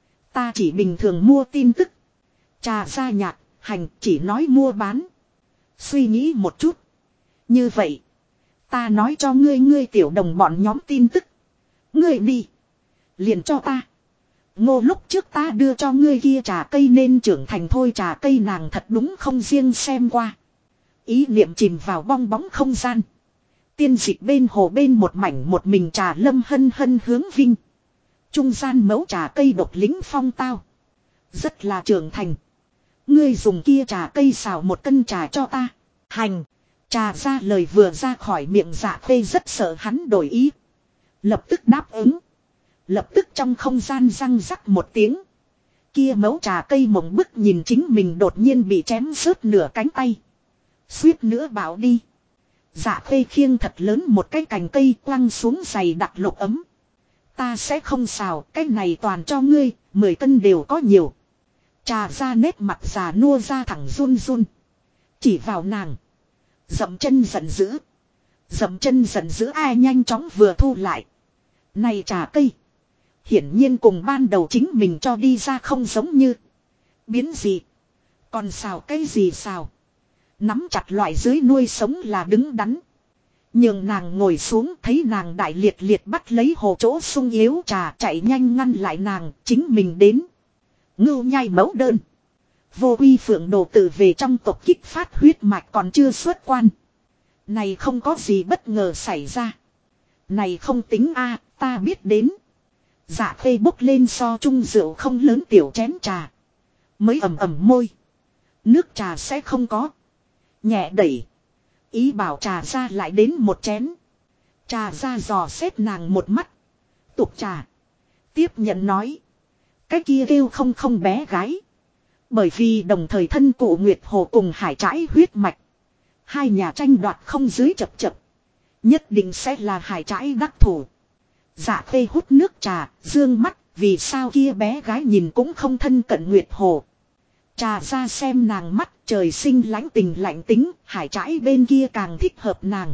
Ta chỉ bình thường mua tin tức. Trà Gia nhạc, hành chỉ nói mua bán. Suy nghĩ một chút. Như vậy. Ta nói cho ngươi tiểu đồng bọn nhóm tin tức. Ngươi đi. Liền cho ta. Ngô lúc trước ta đưa cho ngươi kia trà cây nên trưởng thành thôi trà cây nàng thật đúng không riêng xem qua. Ý niệm chìm vào bong bóng không gian. Tiên dịch bên hồ bên một mảnh một mình trà lâm hân hân hướng vinh. Trung gian mẫu trà cây độc lính phong tao. Rất là trưởng thành. Ngươi dùng kia trà cây xào một cân trà cho ta. Hành. Trà ra lời vừa ra khỏi miệng Dạ Khê rất sợ hắn đổi ý. Lập tức đáp ứng. Lập tức trong không gian răng rắc một tiếng. Kia mẫu trà cây mộng bức nhìn chính mình đột nhiên bị chém rớt nửa cánh tay. Suýt nữa bảo đi. Dạ Khê khiêng thật lớn một cái cành cây quăng xuống giày đặt lục ấm. Ta sẽ không xào, cái này toàn cho ngươi, 10 cân đều có nhiều. Trà ra nét mặt già nua ra thẳng run run. Chỉ vào nàng. Dậm chân giận dữ. Dậm chân giận dữ ai nhanh chóng vừa thu lại. Này trà cây. Hiển nhiên cùng ban đầu chính mình cho đi ra không giống như. Biến gì. Còn xào cái gì xào. Nắm chặt loại dưới nuôi sống là đứng đắn. Nhường nàng ngồi xuống thấy nàng đại liệt liệt bắt lấy hồ chỗ sung yếu trà chạy nhanh ngăn lại nàng chính mình đến. Ngưu nhai mẫu đơn. Vô uy phượng đồ tự về trong tộc kích phát huyết mạch còn chưa xuất quan. Này không có gì bất ngờ xảy ra. Này không tính a ta biết đến. Dạ Khê bốc lên so chung rượu không lớn tiểu chén trà. Mới ẩm ẩm môi. Nước trà sẽ không có. Nhẹ đẩy. Ý bảo trà ra lại đến một chén. Trà ra dò xét nàng một mắt. Tục trà. Tiếp nhận nói. Cái kia kêu không bé gái. Bởi vì đồng thời thân cụ Nguyệt Hồ cùng Hải Trãi huyết mạch. Hai nhà tranh đoạt không dưới chập chập. Nhất định sẽ là Hải Trãi đắc thủ. Dạ Khê hút nước trà, dương mắt, vì sao kia bé gái nhìn cũng không thân cận Nguyệt Hồ. Trà ra xem nàng mắt trời sinh lãnh tình lạnh tính, Hải Trãi bên kia càng thích hợp nàng.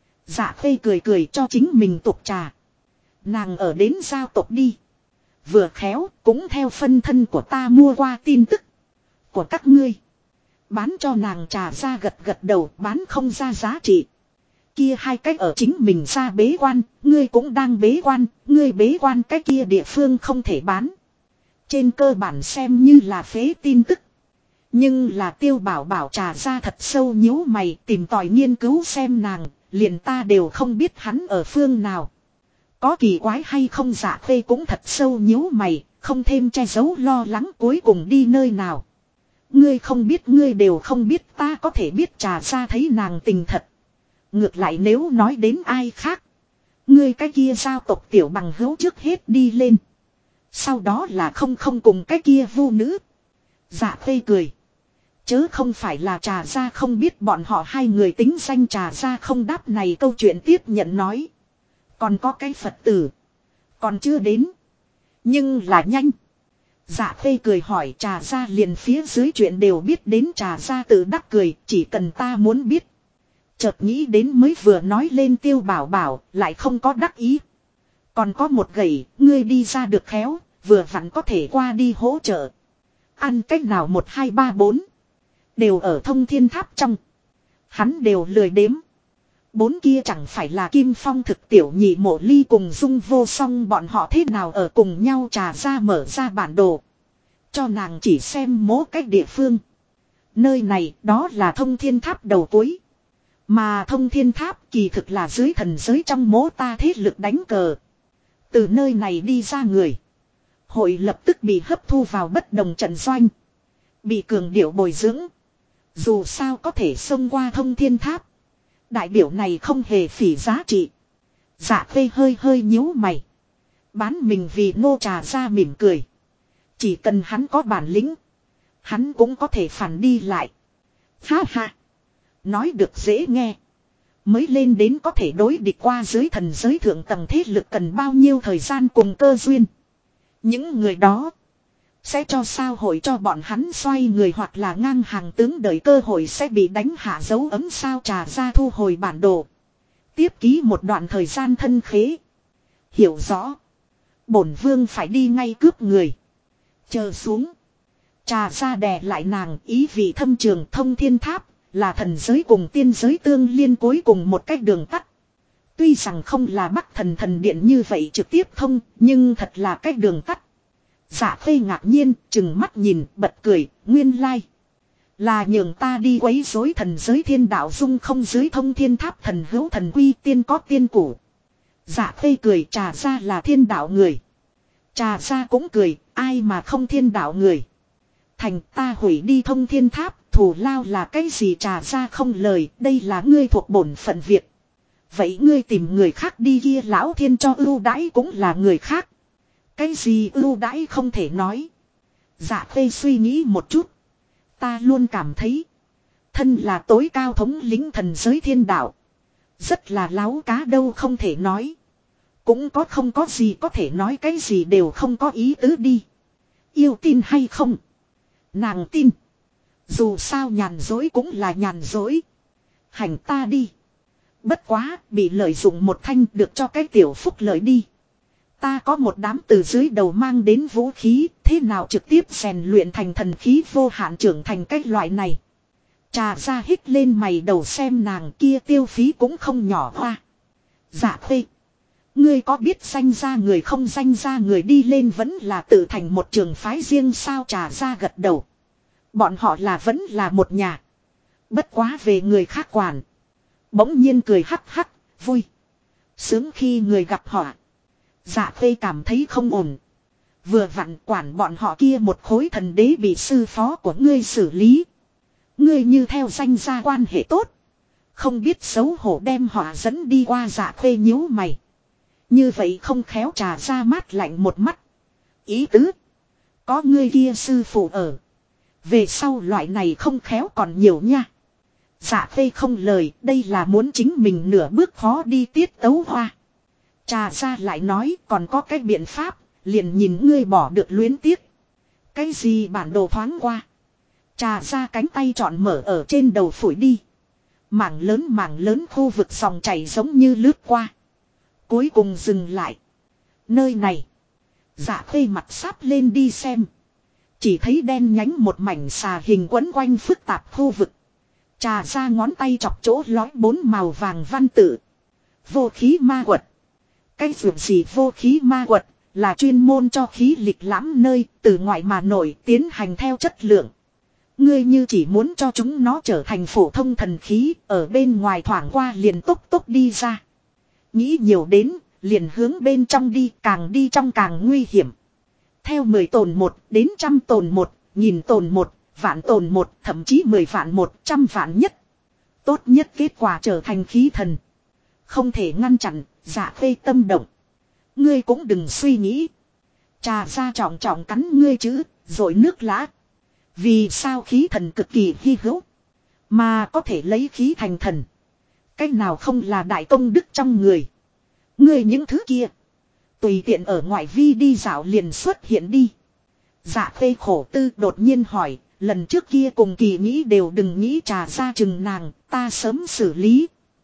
Dạ Khê cười cười cho chính mình tục trà. Nàng ở đến giao tộc đi. Vừa khéo, cũng theo phân thân của ta mua qua tin tức. Của các ngươi. Bán cho nàng trà ra gật gật đầu, bán không ra giá trị. Kia hai cách ở chính mình ra bế quan, ngươi cũng đang bế quan, ngươi bế quan cái kia địa phương không thể bán. Trên cơ bản xem như là phế tin tức. Nhưng là Tiêu Bảo Bảo trà ra thật sâu nhíu mày tìm tòi nghiên cứu xem nàng, liền ta đều không biết hắn ở phương nào. Có kỳ quái hay không Dạ Khê cũng thật sâu nhíu mày, không thêm che giấu lo lắng cuối cùng đi nơi nào. Ngươi không biết ngươi đều không biết ta có thể biết trà ra thấy nàng tình thật. Ngược lại nếu nói đến ai khác. Ngươi cái kia giao tộc tiểu bằng hữu trước hết đi lên. Sau đó là không cùng cái kia vu nữ. Dạ Khê cười. Chớ không phải là trà ra không biết bọn họ hai người tính danh trà ra không đáp này câu chuyện tiếp nhận nói. Còn có cái Phật tử. Còn chưa đến. Nhưng là nhanh. Dạ Khê cười hỏi trà ra liền phía dưới chuyện đều biết đến trà ra tự đắc cười. Chỉ cần ta muốn biết. Chợt nghĩ đến mới vừa nói lên Tiêu Bảo Bảo lại không có đắc ý. Còn có một gậy ngươi đi ra được khéo. Vừa vặn có thể qua đi hỗ trợ. Ăn cách nào 1 2 3 4. Đều ở thông thiên tháp trong. Hắn đều lười đếm. 4 kia chẳng phải là Kim Phong thực tiểu nhị Mộ Ly cùng Dung Vô Song bọn họ thế nào ở cùng nhau. Trà ra mở ra bản đồ. Cho nàng chỉ xem mố cách địa phương. Nơi này đó là Thông Thiên Tháp đầu cuối. Mà Thông Thiên Tháp kỳ thực là dưới thần giới trong mố ta thế lực đánh cờ. Từ nơi này đi ra người. Hội lập tức bị hấp thu vào bất đồng trận doanh. Bị cường điệu bồi dưỡng. Dù sao có thể xông qua Thông Thiên Tháp. Đại biểu này không hề phỉ giá trị. Dạ Khê hơi hơi nhíu mày. Bán mình vì Ngô Trà ra mỉm cười. Chỉ cần hắn có bản lĩnh. Hắn cũng có thể phản đi lại. Ha ha. Nói được dễ nghe. Mới lên đến có thể đối địch qua dưới thần giới thượng tầng thế lực cần bao nhiêu thời gian cùng cơ duyên. Những người đó. Sẽ cho sao hội cho bọn hắn xoay người hoặc là ngang hàng tướng đợi cơ hội sẽ bị đánh hạ dấu ấm sao. Trà ra thu hồi bản đồ. Tiếp ký một đoạn thời gian thân khế. Hiểu rõ. Bổn vương phải đi ngay cướp người. Chờ xuống. Trà ra đè lại nàng ý vị thâm trường. Thông Thiên Tháp là thần giới cùng tiên giới tương liên cuối cùng một cách đường tắt. Tuy rằng không là Bắc thần điện như vậy trực tiếp thông, nhưng thật là cách đường tắt. Dạ Khê ngạc nhiên, chừng mắt nhìn, bật cười, nguyên lai. Là nhường ta đi quấy rối thần giới thiên đạo dung không dưới Thông Thiên Tháp thần hữu thần quy tiên có tiên củ. Dạ Khê cười. Trà ra là thiên đạo người. Trà ra cũng cười, ai mà không thiên đạo người. Thành ta hủy đi Thông Thiên Tháp, thù lao là cái gì? Trà ra không lời, đây là ngươi thuộc bổn phận việc. Vậy ngươi tìm người khác đi kia lão thiên cho ưu đãi cũng là người khác. Cái gì ưu đãi không thể nói. Dạ Khê suy nghĩ một chút. Ta luôn cảm thấy. Thân là tối cao thống lĩnh thần giới thiên đạo. Rất là láo cá đâu không thể nói. Cũng có không có gì có thể nói cái gì đều không có ý tứ đi. Yêu tin hay không? Nàng tin. Dù sao nhàn dối cũng là nhàn dối. Hành ta đi. Bất quá bị lợi dụng một thanh được cho cái tiểu phúc lợi đi. Ta có một đám từ dưới đầu mang đến vũ khí. Thế nào trực tiếp rèn luyện thành thần khí vô hạn trưởng thành cái loại này. Trà ra hít lên mày đầu xem nàng kia tiêu phí cũng không nhỏ hoa. Dạ Khê. Ngươi có biết danh ra người không danh ra người đi lên vẫn là tự thành một trường phái riêng sao? Trà ra gật đầu. Bọn họ là vẫn là một nhà. Bất quá về người khác quản. Bỗng nhiên cười hắc hắc, vui. Sướng khi người gặp họ. Dạ Khê cảm thấy không ổn. Vừa vặn quản bọn họ kia một khối thần đế bị sư phó của ngươi xử lý. Ngươi như theo danh gia quan hệ tốt. Không biết xấu hổ đem họ dẫn đi qua. Dạ Khê nhíu mày. Như vậy không khéo. Trà ra mát lạnh một mắt. Ý tứ. Có ngươi kia sư phụ ở. Về sau loại này không khéo còn nhiều nha. Dạ Khê không lời. Đây là muốn chính mình nửa bước khó đi tiết tấu hoa. Trà ra lại nói còn có cái biện pháp. Liền nhìn ngươi bỏ được luyến tiếc. Cái gì? Bản đồ thoáng qua. Trà ra cánh tay trọn mở ở trên đầu phủi đi. Mảng lớn khu vực dòng chảy giống như lướt qua. Cuối cùng dừng lại. Nơi này. Dạ Khê mặt sáp lên đi xem. Chỉ thấy đen nhánh một mảnh xà hình quấn quanh phức tạp khu vực. Trà ra ngón tay chọc chỗ lói 4 màu vàng văn tự. Vô khí ma quật. Cái vượt gì vô khí ma quật là chuyên môn cho khí lịch lãm nơi từ ngoại mà nổi tiến hành theo chất lượng. Ngươi như chỉ muốn cho chúng nó trở thành phổ thông thần khí ở bên ngoài thoảng qua liền tốc đi ra. Nghĩ nhiều đến liền hướng bên trong đi trong càng nguy hiểm. Theo 10 tồn 1 đến 100 tồn 1, 1000 tồn 1, vạn tồn 1, thậm chí 10 vạn 100 vạn nhất. Tốt nhất kết quả trở thành khí thần. Không thể ngăn chặn. Dạ Khê tâm động. Ngươi cũng đừng suy nghĩ. Trà ra trọng trọng cắn ngươi chứ, rồi nước lã. Vì sao khí thần cực kỳ hy hữu. Mà có thể lấy khí thành thần. Cách nào không là đại công đức trong người. Ngươi những thứ kia. Tùy tiện ở ngoại vi đi dạo liền xuất hiện đi. Dạ Khê khổ tư đột nhiên hỏi. Lần trước kia cùng kỳ nghĩ đều đừng nghĩ. Trà ra chừng nàng, ta sớm xử lý.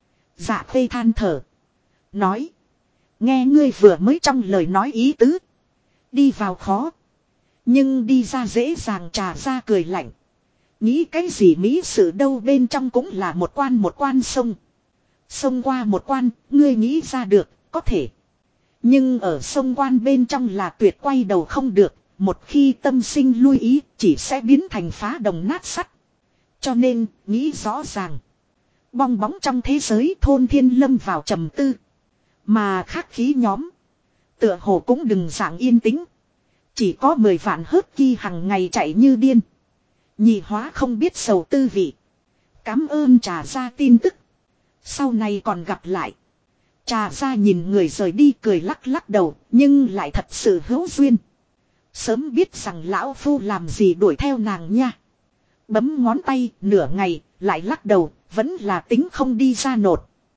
Dạ Khê than thở. Nói. Nghe ngươi vừa mới trong lời nói ý tứ. Đi vào khó. Nhưng đi ra dễ dàng. Trà ra cười lạnh. Nghĩ cái gì mỹ sự đâu bên trong cũng là một quan sông. Xông qua một quan, ngươi nghĩ ra được, có thể. Nhưng ở sông quan bên trong là tuyệt quay đầu không được, một khi tâm sinh lui ý chỉ sẽ biến thành phá đồng nát sắt. Cho nên, nghĩ rõ ràng. Bong bóng trong thế giới thôn thiên lâm vào trầm tư. Mà khác khí nhóm. Tựa hồ cũng đừng dạng yên tĩnh. Chỉ có 10 vạn hớt ki hằng ngày chạy như điên. Nhị hóa không biết sầu tư vị. Cám ơn trà ra tin tức. Sau này còn gặp lại. Trà ra nhìn người rời đi cười lắc lắc đầu. Nhưng lại thật sự hữu duyên. Sớm biết rằng lão phu làm gì đuổi theo nàng nha. Bấm ngón tay nửa ngày lại lắc đầu. Vẫn là tính không đi ra nột.